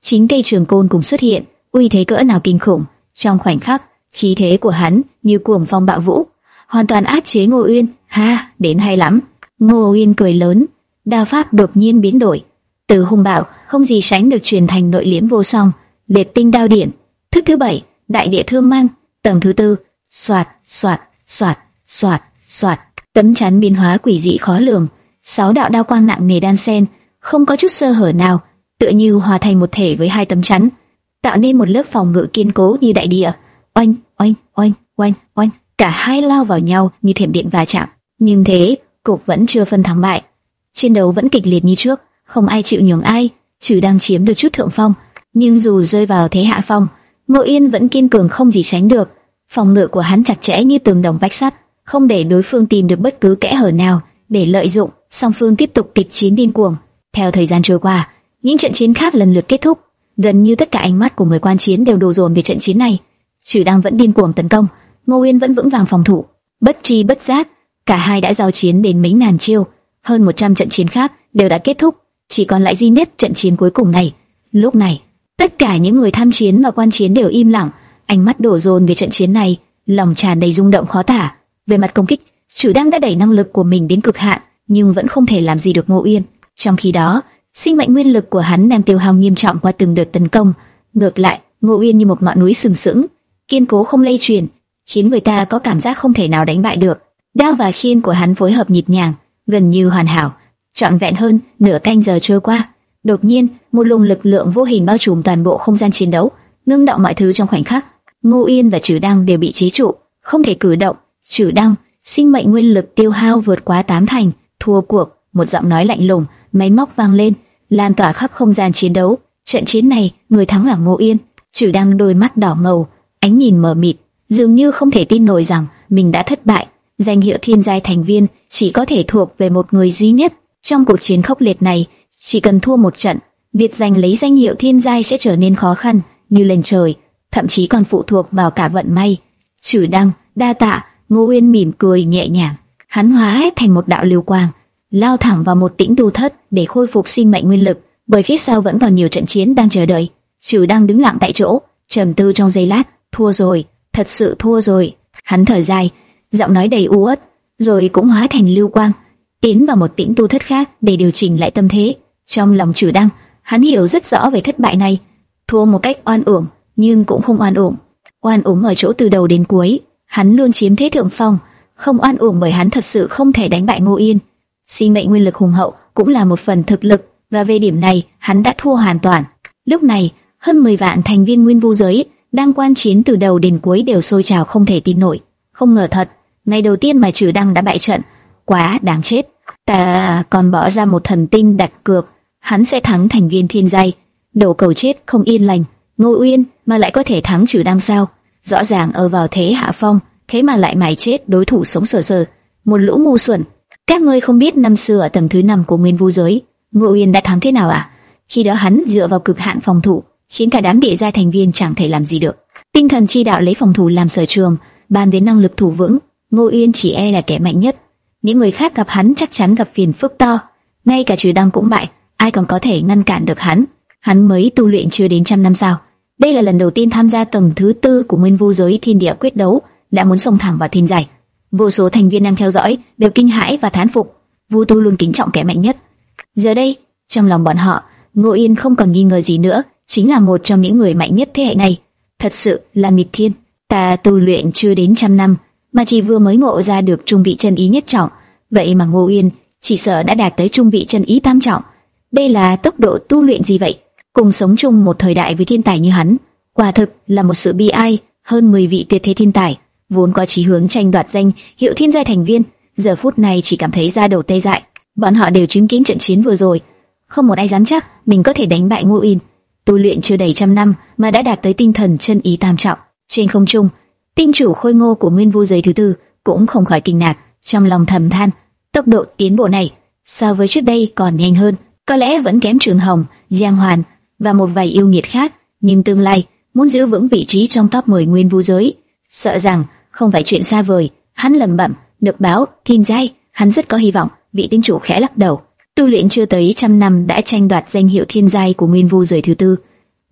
Chín cây trường côn cùng xuất hiện, uy thế cỡ nào kinh khủng. Trong khoảnh khắc, khí thế của hắn như cuồng phong bạo vũ, hoàn toàn áp chế Ngô Uyên. Ha, đến hay lắm. Ngô Uyên cười lớn, đao pháp đột nhiên biến đổi, từ hung bạo không gì sánh được truyền thành nội liễm vô song. Liệt tinh đao điển, thức thứ bảy, đại địa thương mang, tầng thứ tư. Soạt, soạt, soạt, soạt, soạt, tấm chắn biến hóa quỷ dị khó lường. Sáu đạo đao quang nặng nề đan xen, không có chút sơ hở nào, tựa như hòa thành một thể với hai tấm chắn, tạo nên một lớp phòng ngự kiên cố như đại địa. Oanh, oanh, oanh, oanh, oanh, cả hai lao vào nhau như thiểm điện va chạm. Nhưng thế, cục vẫn chưa phân thắng bại. Chiến đấu vẫn kịch liệt như trước, không ai chịu nhường ai, trừ đang chiếm được chút thượng phong. Nhưng dù rơi vào thế hạ phong, Ngô Yên vẫn kiên cường không gì sánh được. Phòng ngự của hắn chặt chẽ như tường đồng vách sắt, không để đối phương tìm được bất cứ kẽ hở nào để lợi dụng. Song phương tiếp tục kịch chiến điên cuồng. Theo thời gian trôi qua, những trận chiến khác lần lượt kết thúc. Gần như tất cả ánh mắt của người quan chiến đều đổ dồn về trận chiến này. Trừ đang vẫn điên cuồng tấn công, Ngô Uyên vẫn vững vàng phòng thủ. Bất tri bất giác, cả hai đã giao chiến đến mấy ngàn chiêu. Hơn một trăm trận chiến khác đều đã kết thúc, chỉ còn lại duy nhất trận chiến cuối cùng này. Lúc này, tất cả những người tham chiến và quan chiến đều im lặng, ánh mắt đổ dồn về trận chiến này, lòng tràn đầy rung động khó tả. Về mặt công kích, Trừ đang đã đẩy năng lực của mình đến cực hạn, nhưng vẫn không thể làm gì được Ngô Uyên. Trong khi đó, sinh mệnh nguyên lực của hắn đang tiêu hao nghiêm trọng qua từng đợt tấn công. Ngược lại, Ngô Uyên như một ngọn núi sừng sững, kiên cố không lay chuyển, khiến người ta có cảm giác không thể nào đánh bại được. Đao và khiên của hắn phối hợp nhịp nhàng, gần như hoàn hảo. Trọn vẹn hơn nửa canh giờ trôi qua, đột nhiên một luồng lực lượng vô hình bao trùm toàn bộ không gian chiến đấu, ngưng động mọi thứ trong khoảnh khắc. Ngô Uyên và Trừ Đăng đều bị chế trụ, không thể cử động. Trừ Đăng, sinh mệnh nguyên lực tiêu hao vượt quá tám thành, thua cuộc. Một giọng nói lạnh lùng, máy móc vang lên, lan tỏa khắp không gian chiến đấu. Trận chiến này, người thắng là Ngô Uyên. Trừ Đăng đôi mắt đỏ ngầu, ánh nhìn mờ mịt, dường như không thể tin nổi rằng mình đã thất bại. Danh hiệu thiên giai thành viên chỉ có thể thuộc về một người duy nhất. Trong cuộc chiến khốc liệt này, chỉ cần thua một trận, việc giành lấy danh hiệu thiên giai sẽ trở nên khó khăn như lên trời, thậm chí còn phụ thuộc vào cả vận may. Trừ Đăng, đa tạ. Ngô Uyên mỉm cười nhẹ nhàng, hắn hóa hết thành một đạo lưu quang, lao thẳng vào một tĩnh tu thất để khôi phục sinh mệnh nguyên lực, bởi phía sau vẫn còn nhiều trận chiến đang chờ đợi. Trừ Đăng đứng lặng tại chỗ, trầm tư trong giây lát. Thua rồi, thật sự thua rồi. Hắn thở dài, giọng nói đầy u uất, rồi cũng hóa thành lưu quang, tiến vào một tĩnh tu thất khác để điều chỉnh lại tâm thế. Trong lòng Trừ Đăng, hắn hiểu rất rõ về thất bại này, thua một cách oan uổng, nhưng cũng không oan uổng. Oan uổng ở chỗ từ đầu đến cuối, hắn luôn chiếm thế thượng phong, không oan uổng bởi hắn thật sự không thể đánh bại Ngô Yên. Sinh mệnh nguyên lực hùng hậu cũng là một phần thực lực, và về điểm này hắn đã thua hoàn toàn. Lúc này, hơn mười vạn thành viên nguyên vu giới đang quan chiến từ đầu đến cuối đều sôi trào không thể tin nổi. Không ngờ thật, ngày đầu tiên mà Trừ Đăng đã bại trận, quá đáng chết. Ta còn bỏ ra một thần tinh đặt cược, hắn sẽ thắng thành viên thiên giai. Đầu cầu chết không yên lành, Ngô Uyên mà lại có thể thắng Trừ Đăng sao? Rõ ràng ở vào thế hạ phong, thế mà lại mài chết đối thủ sống sờ sờ. Một lũ ngu xuẩn. Các ngươi không biết năm xưa ở tầng thứ năm của nguyên vu giới, Ngô Uyên đã thắng thế nào à? Khi đó hắn dựa vào cực hạn phòng thủ, khiến cả đám địa giai thành viên chẳng thể làm gì được. Tinh thần chi đạo lấy phòng thủ làm sở trường, bàn về năng lực thủ vững, Ngô Uyên chỉ e là kẻ mạnh nhất. Những người khác gặp hắn chắc chắn gặp phiền phức to. Ngay cả Trừ Đăng cũng bại, ai còn có thể ngăn cản được hắn? Hắn mới tu luyện chưa đến trăm năm sao? Đây là lần đầu tiên tham gia tầng thứ tư của nguyên vu giới thiên địa quyết đấu, đã muốn xông thẳng vào thiên giai. Vô số thành viên đang theo dõi đều kinh hãi và thán phục. Vu tu luôn kính trọng kẻ mạnh nhất. Giờ đây, trong lòng bọn họ, Ngô Yên không còn nghi ngờ gì nữa, chính là một trong những người mạnh nhất thế hệ này. Thật sự là nghịch thiên. Ta tu luyện chưa đến trăm năm, mà chỉ vừa mới ngộ ra được trung vị chân ý nhất trọng, vậy mà Ngô Uyên chỉ sợ đã đạt tới trung vị chân ý tam trọng. Đây là tốc độ tu luyện gì vậy? Cùng sống chung một thời đại với thiên tài như hắn, quả thực là một sự bi ai. Hơn mười vị tuyệt thế thiên tài, vốn có chí hướng tranh đoạt danh hiệu thiên giai thành viên, giờ phút này chỉ cảm thấy da đầu tê dại. Bọn họ đều chứng kiến trận chiến vừa rồi, không một ai dám chắc mình có thể đánh bại Ngô Uyên. Tu luyện chưa đầy trăm năm mà đã đạt tới tinh thần chân ý tam trọng. Trên không trung, tinh chủ khôi ngô của nguyên vu giới thứ tư cũng không khỏi kinh ngạc, trong lòng thầm than, tốc độ tiến bộ này so với trước đây còn nhanh hơn. Có lẽ vẫn kém Trường Hồng, Giang Hoàn và một vài yêu nghiệt khác, nhưng tương lai muốn giữ vững vị trí trong top mười nguyên vu giới, sợ rằng không phải chuyện xa vời. Hắn lẩm bẩm, được báo thiên giai, hắn rất có hy vọng. Vị tinh chủ khẽ lắc đầu, tu luyện chưa tới trăm năm đã tranh đoạt danh hiệu thiên giai của nguyên vu giới thứ tư,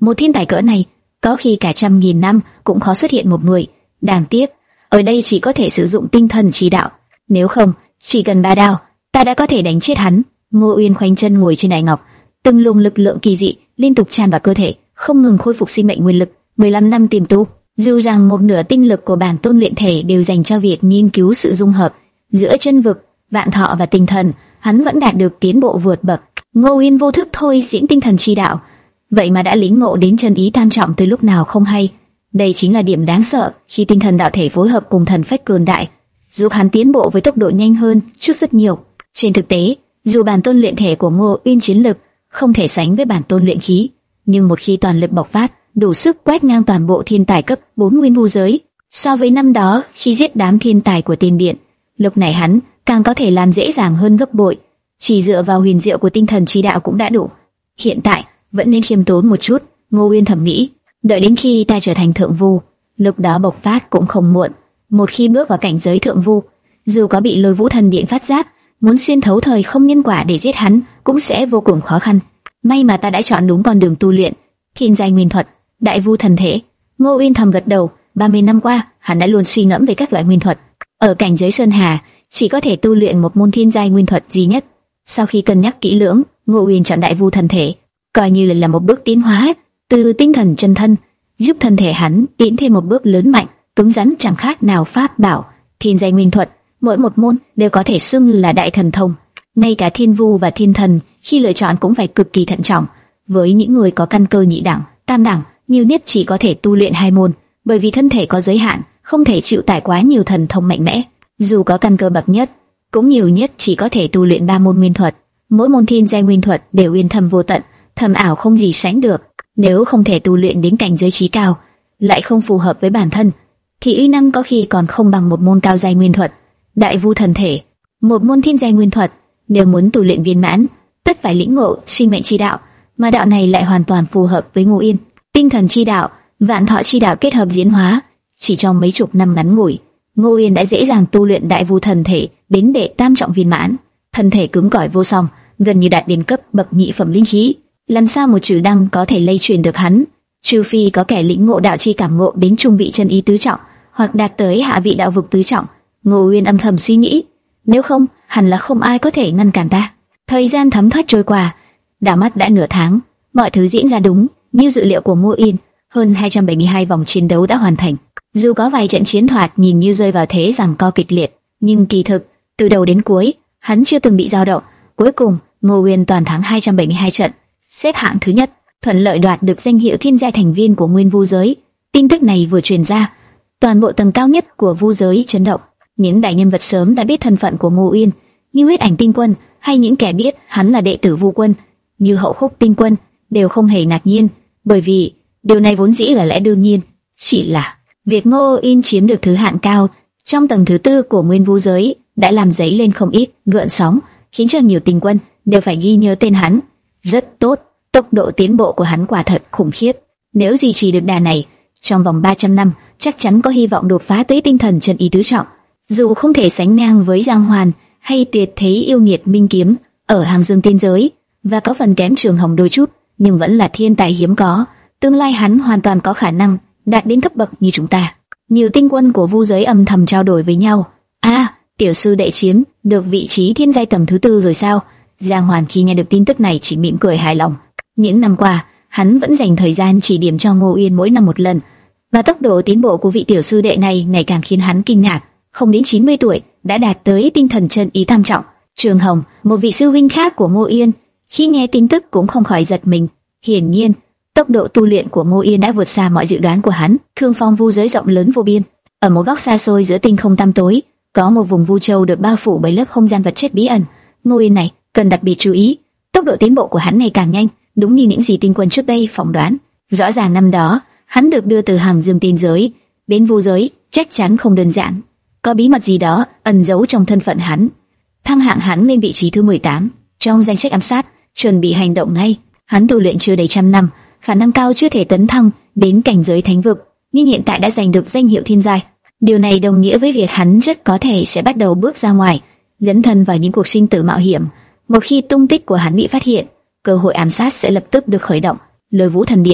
Một thiên tài cỡ này, có khi cả trăm nghìn năm cũng khó xuất hiện một người. Đáng tiếc, ở đây chỉ có thể sử dụng tinh thần chỉ đạo. Nếu không, chỉ cần ba đao, ta đã có thể đánh chết hắn. Ngô Uyên khoanh chân ngồi trên đài ngọc, từng luồng lực lượng kỳ dị liên tục tràn vào cơ thể, không ngừng khôi phục sinh mệnh nguyên lực. mười lăm năm tiềm tu, dù rằng một nửa tinh lực của bản tôn luyện thể đều dành cho việc nghiên cứu sự dung hợp giữa chân vực, vạn thọ và tinh thần, hắn vẫn đạt được tiến bộ vượt bậc. Ngô Uyên vô thức thôi diễn tinh thần chi đạo, vậy mà đã lĩnh ngộ đến chân ý tam trọng từ lúc nào không hay. Đây chính là điểm đáng sợ khi tinh thần đạo thể phối hợp cùng thần phách cường đại, giúp hắn tiến bộ với tốc độ nhanh hơn chút rất nhiều. Trên thực tế, dù bản tôn luyện thể của Ngô Uyên chiến lực không thể sánh với bản tôn luyện khí, nhưng một khi toàn lực bộc phát, đủ sức quét ngang toàn bộ thiên tài cấp bốn nguyên vu giới. So với năm đó khi giết đám thiên tài của Tiên Điện, lúc này hắn càng có thể làm dễ dàng hơn gấp bội. Chỉ dựa vào huyền diệu của tinh thần chi đạo cũng đã đủ. Hiện tại vẫn nên khiêm tốn một chút, Ngô Uyên thầm nghĩ. Đợi đến khi ta trở thành thượng vu, lúc đó bộc phát cũng không muộn. Một khi bước vào cảnh giới thượng vu, dù có bị Lôi Vũ Thần Điện phát giác, muốn xuyên thấu thời không nhân quả để giết hắn cũng sẽ vô cùng khó khăn. May mà ta đã chọn đúng con đường tu luyện, thiên giai nguyên thuật, đại vu thần thể. Ngô Uyên thầm gật đầu. ba mươi năm qua, hắn đã luôn suy ngẫm về các loại nguyên thuật. Ở cảnh giới Sơn Hà, chỉ có thể tu luyện một môn thiên giai nguyên thuật duy nhất. Sau khi cân nhắc kỹ lưỡng, Ngô Uyên chọn đại vu thần thể, coi như là, là một bước tiến hóa từ tinh thần chân thân, giúp thân thể hắn tiến thêm một bước lớn mạnh, cứng rắn chẳng khác nào pháp bảo. Thiên giai nguyên thuật, mỗi một môn đều có thể xưng là đại thần thông. Ngay cả thiên vu và thiên thần khi lựa chọn cũng phải cực kỳ thận trọng. Với những người có căn cơ nhị đẳng, tam đẳng, nhiều nhất chỉ có thể tu luyện hai môn, bởi vì thân thể có giới hạn, không thể chịu tải quá nhiều thần thông mạnh mẽ. Dù có căn cơ bậc nhất, cũng nhiều nhất chỉ có thể tu luyện ba môn nguyên thuật. Mỗi môn thiên giai nguyên thuật đều uyên thâm vô tận, thâm ảo không gì sánh được. Nếu không thể tu luyện đến cảnh giới trí cao, lại không phù hợp với bản thân, thì uy năng có khi còn không bằng một môn cao giai nguyên thuật. Đại vu thần thể, một môn thiên giai nguyên thuật, nếu muốn tu luyện viên mãn, tất phải lĩnh ngộ sinh mệnh chi đạo, mà đạo này lại hoàn toàn phù hợp với Ngô Uyên. Tinh thần chi đạo, vạn thọ chi đạo kết hợp diễn hóa, chỉ trong mấy chục năm ngắn ngủi, Ngô Uyên đã dễ dàng tu luyện đại vu thần thể đến đệ tam trọng viên mãn. Thân thể cứng cỏi vô song, gần như đạt đến cấp bậc nhị phẩm linh khí. Làm sao một chữ đăng có thể lây truyền được hắn? Trừ phi có kẻ lĩnh ngộ đạo chi cảm ngộ đến trung vị chân ý tứ trọng, hoặc đạt tới hạ vị đạo vực tứ trọng. Ngô Uyên âm thầm suy nghĩ, nếu không, hẳn là không ai có thể ngăn cản ta. Thời gian thấm thoát trôi qua, đảo mắt đã nửa tháng, mọi thứ diễn ra đúng như dự liệu của Ngô Uyên. Hơn hai trăm bảy mươi hai vòng chiến đấu đã hoàn thành. Dù có vài trận chiến thoạt nhìn như rơi vào thế giằng co kịch liệt, nhưng kỳ thực từ đầu đến cuối hắn chưa từng bị dao động. Cuối cùng, Ngô Uyên toàn thắng hai trăm bảy mươi hai trận, xếp hạng thứ nhất, thuận lợi đoạt được danh hiệu thiên giai thành viên của Nguyên Vu giới. Tin tức này vừa truyền ra, toàn bộ tầng cao nhất của Vu giới chấn động. Những đại nhân vật sớm đã biết thân phận của Ngô Uyên, như Huyết Ảnh Tinh Quân, hay những kẻ biết hắn là đệ tử Vu Quân, như Hậu Khúc Tinh Quân, đều không hề ngạc nhiên, bởi vì điều này vốn dĩ là lẽ đương nhiên. Chỉ là việc Ngô Uyên chiếm được thứ hạng cao trong tầng thứ tư của Nguyên Vu giới đã làm dấy lên không ít gợn sóng, khiến cho nhiều tinh quân đều phải ghi nhớ tên hắn. Rất tốt, tốc độ tiến bộ của hắn quả thật khủng khiếp. Nếu duy trì được đà này, trong vòng ba trăm năm chắc chắn có hy vọng đột phá tới tinh thần chân ý tứ trọng. Dù không thể sánh ngang với Giang Hoàn hay tuyệt thế yêu nghiệt Minh Kiếm ở Hàng Dương tiên giới, và có phần kém Trường Hồng đôi chút, nhưng vẫn là thiên tài hiếm có. Tương lai hắn hoàn toàn có khả năng đạt đến cấp bậc như chúng ta. Nhiều tinh quân của Vu giới âm thầm trao đổi với nhau. À, tiểu sư đệ chiếm được vị trí thiên giai tầng thứ tư rồi sao? Giang Hoàn khi nghe được tin tức này chỉ mỉm cười hài lòng. Những năm qua, hắn vẫn dành thời gian chỉ điểm cho Ngô Uyên mỗi năm một lần, và tốc độ tiến bộ của vị tiểu sư đệ này ngày càng khiến hắn kinh ngạc. Không đến chín mươi tuổi đã đạt tới tinh thần chân ý tam trọng. Trường Hồng, một vị sư huynh khác của Ngô Uyên, khi nghe tin tức cũng không khỏi giật mình. Hiển nhiên, tốc độ tu luyện của Ngô Uyên đã vượt xa mọi dự đoán của hắn. Thương phong vu giới rộng lớn vô biên, ở một góc xa xôi giữa tinh không tăm tối, có một vùng vu châu được bao phủ bởi lớp không gian vật chất bí ẩn. Ngô Uyên này cần đặc biệt chú ý, tốc độ tiến bộ của hắn ngày càng nhanh, đúng như những gì tinh quân trước đây phỏng đoán. Rõ ràng năm đó hắn được đưa từ Hàng Dương tiên giới đến vu giới, chắc chắn không đơn giản, có bí mật gì đó ẩn giấu trong thân phận hắn. Thăng hạng hắn lên vị trí thứ mười tám trong danh sách ám sát, chuẩn bị hành động ngay. Hắn tu luyện chưa đầy trăm năm, khả năng cao chưa thể tấn thăng đến cảnh giới thánh vực, nhưng hiện tại đã giành được danh hiệu thiên giai. Điều này đồng nghĩa với việc hắn rất có thể sẽ bắt đầu bước ra ngoài, dấn thân vào những cuộc sinh tử mạo hiểm. Một khi tung tích của hắn bị phát hiện, cơ hội ám sát sẽ lập tức được khởi động. Lôi Vũ Thần Điện,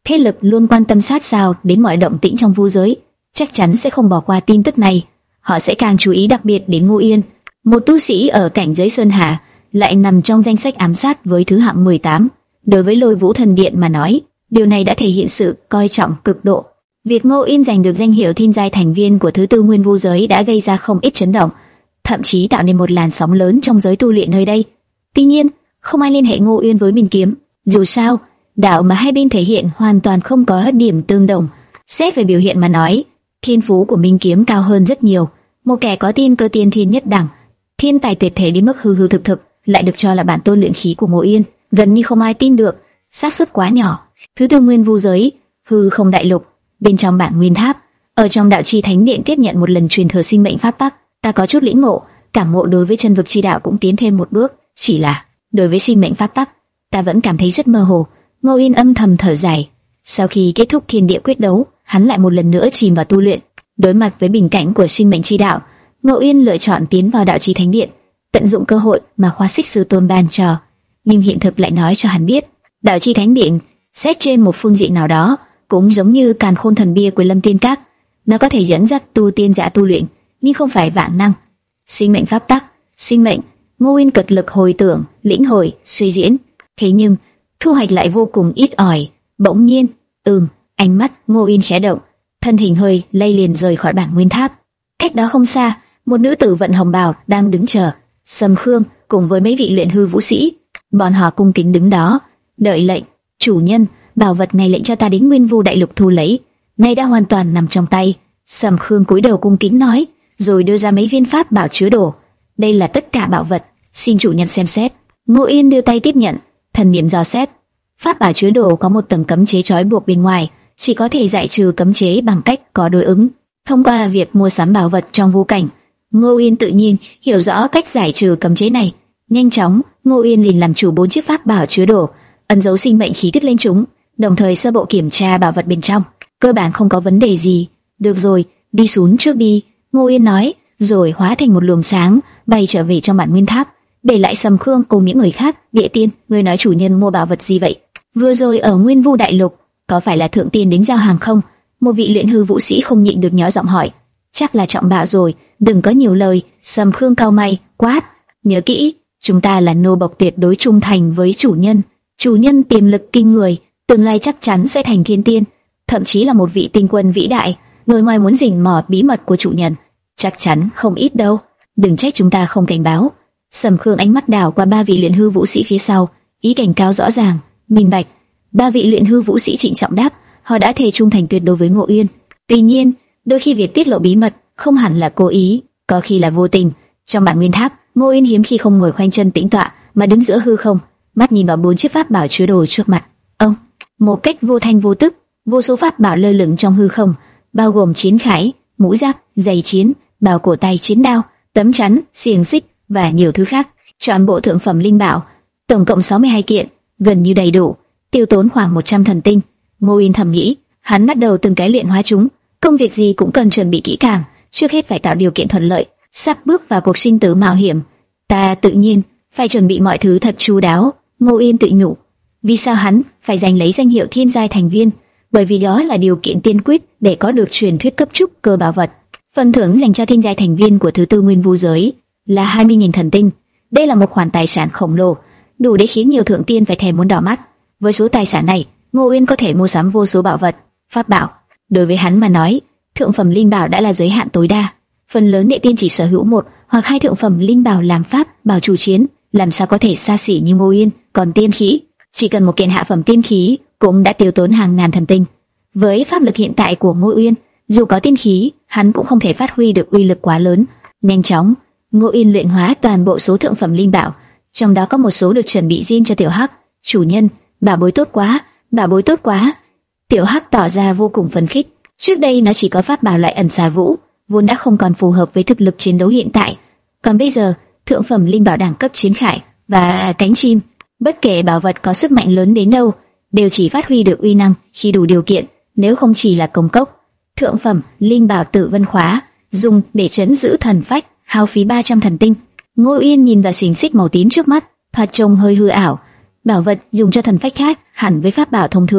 thế lực luôn quan tâm sát sao đến mọi động tĩnh trong vu giới, chắc chắn sẽ không bỏ qua tin tức này. Họ sẽ càng chú ý đặc biệt đến Ngô Yên, một tu sĩ ở cảnh giới Sơn Hà, lại nằm trong danh sách ám sát với thứ hạng mười tám. Đối với Lôi Vũ Thần Điện mà nói, điều này đã thể hiện sự coi trọng cực độ. Việc Ngô Yên giành được danh hiệu thiên giai thành viên của thứ tư nguyên vu giới đã gây ra không ít chấn động, thậm chí tạo nên một làn sóng lớn trong giới tu luyện nơi đây. Tuy nhiên, không ai liên hệ Ngô Yên với Minh Kiếm. Dù sao, đạo mà hai bên thể hiện hoàn toàn không có điểm tương đồng. Xét về biểu hiện mà nói, thiên phú của Minh Kiếm cao hơn rất nhiều. Một kẻ có tiên cơ tiên thiên nhất đẳng, thiên tài tuyệt thế đến mức hư hư thực thực, lại được cho là bản tôn luyện khí của Ngô Yên, gần như không ai tin được. Xác suất quá nhỏ. Thứ tư nguyên vu giới, hư không đại lục, bên trong bản nguyên tháp, ở trong đạo chi thánh điện tiếp nhận một lần truyền thừa sinh mệnh pháp tắc, ta có chút lĩnh ngộ, cảm ngộ đối với chân vực chi đạo cũng tiến thêm một bước. Chỉ là đối với sinh mệnh pháp tắc, ta vẫn cảm thấy rất mơ hồ. Ngô Yên âm thầm thở dài. Sau khi kết thúc thiên địa quyết đấu, hắn lại một lần nữa chìm vào tu luyện. Đối mặt với bình cảnh của sinh mệnh chi đạo, Ngô Yên lựa chọn tiến vào đạo chi thánh điện, tận dụng cơ hội mà Khóa Xích Sư Tôn ban cho. Nhưng hiện thực lại nói cho hắn biết, đạo chi thánh điện xét trên một phương diện nào đó cũng giống như Càn Khôn Thần Bia của Lâm Tiên Các, nó có thể dẫn dắt tu tiên giả tu luyện, nhưng không phải vạn năng. Sinh mệnh pháp tắc, sinh mệnh. Ngô Yên cực lực hồi tưởng, lĩnh hội, suy diễn, thế nhưng thu hoạch lại vô cùng ít ỏi. Bỗng nhiên, ừm, ánh mắt Ngô Yên khẽ động, thân hình hơi lay liền rời khỏi bản nguyên tháp. Cách đó không xa, một nữ tử vận hồng bào đang đứng chờ. Sầm Khương cùng với mấy vị luyện hư vũ sĩ, bọn họ cung kính đứng đó, đợi lệnh. Chủ nhân, bảo vật này lệnh cho ta đến Nguyên Vu đại lục thu lấy, nay đã hoàn toàn nằm trong tay. Sầm Khương cúi đầu cung kính nói, rồi đưa ra mấy viên pháp bảo chứa đồ. Đây là tất cả bảo vật, xin chủ nhân xem xét. Ngô Yên đưa tay tiếp nhận, thần niệm dò xét. Pháp bảo chứa đồ có một tầng cấm chế trói buộc bên ngoài, chỉ có thể giải trừ cấm chế bằng cách có đối ứng. Thông qua việc mua sắm bảo vật trong vu cảnh, Ngô Yên tự nhiên hiểu rõ cách giải trừ cấm chế này. Nhanh chóng, Ngô Yên liền làm chủ bốn chiếc pháp bảo chứa đồ, ấn dấu sinh mệnh khí tức lên chúng, đồng thời sơ bộ kiểm tra bảo vật bên trong. Cơ bản không có vấn đề gì. Được rồi, đi xuống trước đi, Ngô Yên nói, rồi hóa thành một luồng sáng bay trở về trong bản nguyên tháp, để lại Sầm Khương cùng những người khác. Địa Tiên, người nói chủ nhân mua bảo vật gì vậy? Vừa rồi ở Nguyên Vu đại lục, có phải là thượng tiên đến giao hàng không? Một vị luyện hư vũ sĩ không nhịn được nhỏ giọng hỏi. Chắc là trọng bảo rồi, đừng có nhiều lời. Sầm Khương cau mày quát, nhớ kỹ, chúng ta là nô bộc tuyệt đối trung thành với chủ nhân. Chủ nhân tiềm lực kinh người, tương lai chắc chắn sẽ thành thiên tiên, thậm chí là một vị tinh quân vĩ đại. Người ngoài muốn rình mò bí mật của chủ nhân, chắc chắn không ít đâu. Đừng trách chúng ta không cảnh báo. Sầm Khương ánh mắt đảo qua ba vị luyện hư vũ sĩ phía sau, ý cảnh cáo rõ ràng, minh bạch. Ba vị luyện hư vũ sĩ trịnh trọng đáp, họ đã thề trung thành tuyệt đối với Ngô Yên. Tuy nhiên, đôi khi việc tiết lộ bí mật không hẳn là cố ý, có khi là vô tình. Trong bản nguyên tháp, Ngô Yên hiếm khi không ngồi khoanh chân tĩnh tọa, mà đứng giữa hư không, mắt nhìn vào bốn chiếc pháp bảo chứa đồ trước mặt. Ông, một cách vô thanh vô tức, vô số pháp bảo lơ lửng trong hư không, bao gồm chiến khải, mũ giáp, giày chiến, bào cổ tay chiến đao, tấm chắn, xiềng xích và nhiều thứ khác. Trọn bộ thượng phẩm linh bảo, tổng cộng sáu mươi hai kiện, gần như đầy đủ, tiêu tốn khoảng một trăm thần tinh. Ngô Yên thầm nghĩ, hắn bắt đầu từng cái luyện hóa chúng. Công việc gì cũng cần chuẩn bị kỹ càng, trước hết phải tạo điều kiện thuận lợi. Sắp bước vào cuộc sinh tử mạo hiểm, ta tự nhiên phải chuẩn bị mọi thứ thật chu đáo. Ngô Yên tự nhủ. Vì sao hắn phải giành lấy danh hiệu thiên giai thành viên? Bởi vì đó là điều kiện tiên quyết để có được truyền thuyết cấp trúc cơ bảo vật. Phần thưởng dành cho thiên giai thành viên của thứ tư nguyên vu giới là hai mươi nghìn thần tinh. Đây là một khoản tài sản khổng lồ, đủ để khiến nhiều thượng tiên phải thèm muốn đỏ mắt. Với số tài sản này, Ngô Yên có thể mua sắm vô số bảo vật, pháp bảo. Đối với hắn mà nói, thượng phẩm linh bảo đã là giới hạn tối đa. Phần lớn đệ tiên chỉ sở hữu một hoặc hai thượng phẩm linh bảo làm pháp bảo chủ chiến, làm sao có thể xa xỉ như Ngô Yên. Còn tiên khí, chỉ cần một kiện hạ phẩm tiên khí cũng đã tiêu tốn hàng ngàn thần tinh. Với pháp lực hiện tại của Ngô Yên, dù có tiên khí, hắn cũng không thể phát huy được uy lực quá lớn. Nhanh chóng, Ngô Yên luyện hóa toàn bộ số thượng phẩm linh bảo, trong đó có một số được chuẩn bị riêng cho Tiểu Hắc. Chủ nhân, bảo bối tốt quá, bảo bối tốt quá. Tiểu Hắc tỏ ra vô cùng phấn khích. Trước đây nó chỉ có pháp bảo loại ẩn xà vũ, vốn đã không còn phù hợp với thực lực chiến đấu hiện tại. Còn bây giờ, thượng phẩm linh bảo đẳng cấp chiến khải và cánh chim, bất kể bảo vật có sức mạnh lớn đến đâu, đều chỉ phát huy được uy năng khi đủ điều kiện, nếu không chỉ là công cốc. Thượng phẩm linh bảo Tử Vân Khóa, dùng để trấn giữ thần phách, hao phí ba trăm thần tinh. Ngô Yên nhìn vào xiềng xích màu tím trước mắt, thoạt trông hơi hư ảo. Bảo vật dùng cho thần phách khác hẳn với pháp bảo thông thường,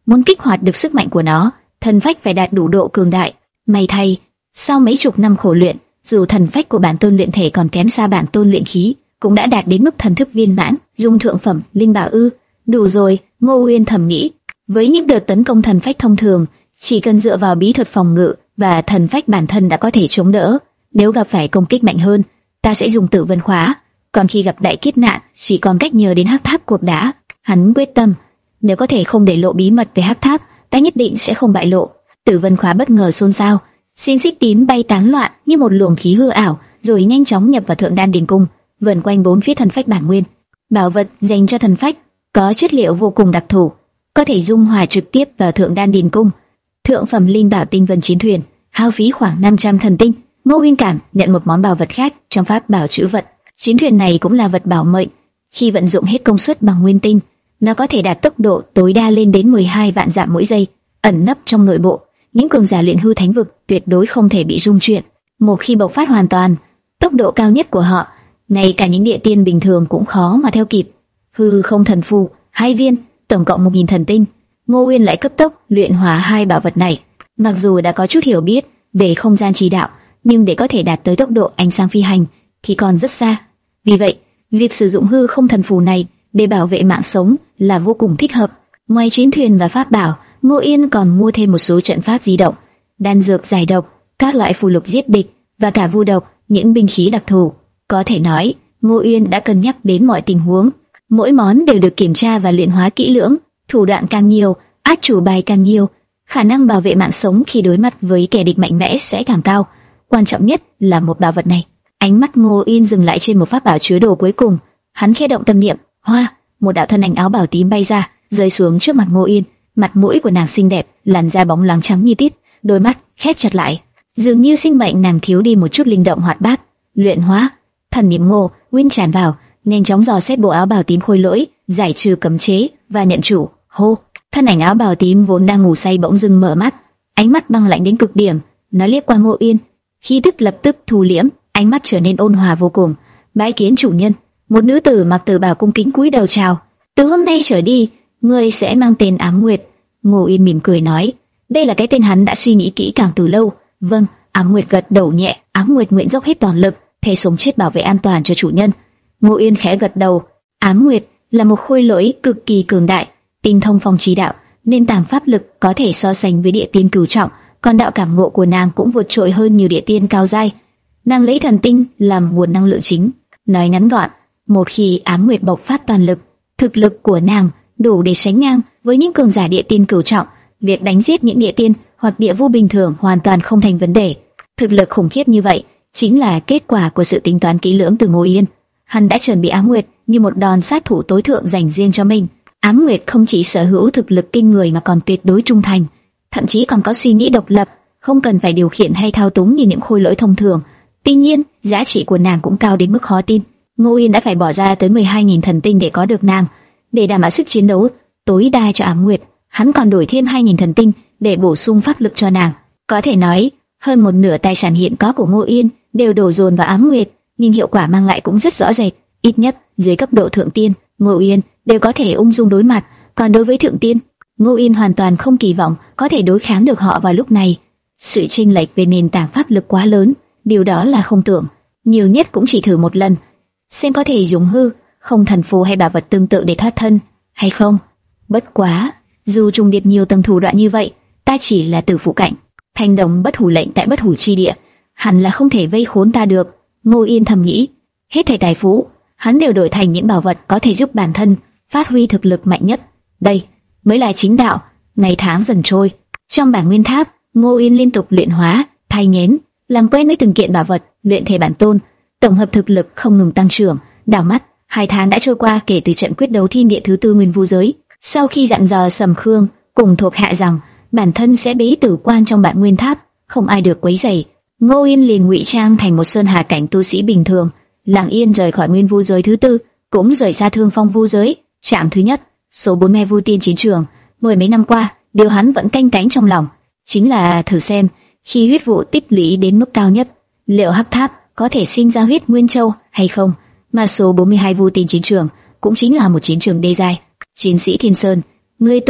muốn kích hoạt được sức mạnh của nó, thần phách phải đạt đủ độ cường đại. May thay, sau mấy chục năm khổ luyện, dù thần phách của bản tôn luyện thể còn kém xa bản tôn luyện khí, cũng đã đạt đến mức thần thức viên mãn. Dùng thượng phẩm linh bảo ư? Đủ rồi, Ngô Uyên thầm nghĩ. Với những đợt tấn công thần phách thông thường, chỉ cần dựa vào bí thuật phòng ngự và thần phách bản thân đã có thể chống đỡ. Nếu gặp phải công kích mạnh hơn, ta sẽ dùng Tử Vân Khóa. Còn khi gặp đại kiếp nạn, chỉ còn cách nhờ đến Hắc Tháp cột đá. Hắn quyết tâm, nếu có thể không để lộ bí mật về Hắc Tháp, ta nhất định sẽ không bại lộ. Tử Vân Khóa bất ngờ xôn xao, xiên xích tím bay tán loạn như một luồng khí hư ảo, rồi nhanh chóng nhập vào Thượng Đan Điền Cung, vần quanh bốn phía thần phách bản nguyên. Bảo vật dành cho thần phách có chất liệu vô cùng đặc thù, có thể dung hòa trực tiếp vào Thượng Đan Điền Cung. Thượng phẩm linh bảo Tinh Vân Chiến Thuyền, hao phí khoảng năm trăm thần tinh. Ngô Uyên cảm nhận một món bảo vật khác trong pháp bảo trữ vật. Chiến thuyền này cũng là vật bảo mệnh, khi vận dụng hết công suất bằng nguyên tinh, nó có thể đạt tốc độ tối đa lên đến mười hai vạn dặm mỗi giây. Ẩn nấp trong nội bộ, những cường giả luyện hư thánh vực tuyệt đối không thể bị rung chuyển. Một khi bộc phát hoàn toàn, tốc độ cao nhất của họ, ngay cả những địa tiên bình thường cũng khó mà theo kịp. Hư không thần phù hai viên, tổng cộng một nghìn thần tinh. Ngô Uyên lại cấp tốc luyện hóa hai bảo vật này. Mặc dù đã có chút hiểu biết về không gian chỉ đạo, nhưng để có thể đạt tới tốc độ ánh sáng phi hành thì còn rất xa. Vì vậy, việc sử dụng hư không thần phù này để bảo vệ mạng sống là vô cùng thích hợp. Ngoài chiến thuyền và pháp bảo, Ngô Uyên còn mua thêm một số trận pháp di động, đan dược giải độc, các loại phù lục giết địch và cả vu độc, những binh khí đặc thù. Có thể nói, Ngô Uyên đã cân nhắc đến mọi tình huống, mỗi món đều được kiểm tra và luyện hóa kỹ lưỡng. Thủ đoạn càng nhiều, át chủ bài càng nhiều, khả năng bảo vệ mạng sống khi đối mặt với kẻ địch mạnh mẽ sẽ càng cao. Quan trọng nhất là một bảo vật này. Ánh mắt Ngô Uyên dừng lại trên một pháp bảo chứa đồ cuối cùng. Hắn khẽ động tâm niệm, hoa, một đạo thân ảnh áo bảo tím bay ra, rơi xuống trước mặt Ngô Uyên. Mặt mũi của nàng xinh đẹp, làn da bóng loáng trắng như tít, đôi mắt khép chặt lại, dường như sinh mệnh nàng thiếu đi một chút linh động hoạt bát. Luyện hóa, thần niệm Ngô Uyên tràn vào, nhanh chóng dò xét bộ áo bào tím khôi lỗi, giải trừ cấm chế và nhận chủ. Hô, thân ảnh áo bào tím vốn đang ngủ say bỗng dưng mở mắt, ánh mắt băng lạnh đến cực điểm. Nó liếc qua Ngô Uyên, khí tức lập tức thu liễm, ánh mắt trở nên ôn hòa vô cùng. Bái kiến chủ nhân. Một nữ tử mặc tử bào cung kính cúi đầu chào. Từ hôm nay trở đi, ngươi sẽ mang tên Ám Nguyệt. Ngô Uyên mỉm cười nói, đây là cái tên hắn đã suy nghĩ kỹ càng từ lâu. Vâng. Ám Nguyệt gật đầu nhẹ. Ám Nguyệt nguyện dốc hết toàn lực, thề sống chết bảo vệ an toàn cho chủ nhân. Ngô Uyên khẽ gật đầu. Ám Nguyệt là một khôi lỗi cực kỳ cường đại, tinh thông phong trí đạo, nên tàng pháp lực có thể so sánh với địa tiên cửu trọng, còn đạo cảm ngộ của nàng cũng vượt trội hơn nhiều địa tiên cao giai. Nàng lấy thần tinh làm nguồn năng lượng chính. Nói ngắn gọn, một khi Ám Nguyệt bộc phát toàn lực, thực lực của nàng đủ để sánh ngang với những cường giả địa tiên cửu trọng. Việc đánh giết những địa tiên hoặc địa vu bình thường hoàn toàn không thành vấn đề. Thực lực khủng khiếp như vậy chính là kết quả của sự tính toán kỹ lưỡng từ Ngô Uyên. Hắn đã chuẩn bị Ám Nguyệt như một đòn sát thủ tối thượng dành riêng cho mình. Ám Nguyệt không chỉ sở hữu thực lực kinh người mà còn tuyệt đối trung thành, thậm chí còn có suy nghĩ độc lập, không cần phải điều khiển hay thao túng như những khôi lỗi thông thường. Tuy nhiên, giá trị của nàng cũng cao đến mức khó tin. Ngô Uyên đã phải bỏ ra tới mười hai nghìn thần tinh để có được nàng. Để đảm bảo sức chiến đấu tối đa cho Ám Nguyệt, hắn còn đổi thêm hai nghìn thần tinh để bổ sung pháp lực cho nàng. Có thể nói, hơn một nửa tài sản hiện có của Ngô Uyên đều đổ dồn vào Ám Nguyệt, nhưng hiệu quả mang lại cũng rất rõ rệt. Ít nhất dưới cấp độ thượng tiên, Ngô Uyên đều có thể ung dung đối mặt, còn đối với thượng tiên, Ngô Uyên hoàn toàn không kỳ vọng có thể đối kháng được họ vào lúc này. Sự chênh lệch về nền tảng pháp lực quá lớn, điều đó là không tưởng. Nhiều nhất cũng chỉ thử một lần, xem có thể dùng hư không thần phù hay bảo vật tương tự để thoát thân hay không. Bất quá, dù trùng điệp nhiều tầng thủ đoạn như vậy, ta chỉ là tử phụ cảnh, thanh đồng bất hủ lệnh tại bất hủ chi địa, hẳn là không thể vây khốn ta được. Ngô Uyên thầm nghĩ, hết thảy tài phú, hắn đều đổi thành những bảo vật có thể giúp bản thân phát huy thực lực mạnh nhất. Đây mới là chính đạo. Ngày tháng dần trôi, trong bản nguyên tháp, Ngô Uyên liên tục luyện hóa, thay nhén, làm quen với từng kiện bảo vật, luyện thể bản tôn, tổng hợp thực lực không ngừng tăng trưởng. Đảo mắt, hai tháng đã trôi qua kể từ trận quyết đấu thiên địa thứ tư nguyên vu giới. Sau khi dặn dò Sầm Khương cùng thuộc hạ rằng bản thân sẽ bế tử quan trong bản nguyên tháp, không ai được quấy rầy, Ngô Uyên liền ngụy trang thành một sơn hà cảnh tu sĩ bình thường, lặng yên rời khỏi nguyên vu giới thứ tư, cũng rời xa Thương Phong vu giới. Trạm thứ nhất, số bốn mươi vu tiên chiến trường. Mười mấy năm qua, điều hắn vẫn canh cánh trong lòng chính là thử xem khi huyết vụ tích lũy đến mức cao nhất, liệu Hắc Tháp có thể sinh ra huyết nguyên châu hay không. Mà số bốn mươi hai vu tiên chiến trường cũng chính là một chiến trường đê giai. Chiến sĩ Thiên Sơn, ngươi tốt.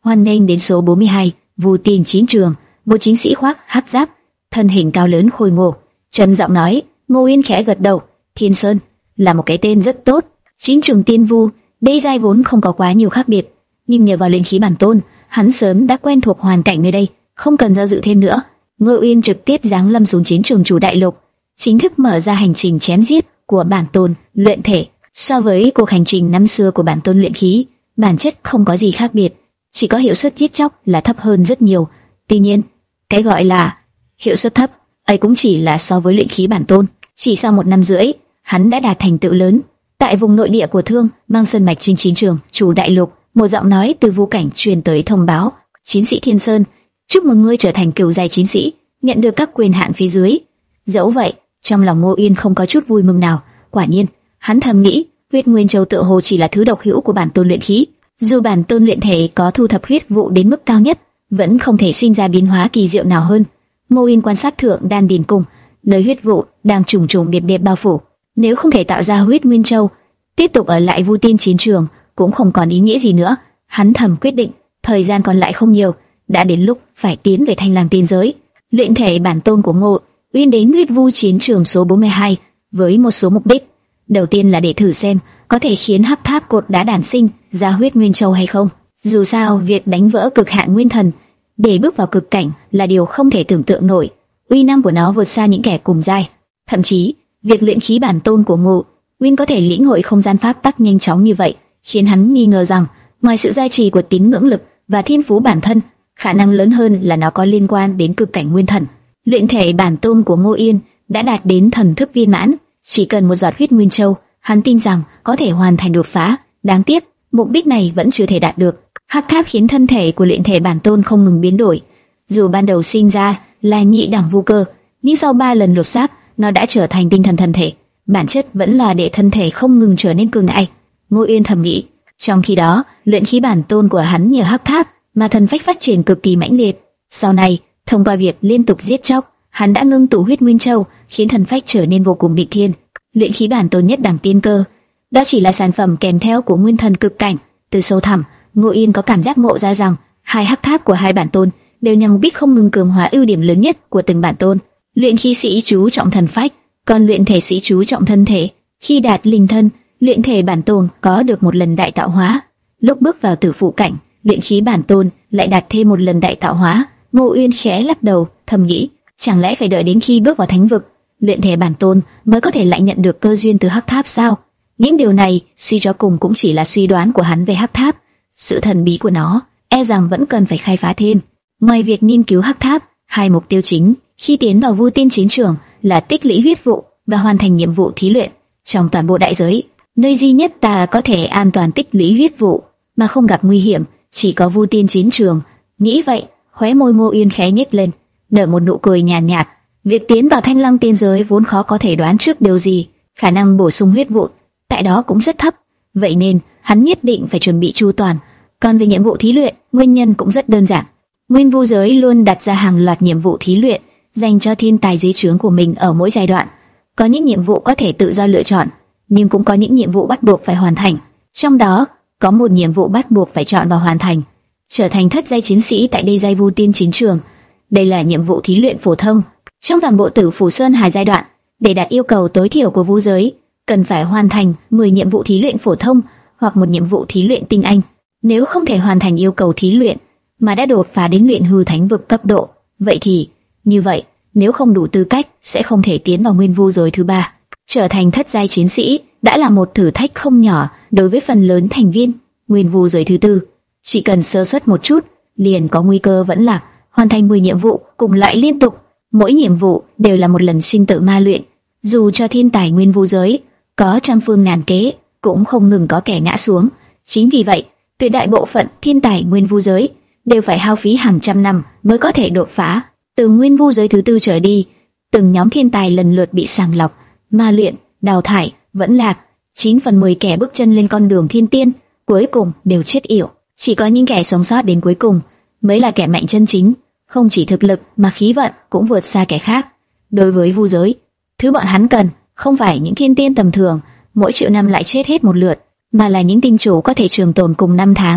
Hoan nghênh đến số bốn mươi hai, Vu Tiên Chiến Trường. Một chiến sĩ khoác hắc giáp, thân hình cao lớn khôi ngô, trầm giọng nói. Ngô Uyên khẽ gật đầu. Thiên Sơn là một cái tên rất tốt. Chiến trường tiên vu, đây giai vốn không có quá nhiều khác biệt, nhưng nhờ vào luyện khí bản tôn, hắn sớm đã quen thuộc hoàn cảnh nơi đây, không cần do dự thêm nữa. Ngô Uyên trực tiếp giáng lâm xuống chiến trường chủ đại lục, chính thức mở ra hành trình chém giết của bản tôn luyện thể. So với cuộc hành trình năm xưa của bản tôn luyện khí, bản chất không có gì khác biệt, chỉ có hiệu suất giết chóc là thấp hơn rất nhiều. Tuy nhiên, cái gọi là hiệu suất thấp ấy cũng chỉ là so với luyện khí bản tôn. Chỉ sau một năm rưỡi, hắn đã đạt thành tựu lớn. Tại vùng nội địa của Thương Mang Sơn mạch trên chiến trường chủ đại lục, một giọng nói từ vu cảnh truyền tới thông báo: chiến sĩ Thiên Sơn, chúc mừng ngươi trở thành cửu giai chiến sĩ, nhận được các quyền hạn phía dưới. Dẫu vậy, trong lòng Ngô Uyên không có chút vui mừng nào. Quả nhiên, hắn thầm nghĩ, huyết nguyên châu tựa hồ chỉ là thứ độc hữu của bản tôn luyện khí. Dù bản tôn luyện thể có thu thập huyết vụ đến mức cao nhất, vẫn không thể sinh ra biến hóa kỳ diệu nào hơn. Ngô Uyên quan sát thượng đan điền cung, nơi huyết vụ đang trùng trùng điệp điệp bao phủ. Nếu không thể tạo ra huyết nguyên châu, tiếp tục ở lại Vu Tiên Chiến Trường cũng không còn ý nghĩa gì nữa. Hắn thầm quyết định, thời gian còn lại không nhiều, đã đến lúc phải tiến về Thanh Lam Tiên giới. Luyện thể bản tôn của Ngô Uyên đến huyết vu chiến trường số bốn mươi hai với một số mục đích. Đầu tiên là để thử xem có thể khiến hắc tháp cột đá đản sinh ra huyết nguyên châu hay không. Dù sao, việc đánh vỡ cực hạn nguyên thần để bước vào cực cảnh là điều không thể tưởng tượng nổi. Uy năng của nó vượt xa những kẻ cùng giai. Thậm chí, việc luyện khí bản tôn của Ngô Uyên có thể lĩnh hội không gian pháp tắc nhanh chóng như vậy, khiến hắn nghi ngờ rằng ngoài sự gia trì của tín ngưỡng lực và thiên phú bản thân, khả năng lớn hơn là nó có liên quan đến cực cảnh nguyên thần. Luyện thể bản tôn của Ngô Uyên đã đạt đến thần thức viên mãn, chỉ cần một giọt huyết nguyên châu, hắn tin rằng có thể hoàn thành đột phá. Đáng tiếc, mục đích này vẫn chưa thể đạt được. Hắc tháp khiến thân thể của luyện thể bản tôn không ngừng biến đổi. Dù ban đầu sinh ra là nhị đẳng vu cơ, nhưng sau ba lần lột xác, nó đã trở thành tinh thần thân thể. Bản chất vẫn là để thân thể không ngừng trở nên cường đại. Ngô Uyên thầm nghĩ. Trong khi đó, luyện khí bản tôn của hắn nhờ hắc tháp mà thần phách phát triển cực kỳ mãnh liệt. Sau này, thông qua việc liên tục giết chóc, hắn đã ngưng tụ huyết nguyên châu, khiến thần phách trở nên vô cùng nghịch thiên. Luyện khí bản tôn nhất đẳng tiên cơ, đó chỉ là sản phẩm kèm theo của nguyên thần cực cảnh. Từ sâu thẳm, Ngô Uyên có cảm giác ngộ ra rằng hai hắc tháp của hai bản tôn đều nhằm mục đích không ngừng cường hóa ưu điểm lớn nhất của từng bản tôn. Luyện khí sĩ chú trọng thần phách, còn luyện thể sĩ chú trọng thân thể. Khi đạt linh thân, luyện thể bản tôn có được một lần đại tạo hóa. Lúc bước vào tử phụ cảnh, luyện khí bản tôn lại đạt thêm một lần đại tạo hóa. Ngô Uyên khẽ lắc đầu, thầm nghĩ, chẳng lẽ phải đợi đến khi bước vào thánh vực, luyện thể bản tôn mới có thể lại nhận được cơ duyên từ hắc tháp sao? Những điều này suy cho cùng cũng chỉ là suy đoán của hắn về hắc tháp. Sự thần bí của nó e rằng vẫn cần phải khai phá thêm. Ngoài việc nghiên cứu hắc tháp, hai mục tiêu chính khi tiến vào Vu Tiên Chiến Trường là tích lũy huyết vụ và hoàn thành nhiệm vụ thí luyện. Trong toàn bộ đại giới, nơi duy nhất ta có thể an toàn tích lũy huyết vụ mà không gặp nguy hiểm chỉ có Vu Tiên Chiến Trường. Nghĩ vậy, khóe môi Ngô Uyên khẽ nhếch lên, nở một nụ cười nhàn nhạt, nhạt. Việc tiến vào Thanh Lăng Tiên giới vốn khó có thể đoán trước điều gì, khả năng bổ sung huyết vụ tại đó cũng rất thấp, vậy nên hắn nhất định phải chuẩn bị chu toàn. Còn về nhiệm vụ thí luyện, nguyên nhân cũng rất đơn giản. Nguyên Vu giới luôn đặt ra hàng loạt nhiệm vụ thí luyện dành cho thiên tài dưới trướng của mình ở mỗi giai đoạn. Có những nhiệm vụ có thể tự do lựa chọn, nhưng cũng có những nhiệm vụ bắt buộc phải hoàn thành. Trong đó, có một nhiệm vụ bắt buộc phải chọn và hoàn thành, trở thành thất giai chiến sĩ tại đây giai Vu Tiên Chiến Trường. Đây là nhiệm vụ thí luyện phổ thông. Trong toàn bộ Tử Phủ Sơn Hải giai đoạn, để đạt yêu cầu tối thiểu của Vu giới, cần phải hoàn thành mười nhiệm vụ thí luyện phổ thông hoặc một nhiệm vụ thí luyện tinh anh. Nếu không thể hoàn thành yêu cầu thí luyện mà đã đột phá đến luyện hư thánh vực cấp độ, vậy thì như vậy, nếu không đủ tư cách sẽ không thể tiến vào Nguyên Vu giới thứ ba. Trở thành thất giai chiến sĩ đã là một thử thách không nhỏ đối với phần lớn thành viên Nguyên Vu giới thứ tư. Chỉ cần sơ suất một chút, liền có nguy cơ vẫn lạc. Hoàn thành mười nhiệm vụ cùng lại liên tục, mỗi nhiệm vụ đều là một lần sinh tử ma luyện. Dù cho thiên tài Nguyên Vu giới có trăm phương ngàn kế, cũng không ngừng có kẻ ngã xuống. Chính vì vậy, tuyệt đại bộ phận thiên tài Nguyên Vu giới đều phải hao phí hàng trăm năm mới có thể đột phá. Từ Nguyên Vu giới thứ tư trở đi, từng nhóm thiên tài lần lượt bị sàng lọc, ma luyện, đào thải, vẫn lạc. chín phần mười kẻ bước chân lên con đường thiên tiên, cuối cùng đều chết yểu. Chỉ có những kẻ sống sót đến cuối cùng mới là kẻ mạnh chân chính, không chỉ thực lực mà khí vận cũng vượt xa kẻ khác. Đối với Vu giới, thứ bọn hắn cần không phải những thiên tiên tầm thường, mỗi triệu năm lại chết hết một lượt, mà là những tinh chủ có thể trường tồn cùng năm tháng,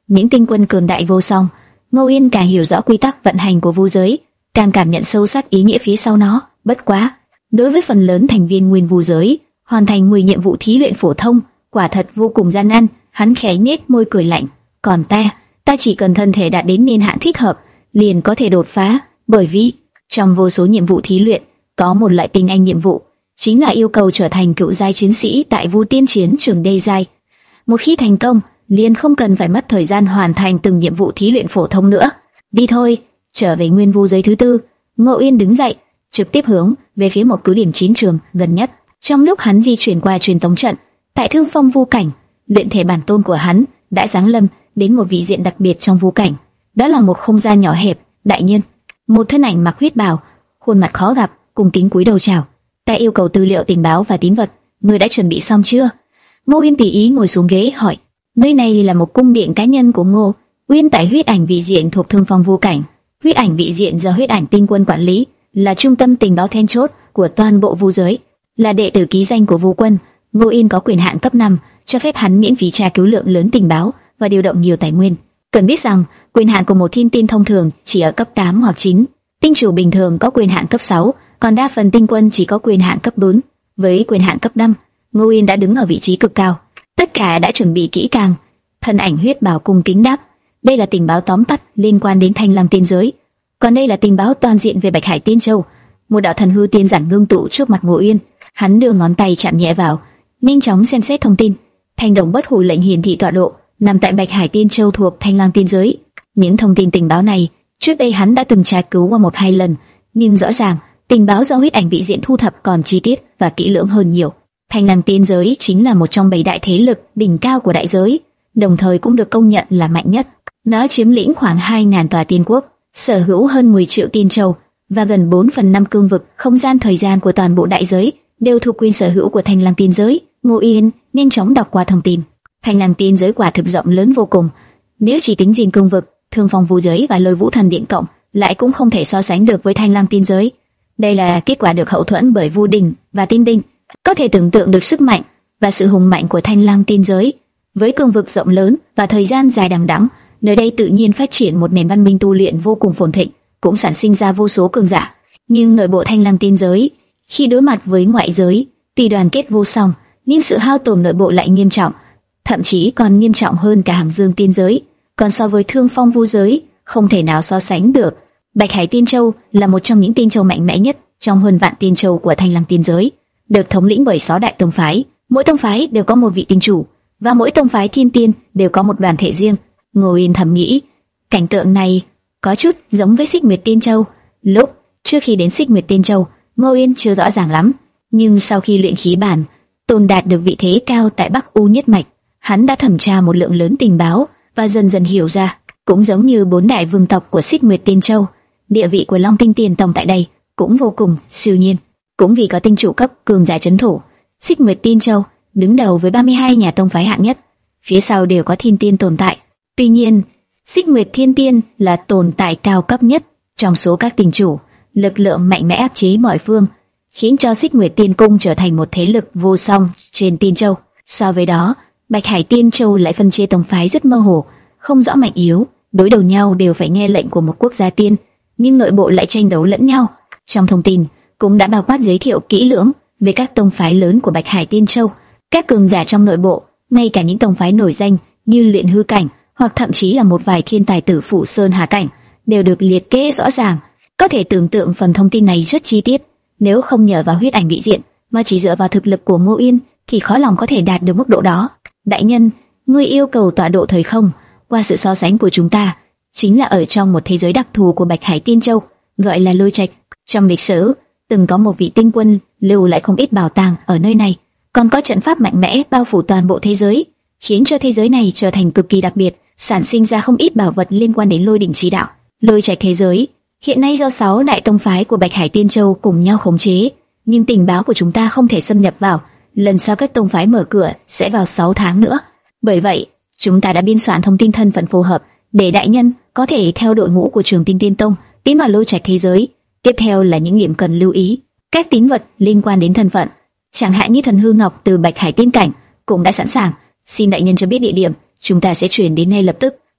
những tinh quân cường đại vô song. Ngô Yên càng hiểu rõ quy tắc vận hành của vu giới, càng cảm nhận sâu sắc ý nghĩa phía sau nó. Bất quá, đối với phần lớn thành viên nguyên vu giới, hoàn thành mười nhiệm vụ thí luyện phổ thông quả thật vô cùng gian nan. Hắn khẽ nhếch môi cười lạnh, còn ta, ta chỉ cần thân thể đạt đến niên hạn thích hợp, liền có thể đột phá. Bởi vì trong vô số nhiệm vụ thí luyện, có một loại tinh anh nhiệm vụ, chính là yêu cầu trở thành cựu giai chiến sĩ tại Vu Tiên Chiến Trường Đê giai. Một khi thành công, liền không cần phải mất thời gian hoàn thành từng nhiệm vụ thí luyện phổ thông nữa. Đi thôi, trở về nguyên vu giới thứ tư. Ngô Yên đứng dậy, trực tiếp hướng về phía một cứ điểm chiến trường gần nhất. Trong lúc hắn di chuyển qua truyền tống trận, tại Thương Phong vu cảnh, luyện thể bản tôn của hắn đã giáng lâm đến một vị diện đặc biệt trong vu cảnh. Đó là một không gian nhỏ hẹp. Đại nhân, một thân ảnh mặc huyết bào, khuôn mặt khó gặp, cung kính cúi đầu chào. Ta yêu cầu tư liệu tình báo và tín vật, ngươi đã chuẩn bị xong chưa? Ngô Yên tùy ý ngồi xuống ghế hỏi. Nơi này là một cung điện cá nhân của Ngô Uyên tại huyết ảnh vị diện thuộc Thương Phong vu cảnh. Huyết ảnh vị diện do huyết ảnh tinh quân quản lý, là trung tâm tình báo then chốt của toàn bộ vu giới. Là đệ tử ký danh của vu quân, Ngô Yên có quyền hạn cấp năm, cho phép hắn miễn phí tra cứu lượng lớn tình báo và điều động nhiều tài nguyên. Cần biết rằng, quyền hạn của một thiên tiên thông thường chỉ ở cấp tám hoặc chín, tinh chủ bình thường có quyền hạn cấp sáu, còn đa phần tinh quân chỉ có quyền hạn cấp bốn. Với quyền hạn cấp năm, Ngô Yên đã đứng ở vị trí cực cao. Tất cả đã chuẩn bị kỹ càng. Thân ảnh huyết bào cung kính đáp, đây là tình báo tóm tắt liên quan đến Thanh Lam Tiên giới. Còn đây là tình báo toàn diện về Bạch Hải Tiên Châu. Một đạo thần hư tiên giản ngưng tụ trước mặt Ngô Yên, hắn đưa ngón tay chạm nhẹ vào, nhanh chóng xem xét thông tin. Thanh đồng bất hủ lệnh hiển thị tọa độ nằm tại Bạch Hải Tiên Châu thuộc Thanh Lam Tiên giới. Những thông tin tình báo này trước đây hắn đã từng tra cứu qua một hai lần, nhưng rõ ràng tình báo do huyết ảnh vị diện thu thập còn chi tiết và kỹ lưỡng hơn nhiều. Thanh Lam Tiên giới chính là một trong bảy đại thế lực đỉnh cao của đại giới, đồng thời cũng được công nhận là mạnh nhất. Nó chiếm lĩnh khoảng hai nghìn tòa tiên quốc, sở hữu hơn mười triệu tiên châu và gần bốn phần năm cương vực không gian thời gian của toàn bộ đại giới đều thuộc quyền sở hữu của Thanh Lam Tiên giới. Ngô Yên nhanh chóng đọc qua thông tin. Thanh Lam Tiên giới quả thực rộng lớn vô cùng. Nếu chỉ tính riêng cương vực, Thương Phong vu giới và Lôi Vũ Thần Điện cộng lại cũng không thể so sánh được với Thanh Lam Tiên giới. Đây là kết quả được hậu thuẫn bởi Vu Đình và Tiên Đình. Có thể tưởng tượng được sức mạnh và sự hùng mạnh của Thanh Lam Tiên giới. Với cương vực rộng lớn và thời gian dài đằng đẵng, nơi đây tự nhiên phát triển một nền văn minh tu luyện vô cùng phồn thịnh, cũng sản sinh ra vô số cường giả. Nhưng nội bộ Thanh Lam Tiên giới, khi đối mặt với ngoại giới, tuy đoàn kết vô song, nhưng sự hao tổn nội bộ lại nghiêm trọng, thậm chí còn nghiêm trọng hơn cả Hàm Dương Tiên giới. Còn so với Thương Phong vu giới, không thể nào so sánh được. Bạch Hải Tiên Châu là một trong những tiên châu mạnh mẽ nhất trong hơn vạn tiên châu của Thanh Lam Tiên giới, được thống lĩnh bởi sáu đại tông phái. Mỗi tông phái đều có một vị tiên chủ, và mỗi tông phái thiên tiên đều có một đoàn thể riêng. Ngô Yên thầm nghĩ, cảnh tượng này có chút giống với Xích Nguyệt Tiên Châu. Lúc trước khi đến Xích Nguyệt Tiên Châu, Ngô Yên chưa rõ ràng lắm, nhưng sau khi luyện khí bản, tôn đạt được vị thế cao tại Bắc U Nhất Mạch, hắn đã thẩm tra một lượng lớn tình báo và dần dần hiểu ra, cũng giống như bốn đại vương tộc của Xích Nguyệt Tiên Châu, địa vị của Long Tinh Tiền Tông tại đây cũng vô cùng siêu nhiên. Cũng vì có tinh chủ cấp cường giả trấn thủ, Xích Nguyệt Tiên Châu đứng đầu với ba mươi hai nhà tông phái hạng nhất, phía sau đều có thiên tiên tồn tại. Tuy nhiên, Xích Nguyệt Thiên Tiên là tồn tại cao cấp nhất trong số các tinh chủ, lực lượng mạnh mẽ áp chế mọi phương, khiến cho Xích Nguyệt Tiên Cung trở thành một thế lực vô song trên Tiên Châu. So với đó, Bạch Hải Tiên Châu lại phân chia tông phái rất mơ hồ, không rõ mạnh yếu, đối đầu nhau đều phải nghe lệnh của một quốc gia tiên, nhưng nội bộ lại tranh đấu lẫn nhau. Trong thông tin cũng đã bao quát giới thiệu kỹ lưỡng về các tông phái lớn của Bạch Hải Tiên Châu, các cường giả trong nội bộ, ngay cả những tông phái nổi danh như Luyện Hư Cảnh hoặc thậm chí là một vài thiên tài tử Phủ Sơn Hà Cảnh đều được liệt kê rõ ràng. Có thể tưởng tượng phần thông tin này rất chi tiết, nếu không nhờ vào huyết ảnh vị diện mà chỉ dựa vào thực lực của Ngô Yên thì khó lòng có thể đạt được mức độ đó. Đại nhân, ngươi yêu cầu tọa độ thời không, qua sự so sánh của chúng ta, chính là ở trong một thế giới đặc thù của Bạch Hải Tiên Châu, gọi là Lôi Trạch. Trong lịch sử, từng có một vị tinh quân lưu lại không ít bảo tàng ở nơi này, còn có trận pháp mạnh mẽ bao phủ toàn bộ thế giới, khiến cho thế giới này trở thành cực kỳ đặc biệt, sản sinh ra không ít bảo vật liên quan đến lôi đỉnh chí đạo. Lôi Trạch thế giới hiện nay do sáu đại tông phái của Bạch Hải Tiên Châu cùng nhau khống chế, nhưng tình báo của chúng ta không thể xâm nhập vào. Lần sau các tông phái mở cửa sẽ vào sáu tháng nữa. Bởi vậy, chúng ta đã biên soạn thông tin thân phận phù hợp để đại nhân có thể theo đội ngũ của Trường Tinh Tiên Tông tiến vào Lôi Trạch thế giới. Tiếp theo là những điểm cần lưu ý. Các tín vật liên quan đến thân phận, chẳng hạn như thần hư ngọc từ Bạch Hải Tiên Cảnh cũng đã sẵn sàng. Xin đại nhân cho biết địa điểm, chúng ta sẽ chuyển đến ngay lập tức.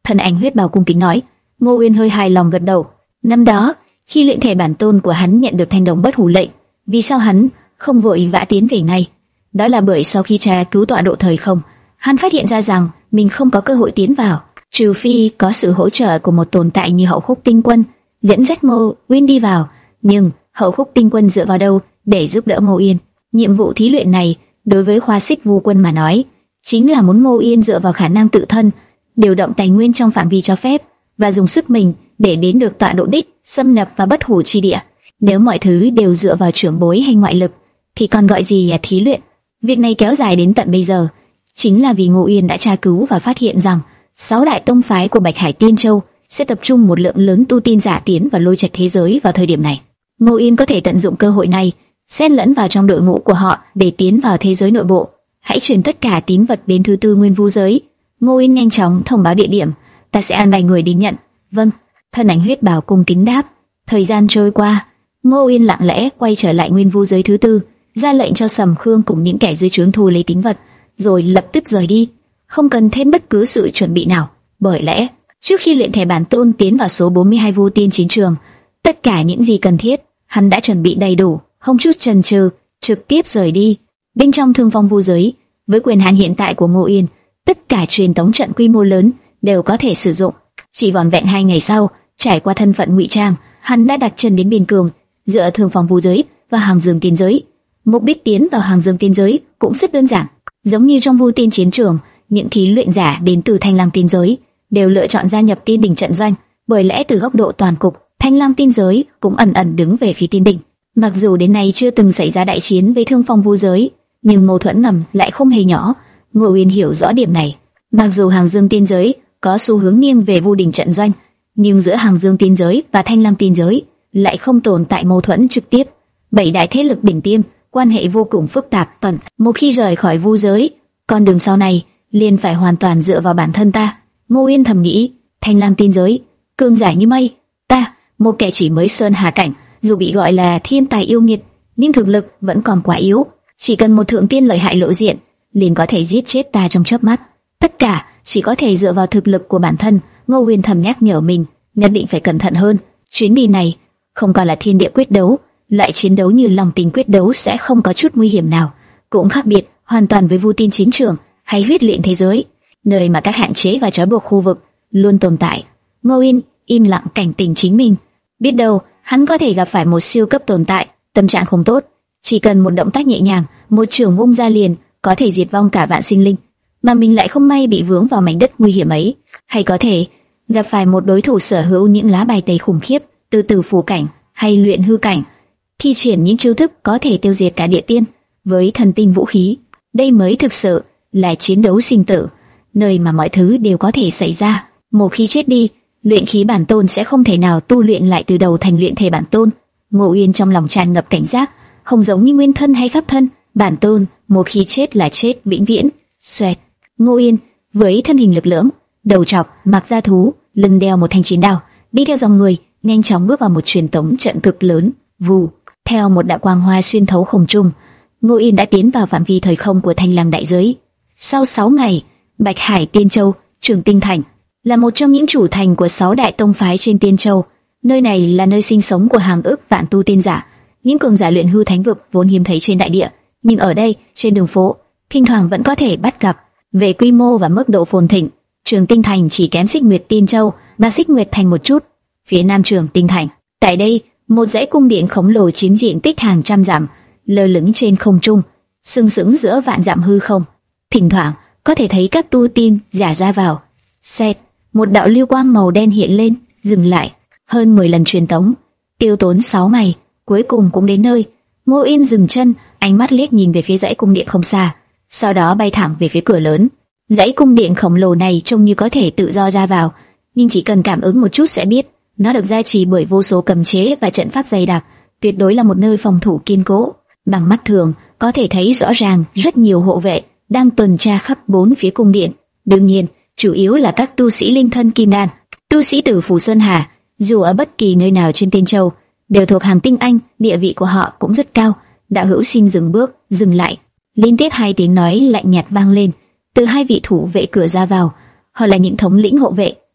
Thân ảnh huyết bào cung kính nói. Ngô Uyên hơi hài lòng gật đầu. Năm đó, khi luyện thể bản tôn của hắn nhận được thanh đồng bất hủ lệnh, vì sao hắn không vội vã tiến về ngay? Đó là bởi sau khi tra cứu tọa độ thời không, hắn phát hiện ra rằng mình không có cơ hội tiến vào, trừ phi có sự hỗ trợ của một tồn tại như Hậu Khúc Tinh Quân dẫn dắt Ngô Uyên đi vào. Nhưng Hậu Khúc Tinh Quân dựa vào đâu để giúp đỡ Ngô Uyên? Nhiệm vụ thí luyện này đối với Khoa Xích Vu Quân mà nói, chính là muốn Ngô Uyên dựa vào khả năng tự thân, điều động tài nguyên trong phạm vi cho phép và dùng sức mình để đến được tọa độ đích, xâm nhập vào bất hủ chi địa. Nếu mọi thứ đều dựa vào trưởng bối hay ngoại lực, thì còn gọi gì là thí luyện? Việc này kéo dài đến tận bây giờ, chính là vì Ngô Uyên đã tra cứu và phát hiện rằng sáu đại tông phái của Bạch Hải Tiên Châu sẽ tập trung một lượng lớn tu tiên giả tiến vào lôi trạch thế giới vào thời điểm này. Ngô Uyên có thể tận dụng cơ hội này, xen lẫn vào trong đội ngũ của họ để tiến vào thế giới nội bộ. Hãy truyền tất cả tín vật đến thứ tư nguyên vu giới. Ngô Uyên nhanh chóng thông báo địa điểm, ta sẽ an bài người đi nhận. Vâng. Thân ảnh huyết bào cung kính đáp. Thời gian trôi qua, Ngô Uyên lặng lẽ quay trở lại nguyên vu giới thứ tư, ra lệnh cho Sầm Khương cùng những kẻ dưới trướng thu lấy tín vật, rồi lập tức rời đi, không cần thêm bất cứ sự chuẩn bị nào. Bởi lẽ, trước khi luyện thể bản tôn tiến vào số bốn mươi hai Vu Tiên Chiến Trường, tất cả những gì cần thiết, hắn đã chuẩn bị đầy đủ, không chút chần chừ, trực tiếp rời đi. Bên trong Thương Phong vu giới, với quyền hạn hiện tại của Ngô Uyên, tất cả truyền tống trận quy mô lớn đều có thể sử dụng. Chỉ vỏn vẹn hai ngày sau, trải qua thân phận ngụy trang, hắn đã đặt chân đến biên cương giữa Thương Phong vu giới và Hàng Dương Tiên giới. Mục đích tiến vào Hàng Dương Tiên giới cũng rất đơn giản, giống như trong Vu Tiên Chiến Trường, những thí luyện giả đến từ Thanh Lam Tiên giới đều lựa chọn gia nhập Tiên Đỉnh trận doanh. Bởi lẽ từ góc độ toàn cục, Thanh Lam Tiên giới cũng ẩn ẩn đứng về phía Tiên Đỉnh. Mặc dù đến nay chưa từng xảy ra đại chiến với Thương Phong vu giới, nhưng mâu thuẫn ngầm lại không hề nhỏ. Ngô Uyên hiểu rõ điểm này. Mặc dù Hàng Dương Tiên giới có xu hướng nghiêng về Vu Đỉnh trận doanh, nhưng giữa Hàng Dương Tiên giới và Thanh Lam Tiên giới lại không tồn tại mâu thuẫn trực tiếp. Bảy đại thế lực đỉnh tiêm quan hệ vô cùng phức tạp. Tần một khi rời khỏi vu giới, con đường sau này liền phải hoàn toàn dựa vào bản thân ta. Ngô Uyên thầm nghĩ. Thanh Lam Tiên giới cường giả như mây, ta một kẻ chỉ mới sơn hà cảnh, dù bị gọi là thiên tài yêu nghiệt, nhưng thực lực vẫn còn quá yếu. Chỉ cần một thượng tiên lợi hại lộ diện, liền có thể giết chết ta trong chớp mắt. Tất cả chỉ có thể dựa vào thực lực của bản thân. Ngô Uyên thầm nhắc nhở mình, nhất định phải cẩn thận hơn. Chuyến đi này không còn là thiên địa quyết đấu, lại chiến đấu như lòng tình quyết đấu sẽ không có chút nguy hiểm nào, cũng khác biệt hoàn toàn với Vu Tiên Chiến Trường hay huyết luyện thế giới, nơi mà các hạn chế và trói buộc khu vực luôn tồn tại. Ngô Uyên im lặng cảnh tỉnh chính mình, biết đâu hắn có thể gặp phải một siêu cấp tồn tại, tâm trạng không tốt, chỉ cần một động tác nhẹ nhàng, một trường vung ra liền có thể diệt vong cả vạn sinh linh, mà mình lại không may bị vướng vào mảnh đất nguy hiểm ấy. Hay có thể gặp phải một đối thủ sở hữu những lá bài tẩy khủng khiếp, từ từ phù cảnh hay luyện hư cảnh, thi triển những chiêu thức có thể tiêu diệt cả địa tiên với thần tinh vũ khí. Đây mới thực sự là chiến đấu sinh tử, nơi mà mọi thứ đều có thể xảy ra. Một khi chết đi, luyện khí bản tôn sẽ không thể nào tu luyện lại từ đầu thành luyện thể bản tôn. Ngô Uyên trong lòng tràn ngập cảnh giác, không giống như nguyên thân hay pháp thân, bản tôn một khi chết là chết vĩnh viễn. Xoẹt, Ngô Uyên với thân hình lực lưỡng, đầu trọc, mặc da thú, lưng đeo một thanh chiến đao, đi theo dòng người, nhanh chóng bước vào một truyền tống trận cực lớn. Vù, theo một đạo quang hoa xuyên thấu không trung, Ngô Uyên đã tiến vào phạm vi thời không của Thanh Lam đại giới. Sau sáu ngày, Bạch Hải Tiên Châu, Trường Tinh Thành là một trong những chủ thành của sáu đại tông phái trên Tiên Châu. Nơi này là nơi sinh sống của hàng ức vạn tu tiên giả, những cường giả luyện hư thánh vực vốn hiếm thấy trên đại địa, nhưng ở đây, trên đường phố, thỉnh thoảng vẫn có thể bắt gặp. Về quy mô và mức độ phồn thịnh, Trường Tinh Thành chỉ kém Xích Nguyệt Tiên Châu và Xích Nguyệt Thành một chút. Phía nam Trường Tinh Thành, tại đây, một dãy cung điện khổng lồ chiếm diện tích hàng trăm dặm, lơ lửng trên không trung, sừng sững giữa vạn dặm hư không. Thỉnh thoảng có thể thấy các tu tiên giả ra vào. Xẹt, một đạo lưu quang màu đen hiện lên, dừng lại. Hơn mười lần truyền tống, tiêu tốn sáu ngày, cuối cùng cũng đến nơi. Ngô Uyên dừng chân, ánh mắt liếc nhìn về phía dãy cung điện không xa, sau đó bay thẳng về phía cửa lớn. Dãy cung điện khổng lồ này trông như có thể tự do ra vào, nhưng chỉ cần cảm ứng một chút sẽ biết, nó được gia trì bởi vô số cấm chế và trận pháp dày đặc, tuyệt đối là một nơi phòng thủ kiên cố. Bằng mắt thường có thể thấy rõ ràng rất nhiều hộ vệ đang tuần tra khắp bốn phía cung điện. Đương nhiên, chủ yếu là các tu sĩ linh thân kim đan, tu sĩ từ Phủ Sơn Hà, dù ở bất kỳ nơi nào trên Tiên Châu, đều thuộc hàng tinh anh, địa vị của họ cũng rất cao. Đạo hữu xin dừng bước, dừng lại. Liên tiếp hai tiếng nói lạnh nhạt vang lên từ hai vị thủ vệ cửa ra vào. Họ là những thống lĩnh hộ vệ,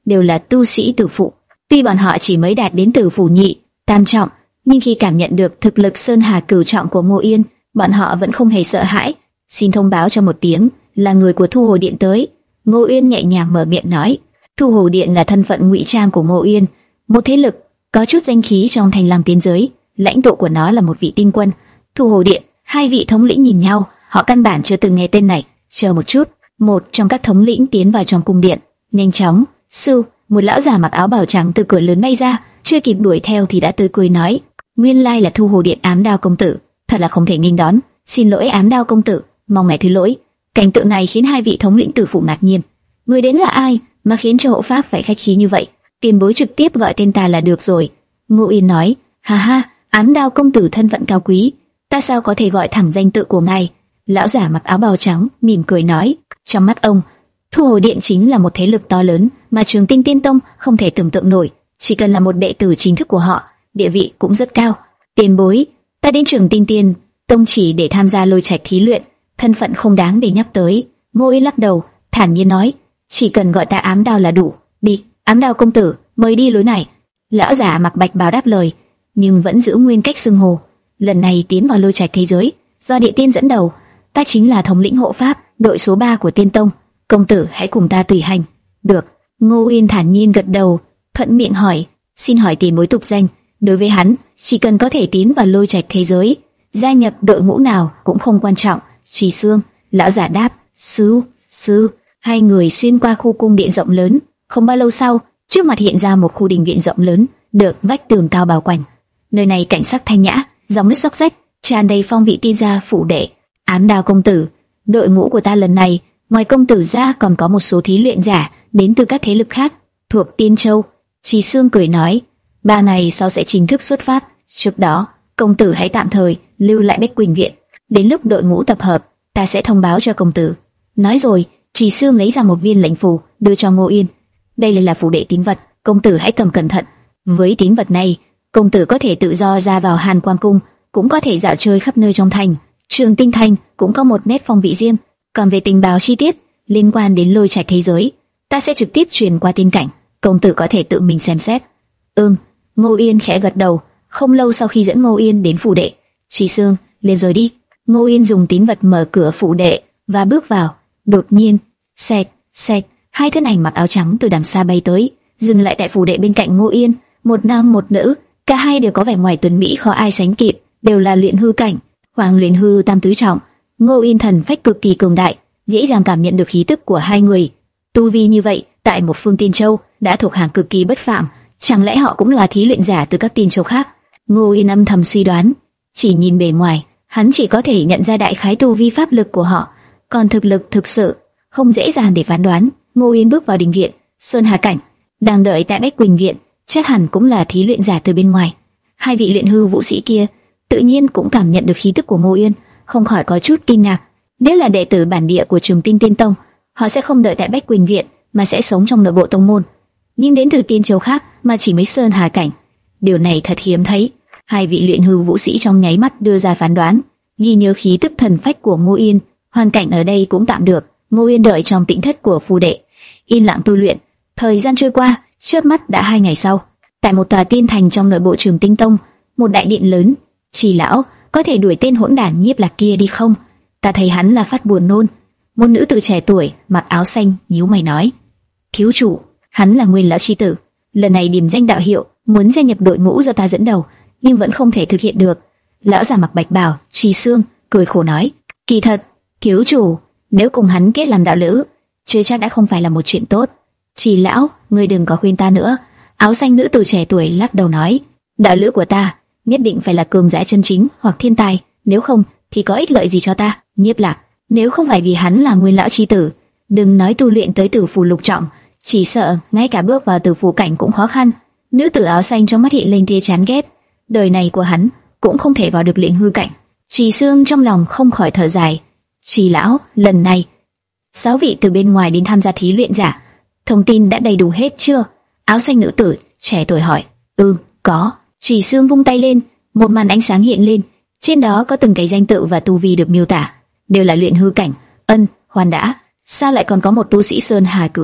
đều là tu sĩ tử phụ. Tuy bọn họ chỉ mới đạt đến tử phụ nhị, tam trọng, nhưng khi cảm nhận được thực lực sơn hà cửu trọng của Ngô Yên, bọn họ vẫn không hề sợ hãi. Xin thông báo cho một tiếng, là người của Thu Hồ Điện tới. Ngô Yên nhẹ nhàng mở miệng nói. Thu Hồ Điện là thân phận ngụy trang của Ngô Yên, một thế lực có chút danh khí trong thành Lam Tiên giới. Lãnh tụ của nó là một vị tinh quân. Thu Hồ Điện, hai vị thống lĩnh nhìn nhau, họ căn bản chưa từng nghe tên này. Chờ một chút, một trong các thống lĩnh tiến vào trong cung điện. Nhanh chóng, sư, một lão già mặc áo bào trắng từ cửa lớn bay ra, chưa kịp đuổi theo thì đã tươi cười nói: nguyên lai là Thu Hồ Điện Ám Đao công tử, thật là không thể nghênh đón. Xin lỗi Ám Đao công tử, mong ngài thứ lỗi. Cảnh tượng này khiến hai vị thống lĩnh tử phụ ngạc nhiên. Người đến là ai mà khiến cho hộ pháp phải khách khí như vậy? Tiền bối trực tiếp gọi tên ta là được rồi. Ngô Yên nói: ha ha, Ám Đao công tử thân phận cao quý, ta sao có thể gọi thẳng danh tự của ngài? Lão giả mặc áo bào trắng mỉm cười nói. Trong mắt ông, Thu Hồ Điện chính là một thế lực to lớn mà Trường Tinh Tiên Tông không thể tưởng tượng nổi. Chỉ cần là một đệ tử chính thức của họ, địa vị cũng rất cao. Tiền bối, ta đến Trường Tinh Tiên Tông chỉ để tham gia lôi trạch thí luyện, thân phận không đáng để nhắc tới. Ngô Yên lắc đầu, thản nhiên nói: chỉ cần gọi ta Ám Đao là đủ. Đi, Ám Đao công tử, mời đi lối này. Lão giả mặc bạch bào đáp lời, nhưng vẫn giữ nguyên cách xưng hô. Lần này tiến vào lôi trạch thế giới, do địa tiên dẫn đầu, ta chính là thống lĩnh hộ pháp, đội số ba của Tiên Tông. Công tử hãy cùng ta tùy hành. Được. Ngô Yên thản nhiên gật đầu, thuận miệng hỏi: xin hỏi tiền bối tục danh? Đối với hắn, chỉ cần có thể tiến vào lôi trạch thế giới, gia nhập đội ngũ nào cũng không quan trọng. Trì Xương. Lão giả đáp: sư, sư. Hai người xuyên qua khu cung điện rộng lớn. Không bao lâu sau, trước mặt hiện ra một khu đình viện rộng lớn, được vách tường cao bao quanh. Nơi này cảnh sắc thanh nhã, dòng nước xóc xách, tràn đầy phong vị tiên gia phủ đệ. Ám Đao công tử, đội ngũ của ta lần này, ngoài công tử ra còn có một số thí luyện giả đến từ các thế lực khác, thuộc Tiên Châu. Trì Xương cười nói: ba ngày sau sẽ chính thức xuất phát. Trước đó, công tử hãy tạm thời lưu lại Bách Quỳnh Viện. Đến lúc đội ngũ tập hợp, ta sẽ thông báo cho công tử. Nói rồi, Trì Xương lấy ra một viên lệnh phù đưa cho Ngô Yên. Đây là phù đệ tín vật, công tử hãy cầm cẩn thận. Với tín vật này, công tử có thể tự do ra vào Hàn Quan Cung, cũng có thể dạo chơi khắp nơi trong thành. Trường Tinh Thành cũng có một nét phong vị riêng. Còn về tình báo chi tiết liên quan đến lôi trạch thế giới, ta sẽ trực tiếp truyền qua tin cảnh, công tử có thể tự mình xem xét. Ừm. Ngô Yên khẽ gật đầu. Không lâu sau khi dẫn Ngô Yên đến phủ đệ, Trì Xương lên rồi đi. Ngô Yên dùng tín vật mở cửa phủ đệ và bước vào. Đột nhiên, xẹt xẹt, hai thân ảnh mặc áo trắng từ đằng xa bay tới, dừng lại tại phủ đệ bên cạnh Ngô Yên. Một nam một nữ, cả hai đều có vẻ ngoài tuấn mỹ khó ai sánh kịp, đều là luyện hư cảnh, Hoàng luyện hư tam tứ trọng. Ngô Yên thần phách cực kỳ cường đại, dễ dàng cảm nhận được khí tức của hai người. Tu vi như vậy, tại một phương Tiên Châu đã thuộc hàng cực kỳ bất phàm, chẳng lẽ họ cũng là thí luyện giả từ các tiên châu khác? Ngô Yên âm thầm suy đoán. Chỉ nhìn bề ngoài, hắn chỉ có thể nhận ra đại khái tu vi pháp lực của họ, còn thực lực thực sự không dễ dàng để phán đoán. Ngô Yên bước vào đình viện Sơn Hà Cảnh, đang đợi tại Bách Quỳnh Viện, chắc hẳn cũng là thí luyện giả từ bên ngoài. Hai vị luyện hư vũ sĩ kia tự nhiên cũng cảm nhận được khí tức của Ngô Yên, không khỏi có chút kinh ngạc. Nếu là đệ tử bản địa của Trường Tinh Tiên Tông, họ sẽ không đợi tại Bách Quỳnh Viện mà sẽ sống trong nội bộ tông môn. Nhưng đến từ tiên châu khác mà chỉ mấy Sơn Hà Cảnh, điều này thật hiếm thấy. Hai vị luyện hư vũ sĩ trong nháy mắt đưa ra phán đoán, ghi nhớ khí tức thần phách của Ngô Yên. Hoàn cảnh ở đây cũng tạm được. Ngô Yên đợi trong tĩnh thất của phù đệ, yên lặng tu luyện. Thời gian trôi qua, chớp mắt đã hai ngày sau, tại một tòa tiên thành trong nội bộ Trường Tinh Tông, một đại điện lớn. Trì lão, có thể đuổi tên hỗn đản Nhiếp Lạc kia đi không? Ta thấy hắn là phát buồn nôn. Một nữ tử trẻ tuổi mặc áo xanh nhíu mày nói. Thiếu chủ, hắn là Nguyên lão chi tử, lần này điểm danh đạo hiệu, muốn gia nhập đội ngũ do ta dẫn đầu, nhưng vẫn không thể thực hiện được. Lão già mặc bạch bào Trì Xương cười khổ nói. Kỳ thật, thiếu chủ, nếu cùng hắn kết làm đạo lữ, chưa chắc đã không phải là một chuyện tốt. Trì lão, ngươi đừng có khuyên ta nữa. Áo xanh nữ tử trẻ tuổi lắc đầu nói. Đạo lữ của ta nhất định phải là cường giả chân chính hoặc thiên tài, nếu không thì có ích lợi gì cho ta? Nhiếp Lạc, nếu không phải vì hắn là Nguyên lão chi tử, đừng nói tu luyện tới tử phù lục trọng, chỉ sợ ngay cả bước vào tử phù cảnh cũng khó khăn. Nữ tử áo xanh trong mắt hiện lên tia chán ghét. Đời này của hắn cũng không thể vào được luyện hư cảnh. Trì Xương trong lòng không khỏi thở dài. Trì lão, lần này sáu vị từ bên ngoài đến tham gia thí luyện giả, thông tin đã đầy đủ hết chưa? Áo xanh nữ tử trẻ tuổi hỏi. Ừ, có. Trì Xương vung tay lên, một màn ánh sáng hiện lên, trên đó có từng cái danh tự và tu vi được miêu tả, đều là luyện hư cảnh. Ân, hoàn đã, sao lại còn có một tu sĩ Sơn Hà cửu trọng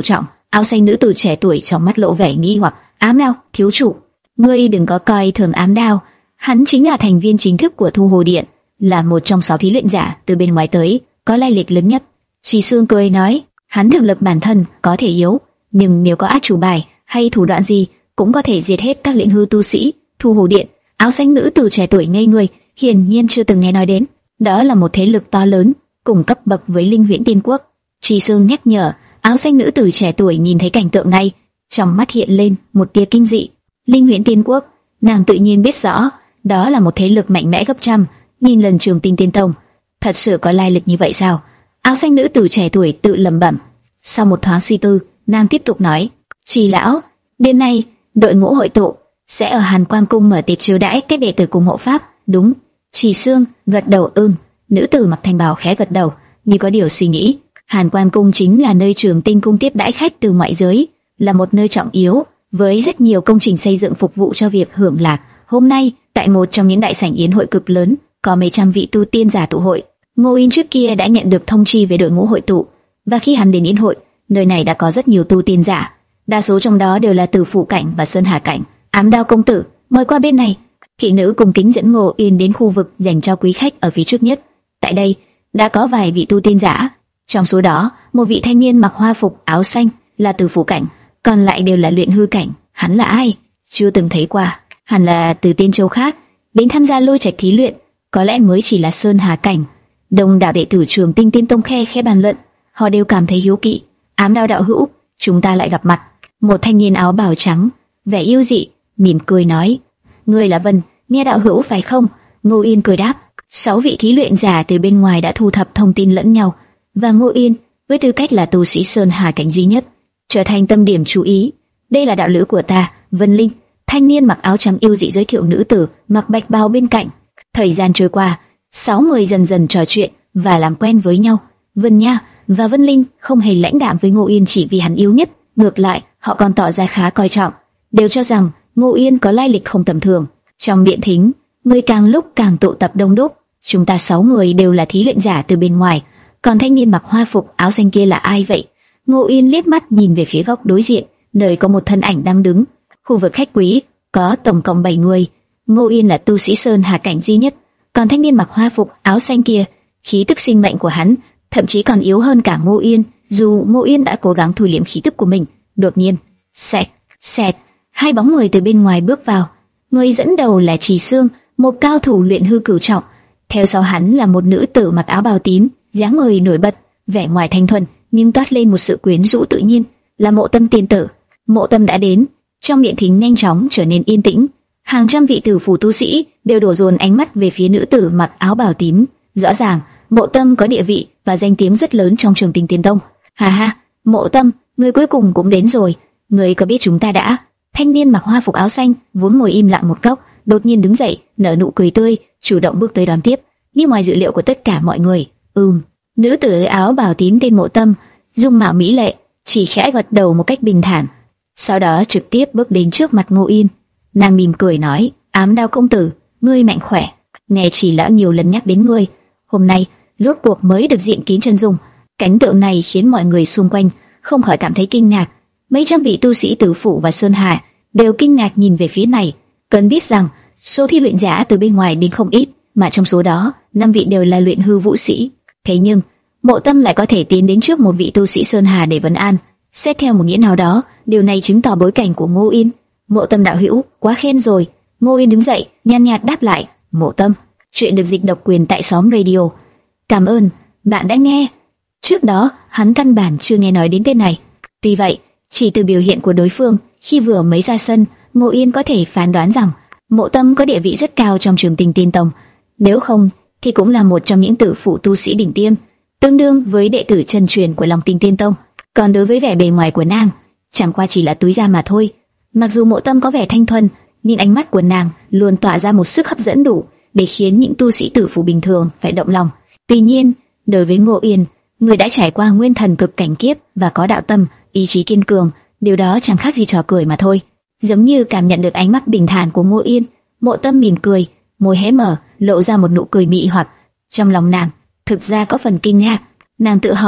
Áo xanh nữ tử trẻ tuổi trong mắt lộ vẻ nghi hoặc. Ám Đao, thiếu chủ, ngươi đừng có coi thường Ám Đao, hắn chính là thành viên chính thức của Thu Hồ Điện, là một trong sáu thí luyện giả từ bên ngoài tới, có lai lịch lớn nhất. Chỉ Sương cười nói, hắn thực lực bản thân có thể yếu, nhưng nếu có át chủ bài hay thủ đoạn gì, cũng có thể diệt hết các luyện hư tu sĩ Thu Hồ Điện. Áo xanh nữ tử trẻ tuổi ngây người, hiển nhiên chưa từng nghe nói đến. Đó là một thế lực to lớn, cùng cấp bậc với Linh Huyễn Tiên Quốc. Chỉ Sương nhắc nhở. Áo xanh nữ tử trẻ tuổi nhìn thấy cảnh tượng này, trong mắt hiện lên một tia kinh dị. Linh Huyễn Tiên Quốc, nàng tự nhiên biết rõ, đó là một thế lực mạnh mẽ gấp trăm, nghìn lần Trường Tinh Tiên Tông. Thật sự có lai lịch như vậy sao? Áo xanh nữ tử trẻ tuổi tự lẩm bẩm. Sau một thoáng suy tư, nàng tiếp tục nói: Trì lão, đêm nay đội ngũ hội tụ sẽ ở Hàn Quan Cung mở tiệc chiêu đãi các đệ tử cùng hộ pháp. Đúng. Trì Sương gật đầu ưng. Nữ tử mặc thanh bào khẽ gật đầu, như có điều suy nghĩ. Hàn Quan Cung chính là nơi Trường Tinh Cung tiếp đãi khách từ ngoại giới, là một nơi trọng yếu với rất nhiều công trình xây dựng phục vụ cho việc hưởng lạc. Hôm nay, tại một trong những đại sảnh yến hội cực lớn, có mấy trăm vị tu tiên giả tụ hội. Ngô Yên trước kia đã nhận được thông chi về đội ngũ hội tụ, và khi hắn đến yến hội, nơi này đã có rất nhiều tu tiên giả, đa số trong đó đều là từ Phủ Cảnh và Sơn Hà Cảnh. Ám Đao công tử, mời qua bên này. Thị nữ cung kính dẫn Ngô Yên đến khu vực dành cho quý khách ở phía trước nhất. Tại đây đã có vài vị tu tiên giả, trong số đó một vị thanh niên mặc hoa phục áo xanh là từ Phủ Cảnh, còn lại đều là luyện hư cảnh. Hắn là ai? Chưa từng thấy qua. Hẳn là từ tiên châu khác đến tham gia lôi trạch thí luyện, có lẽ mới chỉ là Sơn Hà Cảnh. Đông đảo đệ tử Trường Tinh Tiên Tông khe khẽ bàn luận, họ đều cảm thấy hiếu kỳ. Ám Đao đạo hữu, chúng ta lại gặp mặt. Một thanh niên áo bào trắng, vẻ yêu dị, mỉm cười nói: Ngươi là Vân, nghe đạo hữu phải không? Ngô Yên cười đáp. Sáu vị thí luyện giả từ bên ngoài đã thu thập thông tin lẫn nhau, và Ngô Yên với tư cách là tu sĩ Sơn Hà Cảnh duy nhất, trở thành tâm điểm chú ý. Đây là đạo lữ của ta, Vân Linh. Thanh niên mặc áo trắng yêu dị giới thiệu nữ tử mặc bạch bào bên cạnh. Thời gian trôi qua, sáu người dần dần trò chuyện và làm quen với nhau. Vân Nha và Vân Linh không hề lãnh đạm với Ngô Yên chỉ vì hắn yếu nhất, ngược lại họ còn tỏ ra khá coi trọng, đều cho rằng Ngô Yên có lai lịch không tầm thường. Trong điện thính, người càng lúc càng tụ tập đông đúc. Chúng ta sáu người đều là thí luyện giả từ bên ngoài, còn thanh niên mặc hoa phục áo xanh kia là ai vậy? Ngô Yên liếc mắt nhìn về phía góc đối diện, nơi có một thân ảnh đang đứng. Khu vực khách quý có tổng cộng bảy người. Ngô Yên là tu sĩ Sơn Hà Cảnh duy nhất, còn thanh niên mặc hoa phục áo xanh kia, khí tức sinh mệnh của hắn thậm chí còn yếu hơn cả Ngô Yên. Dù Ngô Yên đã cố gắng thu liễm khí tức của mình, đột nhiên, xẹt, xẹt, hai bóng người từ bên ngoài bước vào. Người dẫn đầu là Trì Sương, một cao thủ luyện hư cửu trọng. Theo sau hắn là một nữ tử mặc áo bào tím, dáng người nổi bật, vẻ ngoài thanh thuần nhưng toát lên một sự quyến rũ tự nhiên, là Mộ Tâm tiên tử. Mộ Tâm đã đến. Trong điện thính nhanh chóng trở nên yên tĩnh, hàng trăm vị tử phủ tu sĩ đều đổ dồn ánh mắt về phía nữ tử mặc áo bào tím. Rõ ràng, Mộ Tâm có địa vị và danh tiếng rất lớn trong Trường Tinh Tiên Tông. Ha ha, Mộ Tâm, người cuối cùng cũng đến rồi. Người có biết chúng ta đã? Thanh niên mặc hoa phục áo xanh vốn ngồi im lặng một góc, đột nhiên đứng dậy, nở nụ cười tươi, chủ động bước tới đón tiếp. Nhưng ngoài dự liệu của tất cả mọi người, ừm, nữ tử áo bào tím tên Mộ Tâm, dung mạo mỹ lệ, chỉ khẽ gật đầu một cách bình thản. Sau đó trực tiếp bước đến trước mặt Ngô Yên. Nàng mỉm cười nói: Ám Đao công tử, ngươi mạnh khỏe. Nghe Chỉ lão nhiều lần nhắc đến ngươi, hôm nay rốt cuộc mới được diện kiến chân dung. Cảnh tượng này khiến mọi người xung quanh không khỏi cảm thấy kinh ngạc. Mấy trăm vị tu sĩ Tử Phủ và Sơn Hà đều kinh ngạc nhìn về phía này. Cần biết rằng số thi luyện giả từ bên ngoài đến không ít, mà trong số đó năm vị đều là luyện hư vũ sĩ. Thế nhưng Mộ Tâm lại có thể tiến đến trước một vị tu sĩ Sơn Hà để vấn an. Xét theo một nghĩa nào đó, điều này chứng tỏ bối cảnh của Ngô Yên. Mộ Tâm đạo hữu, quá khen rồi. Ngô Yên đứng dậy, nhàn nhạt đáp lại: Mộ Tâm, chuyện được dịch độc quyền tại xóm radio. Cảm ơn, bạn đã nghe. Trước đó, hắn căn bản chưa nghe nói đến tên này. Tuy vậy, chỉ từ biểu hiện của đối phương khi vừa mới ra sân, Ngô Yên có thể phán đoán rằng Mộ Tâm có địa vị rất cao trong Trường Tinh Tiên Tông. Nếu không, thì cũng là một trong những tử phụ tu sĩ đỉnh tiêm, tương đương với đệ tử chân truyền của Long Tinh Tiên Tông. Còn đối với vẻ bề ngoài của nàng, chẳng qua chỉ là túi da mà thôi. Mặc dù Mộ Tâm có vẻ thanh thuần, nhưng ánh mắt của nàng luôn tỏa ra một sức hấp dẫn đủ để khiến những tu sĩ tử phụ bình thường phải động lòng. Tuy nhiên, đối với Ngô Yên, người đã trải qua nguyên thần cực cảnh kiếp và có đạo tâm, ý chí kiên cường, điều đó chẳng khác gì trò cười mà thôi. Giống như cảm nhận được ánh mắt bình thản của Ngô Yên, Mộ Tâm mỉm cười, môi hé mở, lộ ra một nụ cười mị hoặc. Trong lòng nàng thực ra có phần kinh ngạc. Nàng tự hỏi,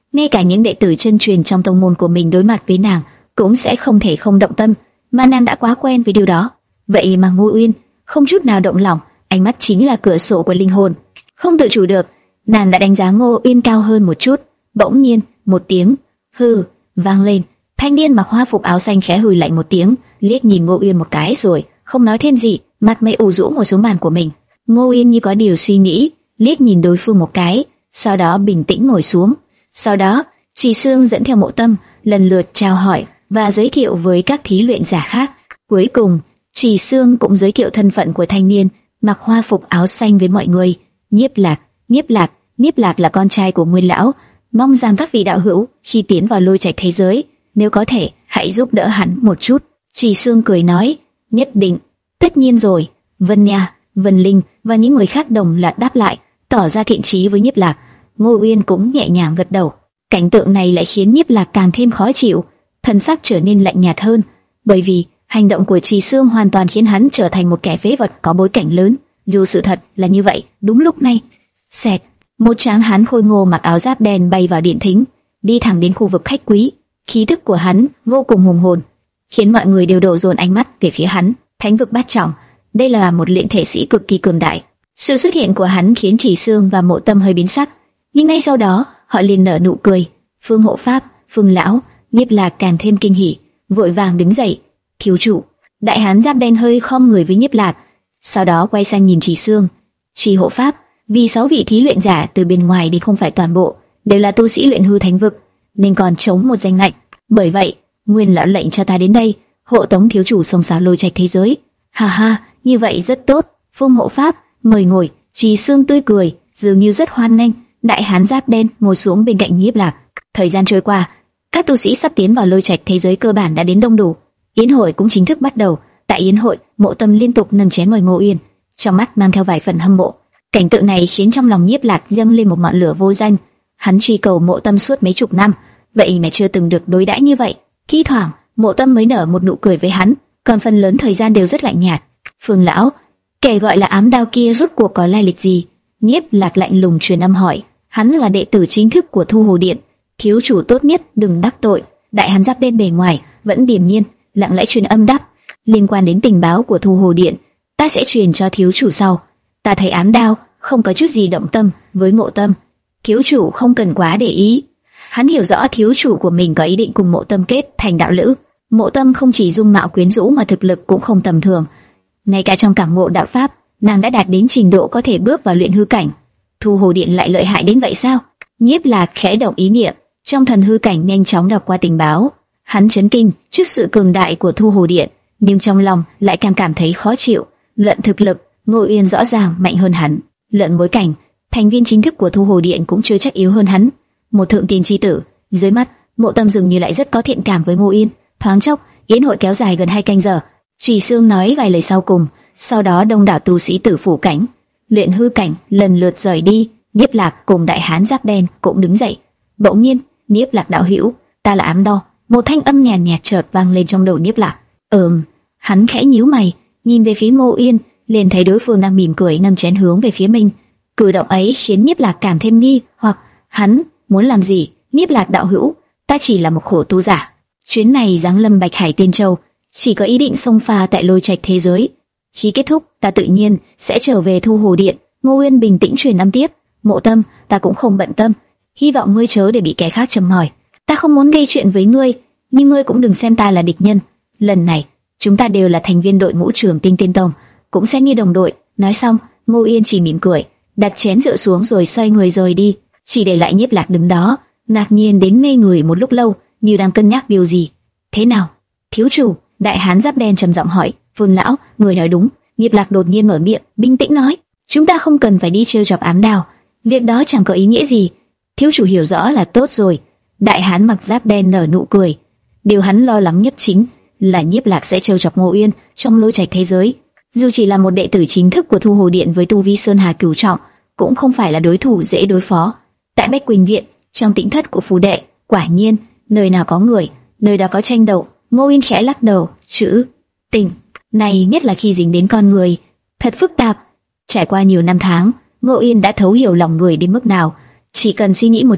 ngay cả những đệ tử chân truyền trong tông môn của mình đối mặt với nàng cũng sẽ không thể không động tâm, mà nàng đã quá quen với điều đó. Vậy mà Ngô Uyên không chút nào động lòng, ánh mắt chính là cửa sổ của linh hồn. Không tự chủ được, nàng đã đánh giá Ngô Uyên cao hơn một chút. Bỗng nhiên, một tiếng hừ vang lên. Thanh niên mặc hoa phục áo xanh khẽ hừ lạnh một tiếng, liếc nhìn Ngô Uyên một cái rồi không nói thêm gì, mặt mày ủ rũ ngồi xuống bàn của mình. Ngô Uyên như có điều suy nghĩ, liếc nhìn đối phương một cái, sau đó bình tĩnh ngồi xuống. Sau đó, Trì Sương dẫn theo Mộ Tâm lần lượt chào hỏi và giới thiệu với các thí luyện giả khác. Cuối cùng, Trì Sương cũng giới thiệu thân phận của thanh niên mặc hoa phục áo xanh với mọi người. Nhiếp Lạc, Nhiếp Lạc, Nhiếp Lạc là con trai của Nguyên lão, mong rằng các vị đạo hữu khi tiến vào lôi trạch thế giới, nếu có thể, hãy giúp đỡ hắn một chút. Trì Sương cười nói, nhất định, tất nhiên rồi. Vân Nha, Vân Linh và những người khác đồng loạt đáp lại, tỏ ra thiện chí với Nhiếp Lạc. Ngô Uyên cũng nhẹ nhàng gật đầu. Cảnh tượng này lại khiến Nhiếp Lạc càng thêm khó chịu, thần sắc trở nên lạnh nhạt hơn, bởi vì hành động của Trì Sương hoàn toàn khiến hắn trở thành một kẻ phế vật có bối cảnh lớn. Dù sự thật là như vậy, đúng lúc này, xẹt, một tráng hán khôi ngô mặc áo giáp đen bay vào điện thính, đi thẳng đến khu vực khách quý. Khí tức của hắn vô cùng hùng hồn, khiến mọi người đều đổ dồn ánh mắt về phía hắn. Thánh vực bát trọng, đây là một luyện thể sĩ cực kỳ cường đại. Sự xuất hiện của hắn khiến Trì Sương và Mộ Tâm hơi biến sắc, nhưng ngay sau đó họ liền nở nụ cười. Phương Hộ Pháp, Phương lão, Nhiếp Lạc càng thêm kinh hỉ, vội vàng đứng dậy. Thiếu chủ. Đại hán giáp đen hơi khom người với Nhiếp Lạc, sau đó quay sang nhìn Trì Sương. Trì hộ pháp, vì sáu vị thí luyện giả từ bên ngoài đi không phải toàn bộ đều là tu sĩ luyện hư thánh vực, nên còn trống một danh lệch. Bởi vậy, Nguyên lão lệnh cho ta đến đây hộ tống thiếu chủ sông sáo lôi trạch thế giới. Ha ha, như vậy rất tốt. Phương hộ pháp, mời ngồi. Trì Sương tươi cười, dường như rất hoan nghênh. Đại hán giáp đen ngồi xuống bên cạnh Nhiếp Lạc. Thời gian trôi qua, các tu sĩ sắp tiến vào lôi trạch thế giới cơ bản đã đến đông đủ. Yến hội cũng chính thức bắt đầu. Tại yến hội, Mộ Tâm liên tục nâng chén mời Ngô Uyên, trong mắt mang theo vài phần hâm mộ. Cảnh tượng này khiến trong lòng Nhiếp Lạc dâng lên một ngọn lửa vô danh. Hắn truy cầu Mộ Tâm suốt mấy chục năm, vậy mà chưa từng được đối đãi như vậy. Thi thoảng, Mộ Tâm mới nở một nụ cười với hắn, còn phần lớn thời gian đều rất lạnh nhạt. Phương lão, kẻ gọi là ám đao kia rốt cuộc có lai lịch gì? Nhiếp Lạc lạnh lùng truyền âm hỏi. Hắn là đệ tử chính thức của Thu Hồ Điện, thiếu chủ tốt nhất đừng đắc tội. Đại hán giáp đen bề ngoài vẫn điềm nhiên, lặng lẽ truyền âm đáp. Liên quan đến tình báo của Thu Hồ Điện, ta sẽ truyền cho thiếu chủ sau. Ta thấy ám đao không có chút gì động tâm với Mộ Tâm, thiếu chủ không cần quá để ý. Hắn hiểu rõ thiếu chủ của mình có ý định cùng Mộ Tâm kết thành đạo lữ. Mộ Tâm không chỉ dung mạo quyến rũ mà thực lực cũng không tầm thường. Ngay cả trong cảm ngộ đạo pháp, nàng đã đạt đến trình độ có thể bước vào luyện hư cảnh. Thu Hồ Điện lại lợi hại đến vậy sao? Nhiếp Lạc khẽ động ý niệm, trong thần hư cảnh nhanh chóng đọc qua tình báo. Hắn chấn kinh trước sự cường đại của Thu Hồ Điện, nhưng trong lòng lại càng cảm thấy khó chịu. Luận thực lực, Ngô Uyên rõ ràng mạnh hơn hắn. Luận bối cảnh, thành viên chính thức của Thu Hồ Điện cũng chưa chắc yếu hơn hắn. Một thượng tiền chi tử, dưới mắt, Mộ Tâm dường như lại rất có thiện cảm với Ngô Uyên. Thoáng chốc, yến hội kéo dài gần hai canh giờ. Trì Sương nói vài lời sau cùng, sau đó đông đảo tu sĩ tử phủ cảnh, luyện hư cảnh lần lượt rời đi. Nhiếp Lạc cùng đại hán giáp đen cũng đứng dậy. Bỗng nhiên, Nhiếp Lạc đạo hữu, ta là ám đao. Một thanh âm nhàn nhạt chợt vang lên trong đầu Nhiếp Lạc. Ừm, hắn khẽ nhíu mày, nhìn về phía Ngô Uyên, liền thấy đối phương đang mỉm cười nâng chén hướng về phía mình. Cử động ấy khiến Nhiếp Lạc càng thêm nghi hoặc, hắn muốn làm gì? Nhiếp Lạc đạo hữu, ta chỉ là một khổ tu giả, chuyến này giáng lâm Bạch Hải Tiên Châu, chỉ có ý định xông pha tại lôi trạch thế giới. Khi kết thúc, ta tự nhiên sẽ trở về Thu Hồ Điện. Ngô Uyên bình tĩnh truyền âm tiếp. Mộ Tâm, ta cũng không bận tâm, hy vọng ngươi chớ để bị kẻ khác châm ngòi. Ta không muốn gây chuyện với ngươi, nhưng ngươi cũng đừng xem ta là địch nhân. Lần này, chúng ta đều là thành viên đội ngũ Trường Tinh Tiên Tông, cũng xem như đồng đội. Nói xong, Ngô Uyên chỉ mỉm cười, đặt chén rượu xuống rồi xoay người rời đi, chỉ để lại Nhiếp Lạc đứng đó, ngạc nhiên đến ngây người một lúc lâu, như đang cân nhắc điều gì. Thế nào, thiếu chủ? Đại hán giáp đen trầm giọng hỏi. Phương lão, người nói đúng. Nhiếp Lạc đột nhiên mở miệng, bình tĩnh nói, chúng ta không cần phải đi trêu chọc ám đao, việc đó chẳng có ý nghĩa gì. Thiếu chủ hiểu rõ là tốt rồi. Đại hán mặc giáp đen nở nụ cười. Điều hắn lo lắng nhất chính là Nhiếp Lạc sẽ trêu chọc Ngô Uyên trong lôi trạch thế giới. Dù chỉ là một đệ tử chính thức của Thu Hồ Điện với tu vi Sơn Hà cửu trọng, cũng không phải là đối thủ dễ đối phó. Tại Bách Quỳnh Viện, trong tĩnh thất của phù đệ, quả nhiên, nơi nào có người, nơi đó có tranh đấu. Ngô Uyên khẽ lắc đầu, chữ tình này nhất là khi dính đến con người, thật phức tạp. Trải qua nhiều năm tháng, Ngô Uyên đã thấu hiểu lòng người đến mức nào. Chỉ cần suy nghĩ một chút,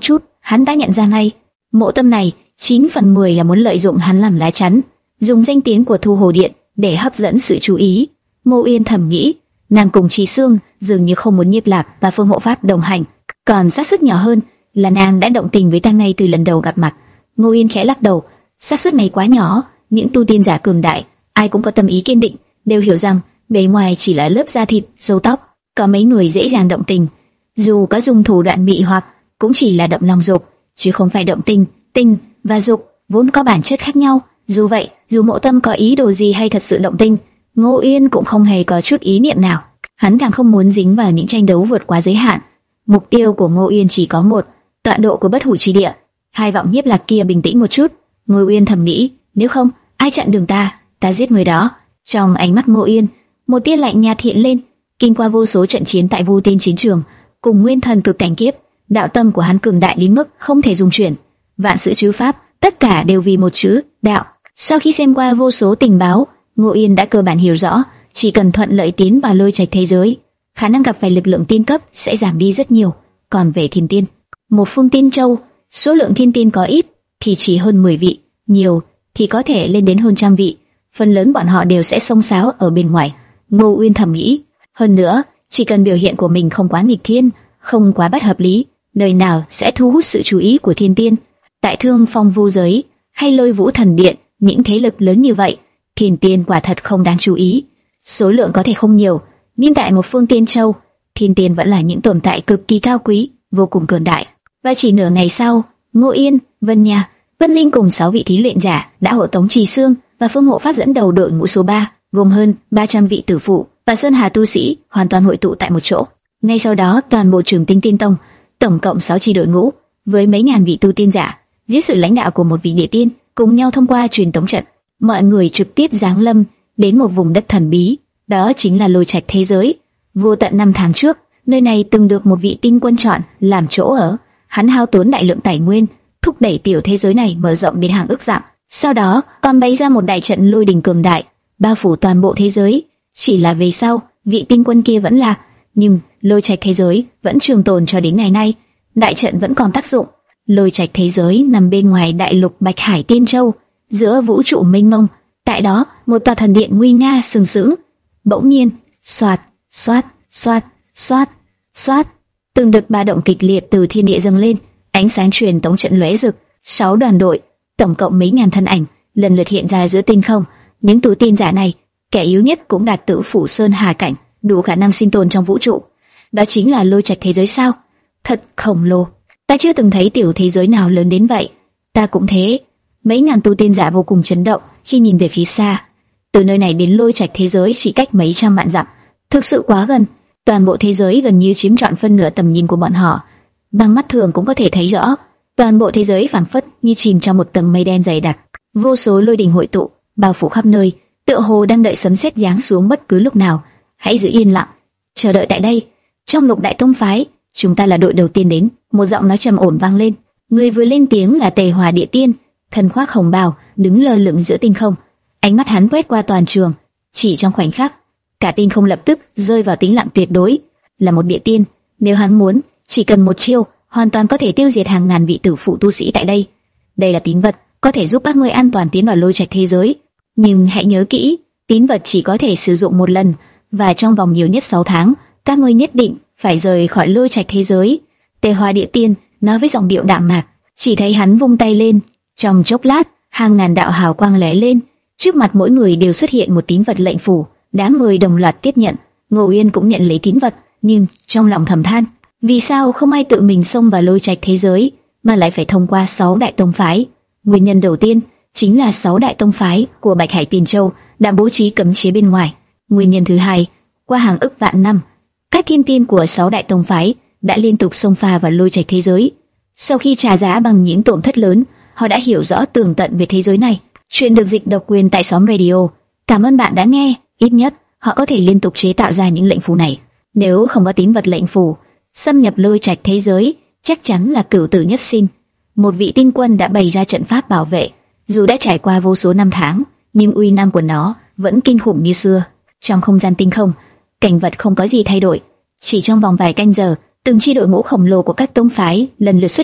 hắn đã nhận ra ngay. Mộ Tâm này chín phần mười là muốn lợi dụng hắn làm lá chắn, dùng danh tiếng của Thu Hồ Điện để hấp dẫn sự chú ý. Ngô Uyên thầm nghĩ, nàng cùng Trì Sương dường như không muốn Nhiếp Lạc và Phương Hộ Pháp đồng hành, còn xác suất nhỏ hơn là nàng đã động tình với ta ngay từ lần đầu gặp mặt. Ngô Uyên khẽ lắc đầu, xác suất này quá nhỏ. Những tu tiên giả cường đại, ai cũng có tâm ý kiên định, đều hiểu rằng bề ngoài chỉ là lớp da thịt, râu tóc, có mấy người dễ dàng động tình. Dù có dùng thủ đoạn mị hoặc, cũng chỉ là động lòng dục, chứ không phải động tình. Tình và dục vốn có bản chất khác nhau. Dù vậy, dù Mộ Tâm có ý đồ gì hay thật sự động tình, Ngô Uyên cũng không hề có chút ý niệm nào. Hắn càng không muốn dính vào những tranh đấu vượt quá giới hạn. Mục tiêu của Ngô Uyên chỉ có một, tọa độ của Bất Hủ Chi Địa. Hai vọng Nhiếp Lạc kia bình tĩnh một chút. Ngô Uyên thầm nghĩ, nếu không, ai chặn đường ta, ta giết người đó. Trong ánh mắt Ngô Uyên, một tia lạnh nhạt hiện lên. Kinh qua vô số trận chiến tại Vu Tiên chiến trường, cùng nguyên thần cực cảnh kiếp, đạo tâm của hắn cường đại đến mức không thể dung chuyển. Vạn sự chư pháp, tất cả đều vì một chữ đạo. Sau khi xem qua vô số tình báo, Ngô Uyên đã cơ bản hiểu rõ, chỉ cần thuận lợi tiến vào lôi trạch thế giới, khả năng gặp phải lực lượng tiên cấp sẽ giảm đi rất nhiều. Còn về thiên tiên, một phương tiên châu, số lượng thiên tiên có ít thì chỉ hơn mười vị, nhiều thì có thể lên đến hơn trăm vị. Phần lớn bọn họ đều sẽ xông xáo ở bên ngoài. Ngô Uyên thầm nghĩ, hơn nữa, chỉ cần biểu hiện của mình không quá nghịch thiên, không quá bất hợp lý, nơi nào sẽ thu hút sự chú ý của thiên tiên. Tại Thương Phong Vu giới hay Lôi Vũ Thần Điện, những thế lực lớn như vậy, thiên tiên quả thật không đáng chú ý. Số lượng có thể không nhiều, nhưng tại một phương tiên châu, thiên tiên vẫn là những tồn tại cực kỳ cao quý, vô cùng cường đại. Và chỉ nửa ngày sau, Ngô Yên, Vân Nha, Vân Linh cùng sáu vị thí luyện giả đã hộ tống Trì Sương và Phương Hộ Pháp dẫn đầu đội ngũ số ba, gồm hơn ba trăm vị tử phụ và sơn hà tu sĩ hoàn toàn hội tụ tại một chỗ. Ngay sau đó, toàn bộ Trường Tinh Tiên Tông, tổng cộng sáu chi đội ngũ với mấy ngàn vị tu tiên giả, dưới sự lãnh đạo của một vị địa tiên, cùng nhau thông qua truyền tống trận, mọi người trực tiếp giáng lâm đến một vùng đất thần bí, đó chính là lôi trạch thế giới. Vô tận năm tháng trước, nơi này từng được một vị tinh quân chọn làm chỗ ở. Hắn hao tốn đại lượng tài nguyên, thúc đẩy tiểu thế giới này mở rộng đến hàng ức dặm. Sau đó, còn bày ra một đại trận lôi đình cường đại, bao phủ toàn bộ thế giới. Chỉ là về sau, vị tinh quân kia vẫn lạc, nhưng lôi trạch thế giới vẫn trường tồn cho đến ngày nay. Đại trận vẫn còn tác dụng. Lôi trạch thế giới nằm bên ngoài đại lục Bạch Hải Tiên Châu, giữa vũ trụ mênh mông. Tại đó, một tòa thần điện nguy nga sừng sững. Bỗng nhiên, xoạt, xoát, xoát, xoát, xoát, từng đợt ba động kịch liệt từ thiên địa dâng lên, ánh sáng truyền tống trận lóe rực, sáu đoàn đội, tổng cộng mấy ngàn thân ảnh, lần lượt hiện ra giữa tinh không. Những tu tiên giả này, kẻ yếu nhất cũng đạt tử phủ sơn hà cảnh, đủ khả năng sinh tồn trong vũ trụ. Đó chính là lôi trạch thế giới sao? Thật khổng lồ. Ta chưa từng thấy tiểu thế giới nào lớn đến vậy. Ta cũng thế. Mấy ngàn tu tiên giả vô cùng chấn động khi nhìn về phía xa. Từ nơi này đến lôi trạch thế giới chỉ cách mấy trăm vạn dặm, thực sự quá gần. Toàn bộ thế giới gần như chiếm trọn phân nửa tầm nhìn của bọn họ. Bằng mắt thường cũng có thể thấy rõ, toàn bộ thế giới phảng phất như chìm trong một tầng mây đen dày đặc. Vô số lôi đình hội tụ, bao phủ khắp nơi, tựa hồ đang đợi sấm sét giáng xuống bất cứ lúc nào. Hãy giữ yên lặng, chờ đợi tại đây. Trong Lục Đại Tông phái, chúng ta là đội đầu tiên đến. Một giọng nói trầm ổn vang lên. Người vừa lên tiếng là Tề Hòa Địa Tiên, thân khoác hồng bào, đứng lơ lửng giữa tinh không. Ánh mắt hắn quét qua toàn trường, chỉ trong khoảnh khắc, cả tinh không lập tức rơi vào tĩnh lặng tuyệt đối. Là một địa tiên, nếu hắn muốn, chỉ cần một chiêu, hoàn toàn có thể tiêu diệt hàng ngàn vị tử phụ tu sĩ tại đây. Đây là tín vật, có thể giúp các ngươi an toàn tiến vào lôi trạch thế giới. Nhưng hãy nhớ kỹ, tín vật chỉ có thể sử dụng một lần, và trong vòng nhiều nhất sáu tháng, các ngươi nhất định phải rời khỏi lôi trạch thế giới. Tề Hoa Địa Tiên nói với giọng điệu đạm mạc. Chỉ thấy hắn vung tay lên, trong chốc lát, hàng ngàn đạo hào quang lóe lên, trước mặt mỗi người đều xuất hiện một tín vật lệnh phủ. Đám người đồng loạt tiếp nhận. Ngô Uyên cũng nhận lấy tín vật, nhưng trong lòng thầm than, vì sao không ai tự mình xông vào lôi trạch thế giới, mà lại phải thông qua sáu đại tông phái? Nguyên nhân đầu tiên chính là sáu đại tông phái của Bạch Hải Tiền Châu đã bố trí cấm chế bên ngoài. Nguyên nhân thứ hai, qua hàng ức vạn năm, các thiên tiên của sáu đại tông phái đã liên tục xông pha vào lôi trạch thế giới. Sau khi trả giá bằng những tổn thất lớn, họ đã hiểu rõ tường tận về thế giới này. Chuyện được dịch độc quyền tại xóm radio. Cảm ơn bạn đã nghe. Ít nhất họ có thể liên tục chế tạo ra những lệnh phù này. Nếu không có tín vật lệnh phù, xâm nhập lôi trạch thế giới chắc chắn là cửu tử nhất sinh. Một vị tinh quân đã bày ra trận pháp bảo vệ, dù đã trải qua vô số năm tháng, nhưng uy năng của nó vẫn kinh khủng như xưa. Trong không gian tinh không, cảnh vật không có gì thay đổi. Chỉ trong vòng vài canh giờ, từng chi đội ngũ khổng lồ của các tông phái lần lượt xuất hiện.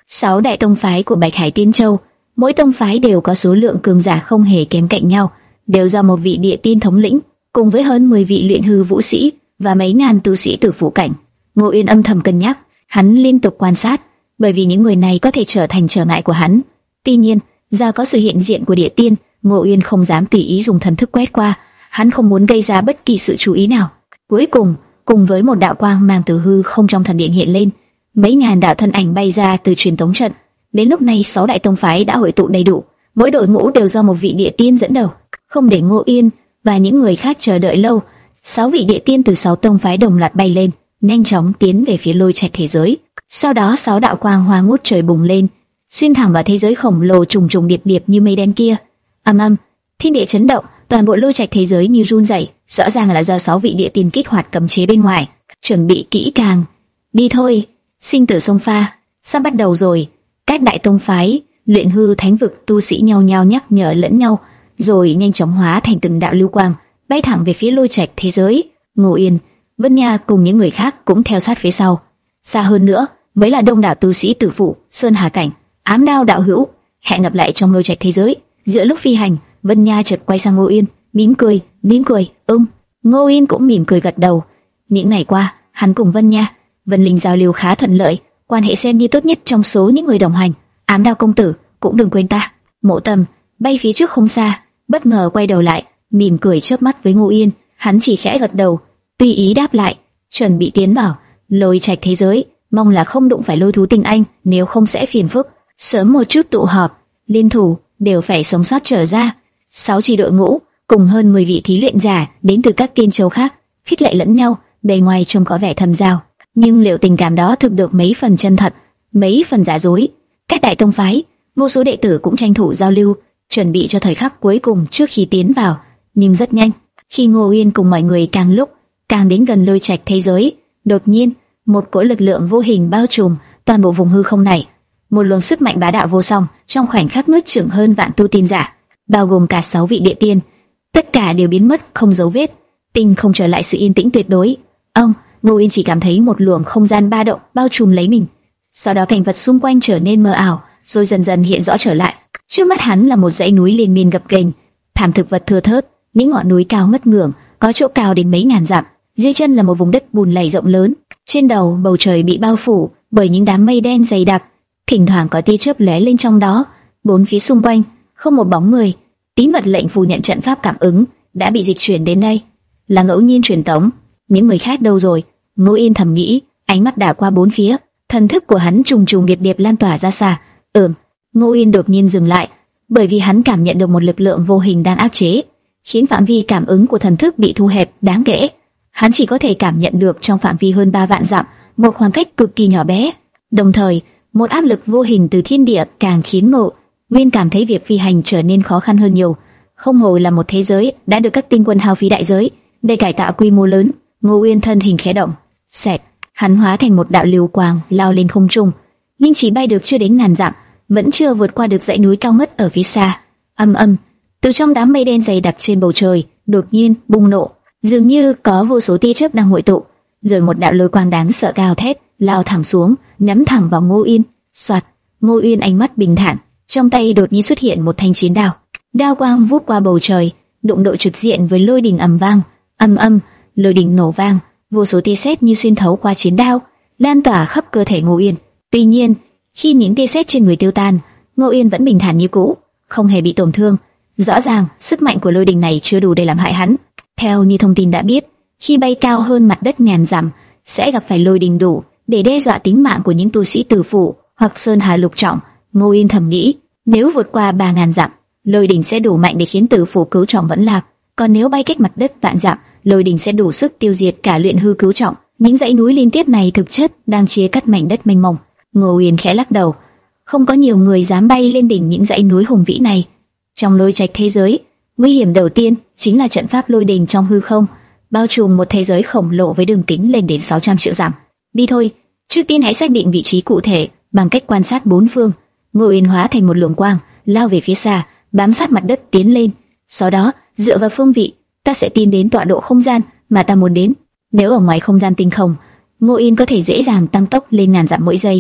Sáu đại tông phái của Bạch Hải Tiên Châu, mỗi tông phái đều có số lượng cường giả không hề kém cạnh nhau, đều do một vị địa tiên thống lĩnh, cùng với hơn mười vị luyện hư vũ sĩ và mấy ngàn tu sĩ tử phụ cảnh. Ngô Uyên âm thầm cân nhắc, hắn liên tục quan sát, bởi vì những người này có thể trở thành trở ngại của hắn. Tuy nhiên, do có sự hiện diện của địa tiên, Ngô Uyên không dám tùy ý dùng thần thức quét qua, hắn không muốn gây ra bất kỳ sự chú ý nào. Cuối cùng, cùng với một đạo quang mang từ hư không trong thần điện hiện lên, mấy ngàn đạo thân ảnh bay ra từ truyền tống trận. Đến lúc này, sáu đại tông phái đã hội tụ đầy đủ, mỗi đội ngũ đều do một vị địa tiên dẫn đầu. Không để Ngô Uyên và những người khác chờ đợi lâu, sáu vị địa tiên từ sáu tông phái đồng loạt bay lên, nhanh chóng tiến về phía lôi trạch thế giới. Sau đó, sáu đạo quang hoa ngút trời bùng lên, xuyên thẳng vào thế giới khổng lồ trùng trùng điệp điệp như mây đen kia. Ầm ầm, thiên địa chấn động, toàn bộ lôi trạch thế giới như run rẩy, rõ ràng là do sáu vị địa tiên kích hoạt cấm chế bên ngoài. Chuẩn bị kỹ càng, đi thôi, sinh tử sông pha, sắp bắt đầu rồi. Các đại tông phái, luyện hư thánh vực tu sĩ nhau nhau nhắc nhở lẫn nhau, rồi nhanh chóng hóa thành từng đạo lưu quang, bay thẳng về phía lôi trạch thế giới. Ngô Yên, Vân Nha cùng những người khác cũng theo sát phía sau. Xa hơn nữa, mới là đông đảo tu sĩ tử phụ, sơn hà cảnh, ám đao đạo hữu. Hẹn gặp lại trong lôi trạch thế giới. Giữa lúc phi hành, Vân Nha chợt quay sang Ngô Yên, mỉm cười, mỉm cười. Ừm. Ngô Yên cũng mỉm cười gật đầu. Những ngày qua, hắn cùng Vân Nha, Vân Linh giao lưu khá thuận lợi, quan hệ xem như tốt nhất trong số những người đồng hành. Ám đao công tử, cũng đừng quên ta. Mộ Tầm bay phía trước không xa, bất ngờ quay đầu lại, mỉm cười chớp mắt với Ngô Yên. Hắn chỉ khẽ gật đầu, tùy ý đáp lại, chuẩn bị tiến vào lôi trạch thế giới. Mong là không đụng phải lôi thú tinh anh, nếu không sẽ phiền phức. Sớm một chút tụ họp, liên thủ, đều phải sống sót trở ra. Sáu chi đội ngũ cùng hơn mười vị thí luyện giả đến từ các tiên châu khác, khích lệ lẫn nhau, bề ngoài trông có vẻ thâm giao, nhưng liệu tình cảm đó thực được mấy phần chân thật, mấy phần giả dối. Các đại tông phái, vô số đệ tử cũng tranh thủ giao lưu, chuẩn bị cho thời khắc cuối cùng trước khi tiến vào. Nhưng rất nhanh, khi Ngô Uyên cùng mọi người càng lúc càng đến gần lôi trạch thế giới, đột nhiên một cỗ lực lượng vô hình bao trùm toàn bộ vùng hư không này. Một luồng sức mạnh bá đạo vô song trong khoảnh khắc nuốt chửng hơn vạn tu tiên giả, bao gồm cả sáu vị địa tiên. Tất cả đều biến mất không dấu vết, tinh không trở lại sự yên tĩnh tuyệt đối. Ông Ngô Uyên chỉ cảm thấy một luồng không gian ba động bao trùm lấy mình. Sau đó cảnh vật xung quanh trở nên mờ ảo, rồi dần dần hiện rõ trở lại. Trước mắt hắn là một dãy núi liên miên gập ghềnh, thảm thực vật thưa thớt, những ngọn núi cao ngất ngưởng, có chỗ cao đến mấy ngàn dặm. Dưới chân là một vùng đất bùn lầy rộng lớn. Trên đầu, bầu trời bị bao phủ bởi những đám mây đen dày đặc, thỉnh thoảng có tia chớp lóe lên trong đó. Bốn phía xung quanh không một bóng người. Tín vật lệnh phù nhận trận pháp cảm ứng đã bị dịch chuyển đến đây, là ngẫu nhiên truyền tống. Những người khác đâu rồi? Ngô Yên thầm nghĩ, ánh mắt đảo qua bốn phía, thần thức của hắn trùng trùng điệp điệp lan tỏa ra xa. Ừm. Ngô Yên đột nhiên dừng lại, bởi vì hắn cảm nhận được một lực lượng vô hình đang áp chế, khiến phạm vi cảm ứng của thần thức bị thu hẹp đáng kể. Hắn chỉ có thể cảm nhận được trong phạm vi hơn ba vạn dặm, một khoảng cách cực kỳ nhỏ bé. Đồng thời, một áp lực vô hình từ thiên địa càng khiến Ngô Nguyên cảm thấy việc phi hành trở nên khó khăn hơn nhiều. Không hồ là một thế giới đã được các tinh quân hao phí đại giới để cải tạo quy mô lớn. Ngô Nguyên thân hình khẽ động, xẹt, hắn hóa thành một đạo lưu quang lao lên không trung, nhưng chỉ bay được chưa đến ngàn dặm, vẫn chưa vượt qua được dãy núi cao ngất ở phía xa. Âm âm, từ trong đám mây đen dày đặc trên bầu trời đột nhiên bùng nổ, dường như có vô số tia chớp đang hội tụ, rồi một đạo lôi quang đáng sợ gào thét lao thẳng xuống, nhắm thẳng vào Ngô Yên. Soạt, Ngô Yên ánh mắt bình thản, trong tay đột nhiên xuất hiện một thanh chiến đao. Đao quang vút qua bầu trời, đụng độ trực diện với lôi đình ầm vang. Âm âm, lôi đình nổ vang, vô số tia sét như xuyên thấu qua chiến đao, lan tỏa khắp cơ thể Ngô Yên. Tuy nhiên, khi những tia sét trên người tiêu tan, Ngô Yên vẫn bình thản như cũ, không hề bị tổn thương. Rõ ràng, sức mạnh của lôi đình này chưa đủ để làm hại hắn. Theo như thông tin đã biết, khi bay cao hơn mặt đất ngàn dặm, sẽ gặp phải lôi đình đủ để đe dọa tính mạng của những tu sĩ tử phụ hoặc sơn hà lục trọng. Ngô Yên thầm nghĩ, nếu vượt qua ba ngàn dặm, lôi đình sẽ đủ mạnh để khiến tử phụ cứu trọng vẫn lạc. Còn nếu bay cách mặt đất vạn dặm, lôi đình sẽ đủ sức tiêu diệt cả luyện hư cứu trọng. Những dãy núi liên tiếp này thực chất đang chia cắt mảnh đất mênh mông. Ngô Yên khẽ lắc đầu, không có nhiều người dám bay lên đỉnh những dãy núi hùng vĩ này. Trong lôi trạch thế giới, nguy hiểm đầu tiên chính là trận pháp lôi đình trong hư không, bao trùm một thế giới khổng lồ với đường kính lên đến sáu trăm triệu dặm. Đi thôi, trước tiên hãy xác định vị trí cụ thể bằng cách quan sát bốn phương. Ngô Yên hóa thành một luồng quang, lao về phía xa, bám sát mặt đất tiến lên. Sau đó, dựa vào phương vị, ta sẽ tìm đến tọa độ không gian mà ta muốn đến. Nếu ở ngoài không gian tinh không, Ngô Yên có thể dễ dàng tăng tốc lên ngàn dặm mỗi giây.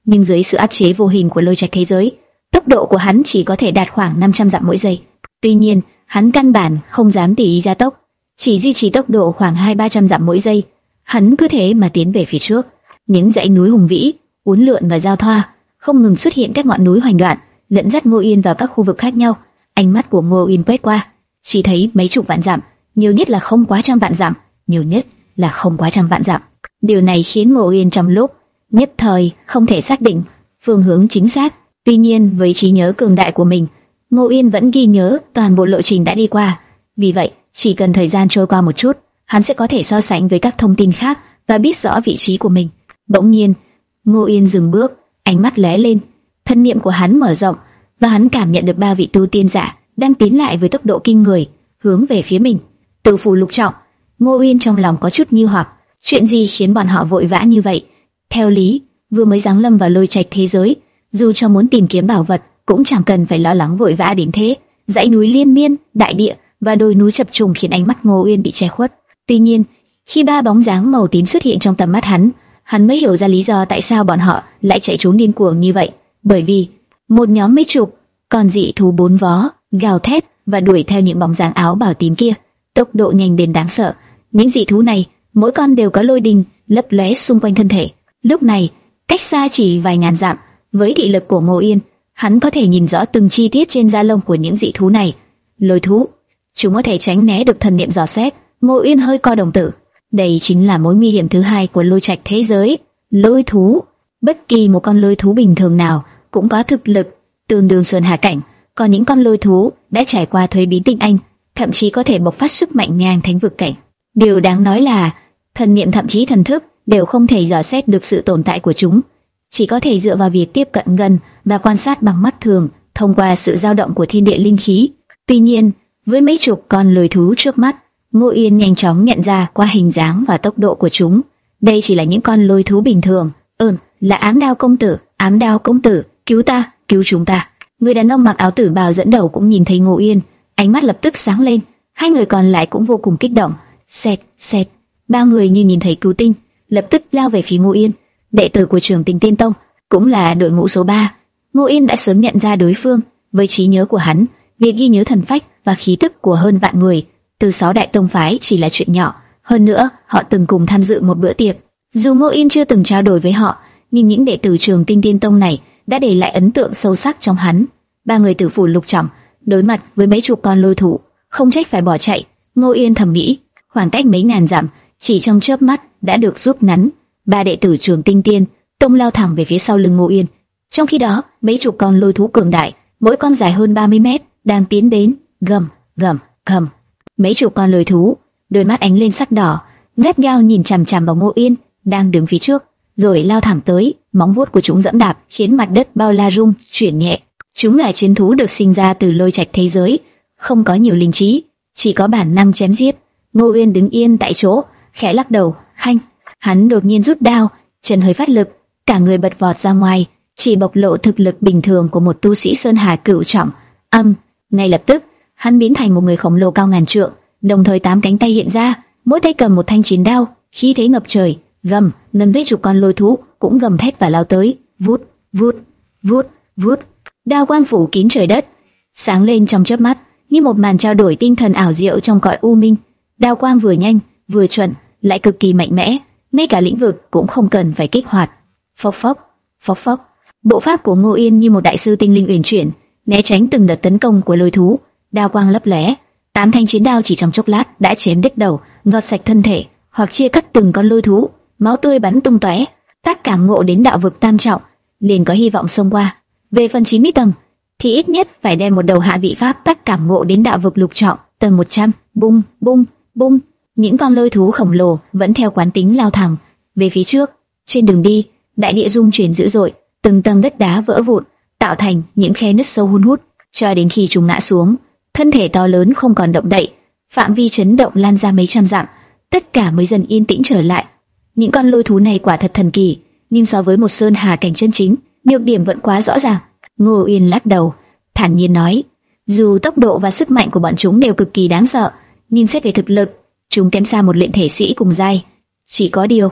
nhưng dưới sự áp chế vô hình của lôi trạch thế giới, tốc độ của hắn chỉ có thể đạt khoảng năm trăm dặm mỗi giây. Tuy nhiên, hắn căn bản không dám tùy ý gia tốc, chỉ duy trì tốc độ khoảng hai ba trăm dặm mỗi giây. Hắn cứ thế mà tiến về phía trước. Những dãy núi hùng vĩ, uốn lượn và giao thoa, không ngừng xuất hiện các ngọn núi hoành đoạn, dẫn dắt Ngô Yên vào các khu vực khác nhau. Ánh mắt của Ngô Yên quét qua, chỉ thấy mấy chục vạn dặm, nhiều nhất là không quá trăm vạn dặm, nhiều nhất là không quá trăm vạn dặm. Điều này khiến Ngô Yên trong lúc nhất thời không thể xác định phương hướng chính xác. Tuy nhiên, với trí nhớ cường đại của mình, Ngô Yên vẫn ghi nhớ toàn bộ lộ trình đã đi qua. Vì vậy, chỉ cần thời gian trôi qua một chút, hắn sẽ có thể so sánh với các thông tin khác và biết rõ vị trí của mình. Bỗng nhiên, Ngô Yên dừng bước, ánh mắt lóe lên, thân niệm của hắn mở rộng và hắn cảm nhận được ba vị tu tiên giả đang tiến lại với tốc độ kinh người, hướng về phía mình. Tử phủ lục trọng. Ngô Yên trong lòng có chút nghi hoặc, chuyện gì khiến bọn họ vội vã như vậy? Theo lý, vừa mới giáng lâm vào lôi trạch thế giới, dù cho muốn tìm kiếm bảo vật, cũng chẳng cần phải lo lắng vội vã đến thế. Dãy núi liên miên, đại địa và đồi núi chập trùng khiến ánh mắt Ngô Yên bị che khuất. Tuy nhiên, khi ba bóng dáng màu tím xuất hiện trong tầm mắt hắn, hắn mới hiểu ra lý do tại sao bọn họ lại chạy trốn điên cuồng như vậy. Bởi vì một nhóm mấy chục con dị thú bốn vó gào thét và đuổi theo những bóng dáng áo bào tím kia, tốc độ nhanh đến đáng sợ. Những dị thú này, mỗi con đều có lôi đình lấp lóe xung quanh thân thể. Lúc này, cách xa chỉ vài ngàn dặm, với thị lực của Ngô Yên, hắn có thể nhìn rõ từng chi tiết trên da lông của những dị thú này. Lôi thú, chúng có thể tránh né được thần niệm dò xét. Ngô Yên hơi co đồng tử. Đây chính là mối nguy hiểm thứ hai của lôi trạch thế giới. Lôi thú, bất kỳ một con lôi thú bình thường nào cũng có thực lực tương đương sơn hà cảnh, còn những con lôi thú đã trải qua thuế biến tinh anh, thậm chí có thể bộc phát sức mạnh ngang thánh vực cảnh. Điều đáng nói là thần niệm thậm chí thần thức đều không thể dò xét được sự tồn tại của chúng, chỉ có thể dựa vào việc tiếp cận gần và quan sát bằng mắt thường, thông qua sự dao động của thiên địa linh khí. Tuy nhiên, với mấy chục con lôi thú trước mắt, Ngô Yên nhanh chóng nhận ra qua hình dáng và tốc độ của chúng, đây chỉ là những con lôi thú bình thường. Ừm, là Ám Đao công tử, Ám Đao công tử, cứu ta, cứu chúng ta. Người đàn ông mặc áo tử bào dẫn đầu cũng nhìn thấy Ngô Yên, ánh mắt lập tức sáng lên. Hai người còn lại cũng vô cùng kích động. Xẹt, xẹt, ba người như nhìn thấy cứu tinh, lập tức lao về phía Ngô Yên. Đệ tử của Trường Tình Tiên Tông, cũng là đội ngũ số ba. Ngô Yên đã sớm nhận ra đối phương, với trí nhớ của hắn, việc ghi nhớ thần phách và khí tức của hơn vạn người từ sáu đại tông phái chỉ là chuyện nhỏ. Hơn nữa, họ từng cùng tham dự một bữa tiệc. Dù Ngô Yên chưa từng trao đổi với họ, nhưng những đệ tử Trường Tinh Tiên Tông này đã để lại ấn tượng sâu sắc trong hắn. Ba người tử phủ lục trọng đối mặt với mấy chục con lôi thú, không trách phải bỏ chạy. Ngô Yên thầm nghĩ, khoảng cách mấy ngàn dặm chỉ trong chớp mắt đã được rút ngắn. Ba đệ tử Trường Tinh Tiên Tông lao thẳng về phía sau lưng Ngô Yên. Trong khi đó, mấy chục con lôi thú cường đại, mỗi con dài hơn ba mươi mét, đang tiến đến. Gầm, gầm, gầm. Mấy chục con lôi thú, đôi mắt ánh lên sắc đỏ, gắt gao nhìn chằm chằm vào Ngô Yên đang đứng phía trước, rồi lao thẳng tới. Móng vuốt của chúng dẫm đạp khiến mặt đất bao la rung chuyển nhẹ. Chúng là chiến thú được sinh ra từ lôi trạch thế giới, không có nhiều linh trí, chỉ có bản năng chém giết. Ngô Uyên đứng yên tại chỗ, khẽ lắc đầu. Khanh, hắn đột nhiên rút đao, chân hơi phát lực, cả người bật vọt ra ngoài, chỉ bộc lộ thực lực bình thường của một tu sĩ sơn hà cửu trọng. Âm, ngay lập tức, hắn biến thành một người khổng lồ cao ngàn trượng, đồng thời tám cánh tay hiện ra, mỗi tay cầm một thanh chiến đao, khí thế ngập trời. Gầm, nâng vết chục con lôi thú cũng gầm thét và lao tới. Vút, vút, vút, vút. Đao quang phủ kín trời đất, sáng lên trong chớp mắt, như một màn trao đổi tinh thần ảo diệu trong cõi u minh. Đao quang vừa nhanh, vừa chuẩn, lại cực kỳ mạnh mẽ, ngay cả lĩnh vực cũng không cần phải kích hoạt. Phốc phốc, phốc phốc. Bộ pháp của Ngô Yên như một đại sư tinh linh uyển chuyển, né tránh từng đợt tấn công của lôi thú. Đao quang lấp lóe, tám thanh chiến đao chỉ trong chốc lát đã chém đứt đầu, gọt sạch thân thể, hoặc chia cắt từng con lôi thú, máu tươi bắn tung tóe. Tác cảm ngộ đến đạo vực tam trọng, liền có hy vọng xông qua. Về phần chín mươi tầng, thì ít nhất phải đem một đầu hạ vị pháp tác cảm ngộ đến đạo vực lục trọng, tầng một trăm. Bung, bung, bung. Những con lôi thú khổng lồ vẫn theo quán tính lao thẳng về phía trước. Trên đường đi, đại địa rung chuyển dữ dội, từng tầng đất đá vỡ vụn, tạo thành những khe nứt sâu hun hút, cho đến khi chúng ngã xuống, thân thể to lớn không còn động đậy, phạm vi chấn động lan ra mấy trăm dặm, tất cả mới dần yên tĩnh trở lại. Những con lôi thú này quả thật thần kỳ, nhưng so với một sơn hà cảnh chân chính, nhược điểm vẫn quá rõ ràng. Ngô Uyên lắc đầu, thản nhiên nói, dù tốc độ và sức mạnh của bọn chúng đều cực kỳ đáng sợ, nhưng xét về thực lực, chúng kém xa một luyện thể sĩ cùng giai. Chỉ có điều,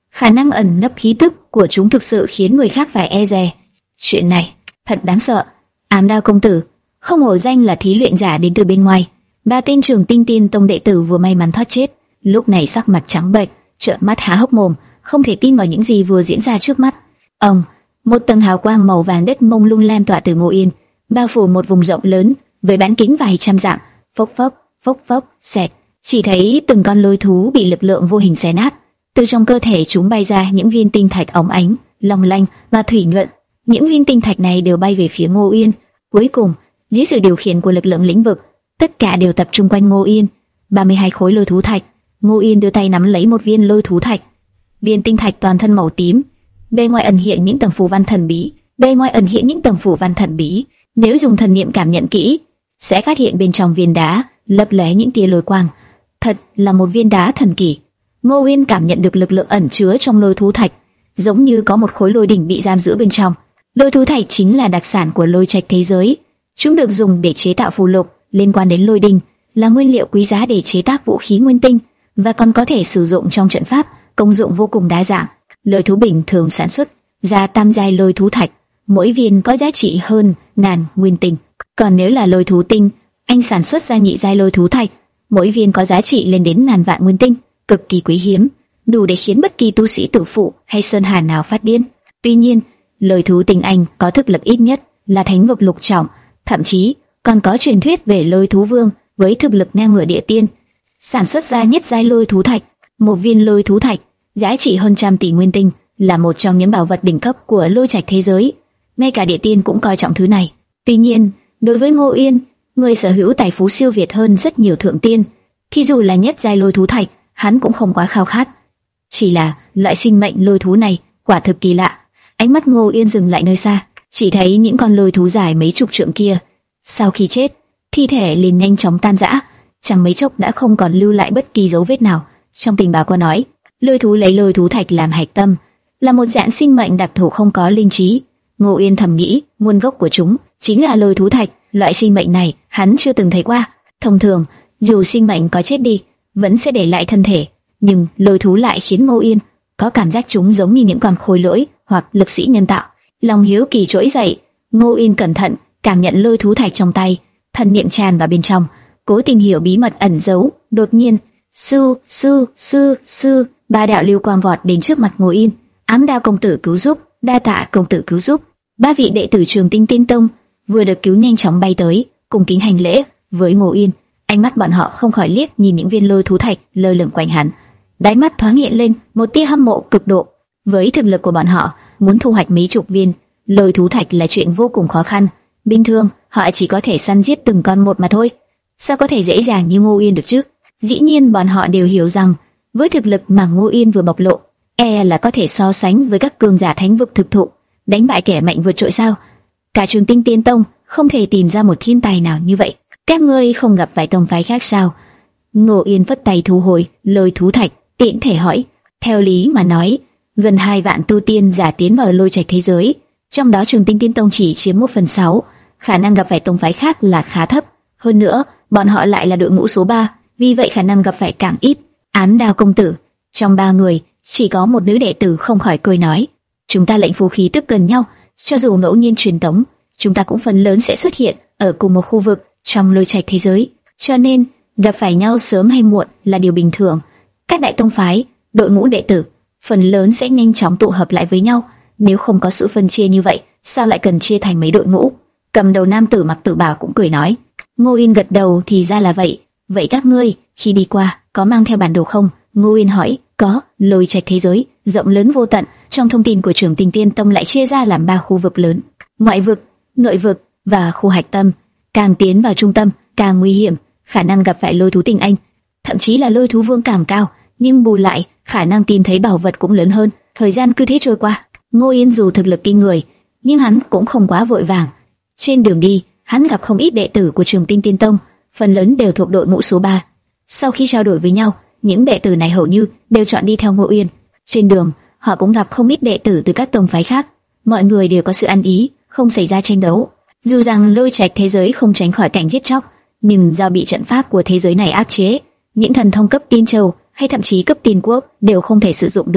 khả năng ẩn nấp khí tức của chúng thực sự khiến người khác phải e dè. Chuyện này thật đáng sợ. Ám Đao công tử, không hổ danh là thí luyện giả đến từ bên ngoài. Ba tên Trường Tinh Tiên Tông đệ tử vừa may mắn thoát chết, lúc này sắc mặt trắng bệch, trợn mắt há hốc mồm, không thể tin vào những gì vừa diễn ra trước mắt. Ông, một tầng hào quang màu vàng đất mông lung lan tỏa từ Ngô Yên, bao phủ một vùng rộng lớn với bán kính vài trăm dặm. Phốc phốc, phốc phốc, xẹt, chỉ thấy từng con lôi thú bị lực lượng vô hình xé nát. Từ trong cơ thể chúng bay ra những viên tinh thạch óng ánh, long lanh và thủy nhuận. Những viên tinh thạch này đều bay về phía Ngô Yên. Cuối cùng, dưới sự điều khiển của lực lượng lĩnh vực, tất cả đều tập trung quanh Ngô Yên. ba mươi hai khối lôi thú thạch. Ngô Yên đưa tay nắm lấy một viên lôi thú thạch. Viên tinh thạch toàn thân màu tím, bên ngoài ẩn hiện những tầng phù văn thần bí. Bên ngoài ẩn hiện những tầng phù văn thần bí. Nếu dùng thần niệm cảm nhận kỹ, sẽ phát hiện bên trong viên đá lấp lóe những tia lôi quang. Thật là một viên đá thần kỳ. Ngô Yên cảm nhận được lực lượng ẩn chứa trong lôi thú thạch, giống như có một khối lôi đỉnh bị giam giữ bên trong. Lôi thú thạch chính là đặc sản của lôi trạch thế giới. Chúng được dùng để chế tạo phù lục liên quan đến lôi đỉnh, là nguyên liệu quý giá để chế tác vũ khí nguyên tinh, và còn có thể sử dụng trong trận pháp, công dụng vô cùng đa dạng. Lôi thú bình thường sản xuất ra tam giai lôi thú thạch, mỗi viên có giá trị hơn ngàn nguyên tinh. Còn nếu là lôi thú tinh, anh sản xuất ra nhị giai lôi thú thạch, mỗi viên có giá trị lên đến ngàn vạn nguyên tinh, cực kỳ quý hiếm, đủ để khiến bất kỳ tu sĩ tử phụ hay sơn hà nào phát điên. Tuy nhiên, lôi thú tinh anh có thực lực ít nhất là thánh vực lục trọng, thậm chí còn có truyền thuyết về lôi thú vương với thực lực ngang ngửa địa tiên, sản xuất ra nhất giai lôi thú thạch. Một viên lôi thú thạch giá trị hơn trăm tỷ nguyên tinh, là một trong những bảo vật đỉnh cấp của lôi trạch thế giới. Ngay cả địa tiên cũng coi trọng thứ này. Tuy nhiên, đối với Ngô Yên, người sở hữu tài phú siêu việt hơn rất nhiều thượng tiên, thì dù là nhất giai lôi thú thạch, hắn cũng không quá khao khát. Chỉ là loại sinh mệnh lôi thú này quả thực kỳ lạ. Ánh mắt Ngô Yên dừng lại nơi xa, chỉ thấy những con lôi thú dài mấy chục trượng kia, sau khi chết, thi thể liền nhanh chóng tan rã, chẳng mấy chốc đã không còn lưu lại bất kỳ dấu vết nào. Trong tình báo có nói, lôi thú lấy lôi thú thạch làm hạch tâm, là một dạng sinh mệnh đặc thù không có linh trí. Ngô Yên thầm nghĩ, nguồn gốc của chúng chính là lôi thú thạch. Loại sinh mệnh này hắn chưa từng thấy qua. Thông thường, dù sinh mệnh có chết đi, vẫn sẽ để lại thân thể, nhưng lôi thú lại khiến Ngô Yên có cảm giác chúng giống như những con khôi lỗi hoặc lực sĩ nhân tạo. Lòng hiếu kỳ trỗi dậy, Ngô Yên cẩn thận cảm nhận lôi thú thạch trong tay, thần niệm tràn vào bên trong, cố tìm hiểu bí mật ẩn giấu. Đột nhiên, sư sư sư sư ba đạo lưu quang vọt đến trước mặt Ngô Yên. Ám Đao công tử cứu giúp, đa tạ công tử cứu giúp. Ba vị đệ tử Trường Tinh Tiên Tông vừa được cứu nhanh chóng bay tới, cùng kính hành lễ với Ngô Yên. Ánh mắt bọn họ không khỏi liếc nhìn những viên lôi thú thạch lơ lửng quanh hắn, đáy mắt thoáng hiện lên một tia hâm mộ cực độ. Với thực lực của bọn họ, muốn thu hoạch mấy chục viên lôi thú thạch là chuyện vô cùng khó khăn. Bình thường họ chỉ có thể săn giết từng con một mà thôi, sao có thể dễ dàng như Ngô Yên được chứ? Dĩ nhiên bọn họ đều hiểu rằng với thực lực mà Ngô Yên vừa bộc lộ, e là có thể so sánh với các cường giả thánh vực thực thụ, đánh bại kẻ mạnh vượt trội sao? Cả Trường Tinh Tiên Tông không thể tìm ra một thiên tài nào như vậy. Các ngươi không gặp phải tông phái khác sao? Ngô Yên phất tay thu hồi lôi thú thạch, tiện thể hỏi. Theo lý mà nói, gần hai vạn tu tiên giả tiến vào lôi trạch thế giới, trong đó Trường Tinh Tiên Tông chỉ chiếm một phần sáu, khả năng gặp phải tông phái khác là khá thấp. Hơn nữa, bọn họ lại là đội ngũ số ba, vì vậy khả năng gặp phải càng ít. Ám Đao công tử, trong ba người chỉ có một nữ đệ tử không khỏi cười nói, chúng ta lệnh phù khí tức gần nhau, cho dù ngẫu nhiên truyền tống, chúng ta cũng phần lớn sẽ xuất hiện ở cùng một khu vực trong lôi trạch thế giới, cho nên gặp phải nhau sớm hay muộn là điều bình thường. Các đại tông phái, đội ngũ đệ tử phần lớn sẽ nhanh chóng tụ hợp lại với nhau, nếu không có sự phân chia như vậy, sao lại cần chia thành mấy đội ngũ? Cầm đầu nam tử mặc tử bào cũng cười nói. Ngô Yên gật đầu, thì ra là vậy. Vậy các ngươi khi đi qua có mang theo bản đồ không? Ngô Yên hỏi. Có. Lôi trạch thế giới rộng lớn vô tận, trong thông tin của Trường Tinh Tiên Tông lại chia ra làm ba khu vực lớn: ngoại vực, nội vực và khu hạch tâm. Càng tiến vào trung tâm càng nguy hiểm, khả năng gặp phải lôi thú tinh anh, thậm chí là lôi thú vương càng cao, nhưng bù lại khả năng tìm thấy bảo vật cũng lớn hơn. Thời gian cứ thế trôi qua. Ngô Yên dù thực lực kinh người, nhưng hắn cũng không quá vội vàng. Trên đường đi, hắn gặp không ít đệ tử của Trường Tinh Tiên Tông, phần lớn đều thuộc đội ngũ số ba. Sau khi trao đổi với nhau, những đệ tử này hầu như đều chọn đi theo Ngô Yên. Trên đường, họ cũng gặp không ít đệ tử từ các tông phái khác. Mọi người đều có sự ăn ý, không xảy ra tranh đấu. Dù rằng lôi trạch thế giới không tránh khỏi cảnh giết chóc, nhưng do bị trận pháp của thế giới này áp chế, những thần thông cấp tiên châu hay thậm chí cấp tiên quốc đều không thể sử dụng được.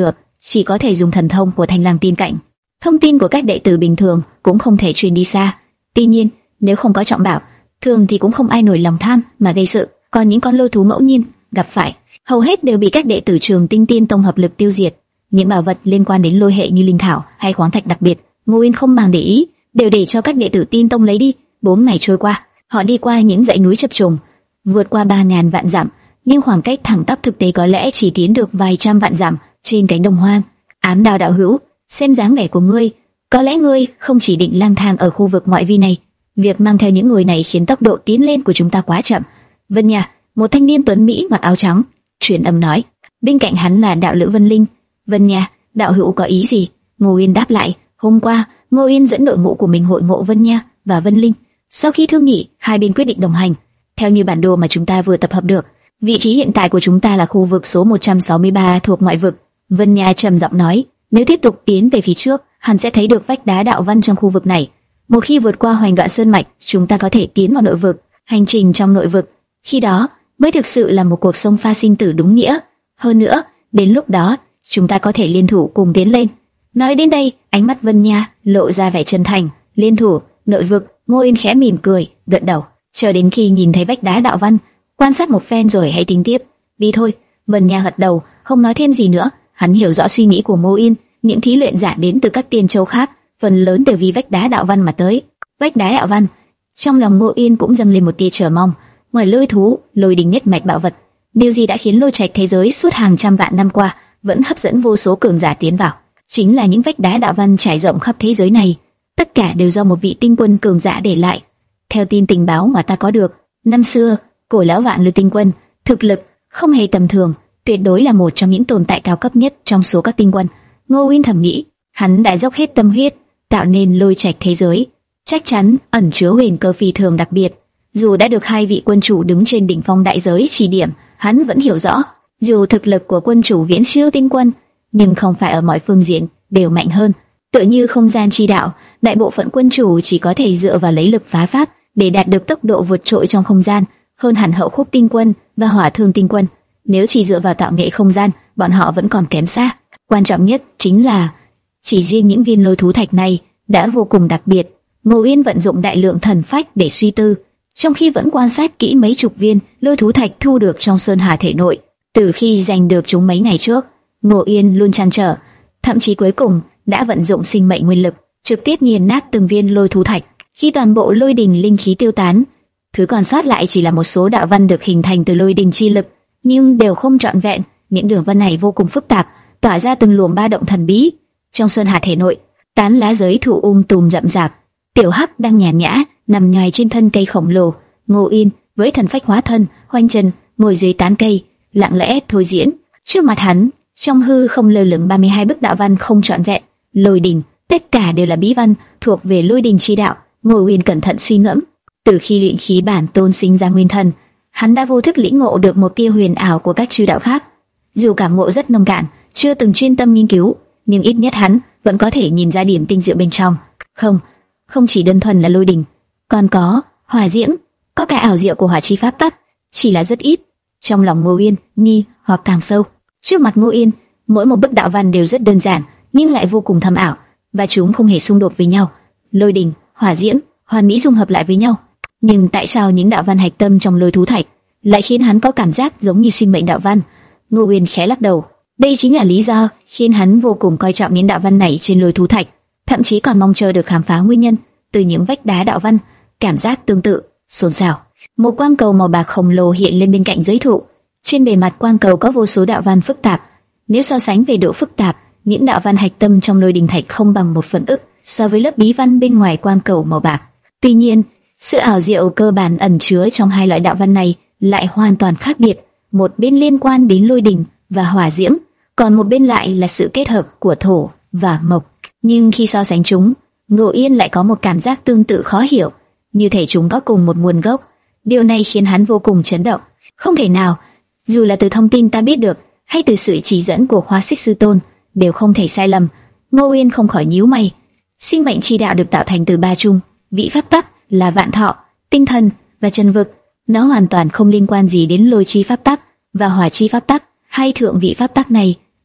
chỉ có thể dùng thần thông của Thanh Lang tin cạnh. Thông tin của các đệ tử bình thường cũng không thể truyền đi xa. Tuy nhiên, nếu không có trọng bảo, thường thì cũng không ai nổi lòng tham mà gây sự. Còn những con lôi thú ngẫu nhiên gặp phải, hầu hết đều bị các đệ tử Trường Tinh Tiên Tông hợp lực tiêu diệt. Những bảo vật liên quan đến lôi hệ như linh thảo hay khoáng thạch đặc biệt, Ngô Uyên không màng để ý, đều để cho các đệ tử Tiên Tông lấy đi. Bốn ngày trôi qua, họ đi qua những dãy núi chập trùng, vượt qua ba ngàn vạn dặm, nhưng khoảng cách thẳng tắp thực tế có lẽ chỉ tiến được vài trăm vạn dặm trên cánh đồng hoang. Ám Đao đạo hữu, xem dáng vẻ của ngươi, có lẽ ngươi không chỉ định lang thang ở khu vực ngoại vi này. Việc mang theo những người này khiến tốc độ tiến lên của chúng ta quá chậm. Vân Nha, một thanh niên tuấn mỹ mặc áo trắng, truyền âm nói. Bên cạnh hắn là đạo lữ Vân Linh. Vân Nha, đạo hữu có ý gì? Ngô Uyên đáp lại. Hôm qua, Ngô Uyên dẫn đội ngũ của mình hội ngộ Vân Nha và Vân Linh. Sau khi thương nghị, hai bên quyết định đồng hành. Theo như bản đồ mà chúng ta vừa tập hợp được, vị trí hiện tại của chúng ta là khu vực số một trăm sáu mươi ba thuộc ngoại vực. Vân Nha trầm giọng nói. Nếu tiếp tục tiến về phía trước, hắn sẽ thấy được vách đá đạo văn trong khu vực này. Một khi vượt qua Hoành Đoạn Sơn mạch, chúng ta có thể tiến vào nội vực. Hành trình trong nội vực, khi đó mới thực sự là một cuộc xông pha sinh tử đúng nghĩa. Hơn nữa, đến lúc đó, chúng ta có thể liên thủ cùng tiến lên. Nói đến đây, ánh mắt Vân Nha lộ ra vẻ chân thành. Liên thủ, nội vực. Ngô Uyên khẽ mỉm cười, gật đầu. Chờ đến khi nhìn thấy vách đá đạo văn, quan sát một phen rồi hãy tính tiếp. Đi thôi. Vân Nha gật đầu, không nói thêm gì nữa. Hắn hiểu rõ suy nghĩ của Ngô Uyên. Những thí luyện giả đến từ các tiên châu khác, phần lớn đều vì vách đá đạo văn mà tới. Vách đá đạo văn, trong lòng Ngô Uyên cũng dâng lên một tia chờ mong. Ngoài lôi thú, lôi đình nhất mạch bảo vật, điều gì đã khiến lôi trạch thế giới suốt hàng trăm vạn năm qua vẫn hấp dẫn vô số cường giả tiến vào? Chính là những vách đá đạo văn trải rộng khắp thế giới này. Tất cả đều do một vị tinh quân cường giả để lại. Theo tin tình báo mà ta có được, năm xưa, cổ lão Vạn Lư tinh quân, thực lực không hề tầm thường, tuyệt đối là một trong những tồn tại cao cấp nhất trong số các tinh quân. Ngô Uyên thầm nghĩ, hắn đã dốc hết tâm huyết tạo nên lôi trạch thế giới, chắc chắn ẩn chứa huyền cơ phi thường đặc biệt. Dù đã được hai vị quân chủ đứng trên đỉnh phong đại giới chỉ điểm, hắn vẫn hiểu rõ, dù thực lực của quân chủ viễn siêu tinh quân, nhưng không phải ở mọi phương diện đều mạnh hơn. Tựa như không gian chi đạo, đại bộ phận quân chủ chỉ có thể dựa vào lấy lực phá pháp để đạt được tốc độ vượt trội trong không gian, hơn hẳn Hậu Khúc tinh quân và Hỏa Thương tinh quân. Nếu chỉ dựa vào tạo nghệ không gian, bọn họ vẫn còn kém xa. Quan trọng nhất chính là chỉ riêng những viên lôi thú thạch này đã vô cùng đặc biệt. Ngô Uyên vận dụng đại lượng thần phách để suy tư, trong khi vẫn quan sát kỹ mấy chục viên lôi thú thạch thu được trong sơn hà thể nội. Từ khi giành được chúng mấy ngày trước, Ngô Uyên luôn trăn trở, thậm chí cuối cùng đã vận dụng sinh mệnh nguyên lực trực tiếp nghiền nát từng viên lôi thú thạch. Khi toàn bộ lôi đình linh khí tiêu tán, thứ còn sót lại chỉ là một số đạo văn được hình thành từ lôi đình chi lực, nhưng đều không trọn vẹn. Những đường vân này vô cùng phức tạp, tỏa ra từng luồng ba động thần bí. Trong sơn hà thể nội, tán lá giới thụ um tùm rậm rạp. Tiểu Hắc đang nhàn nhã nằm nhoài trên thân cây khổng lồ. Ngô Uyên với thần phách hóa thân, khoanh chân ngồi dưới tán cây, lặng lẽ thôi diễn. Trước mặt hắn, trong hư không lơ lửng ba mươi hai bức đạo văn không trọn vẹn. Lôi đình, tất cả đều là bí văn thuộc về lôi đình chi đạo. Ngô Uyên cẩn thận suy ngẫm. Từ khi luyện khí bản tôn sinh ra nguyên thần, hắn đã vô thức lĩnh ngộ được một tia huyền ảo của các chư đạo khác. Dù cảm ngộ rất nông cạn, chưa từng chuyên tâm nghiên cứu, nhưng ít nhất hắn vẫn có thể nhìn ra điểm tinh diệu bên trong. Không, không chỉ đơn thuần là lôi đình, còn có hỏa diễm, có cả ảo diệu của hỏa chi pháp tắc, chỉ là rất ít. Trong lòng Ngô Uyên nghi hoặc càng sâu. Trước mặt Ngô Uyên, mỗi một bức đạo văn đều rất đơn giản, nhưng lại vô cùng thâm ảo, và chúng không hề xung đột với nhau. Lôi đình, hỏa diễm, hoàn mỹ dung hợp lại với nhau. Nhưng tại sao những đạo văn hạch tâm trong lôi thú thạch lại khiến hắn có cảm giác giống như sinh mệnh đạo văn? Ngô Uyên khẽ lắc đầu. Đây chính là lý do khiến hắn vô cùng coi trọng những đạo văn này trên lôi thú thạch, thậm chí còn mong chờ được khám phá nguyên nhân từ những vách đá đạo văn. Cảm giác tương tự, xôn xao. Một quang cầu màu bạc khổng lồ hiện lên bên cạnh giới thụ. Trên bề mặt quang cầu có vô số đạo văn phức tạp. Nếu so sánh về độ phức tạp, những đạo văn hạch tâm trong lôi đình thạch không bằng một phần ức so với lớp bí văn bên ngoài quang cầu màu bạc. Tuy nhiên, sự ảo diệu cơ bản ẩn chứa trong hai loại đạo văn này lại hoàn toàn khác biệt. Một bên liên quan đến lôi đình và hỏa diễm, còn một bên lại là sự kết hợp của thổ và mộc. Nhưng khi so sánh chúng, Ngô Uyên lại có một cảm giác tương tự khó hiểu, như thể chúng có cùng một nguồn gốc. Điều này khiến hắn vô cùng chấn động. Không thể nào, dù là từ thông tin ta biết được hay từ sự chỉ dẫn của Hóa Xích Sư Tôn, đều không thể sai lầm. Ngô Uyên không khỏi nhíu mày. Sinh mệnh chi đạo được tạo thành từ ba chung vị pháp tắc là vạn thọ, tinh thần và chân vực. Nó hoàn toàn không liên quan gì đến lôi chi pháp tắc và hỏa chi pháp tắc hay thượng vị pháp tắc này.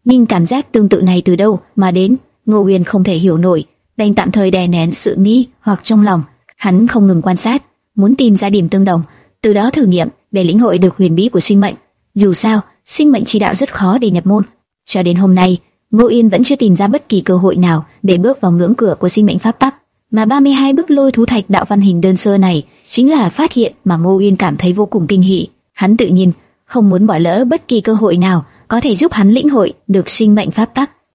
nhưng cảm giác tương tự này từ đâu mà đến, Ngô Uyên không thể hiểu nổi, đành tạm thời đè nén sự nghi hoặc trong lòng. Hắn không ngừng quan sát, muốn tìm ra điểm tương đồng, từ đó thử nghiệm để lĩnh hội được huyền bí của sinh mệnh. Dù sao, sinh mệnh chi đạo rất khó để nhập môn. Cho đến hôm nay, Ngô Uyên vẫn chưa tìm ra bất kỳ cơ hội nào để bước vào ngưỡng cửa của sinh mệnh pháp tắc. Mà ba mươi hai bức lôi thú thạch đạo văn hình đơn sơ này chính là phát hiện mà Ngô Uyên cảm thấy vô cùng kinh hỉ. Hắn tự nhiên không muốn bỏ lỡ bất kỳ cơ hội nào có thể giúp hắn lĩnh hội được sinh mệnh pháp tắc.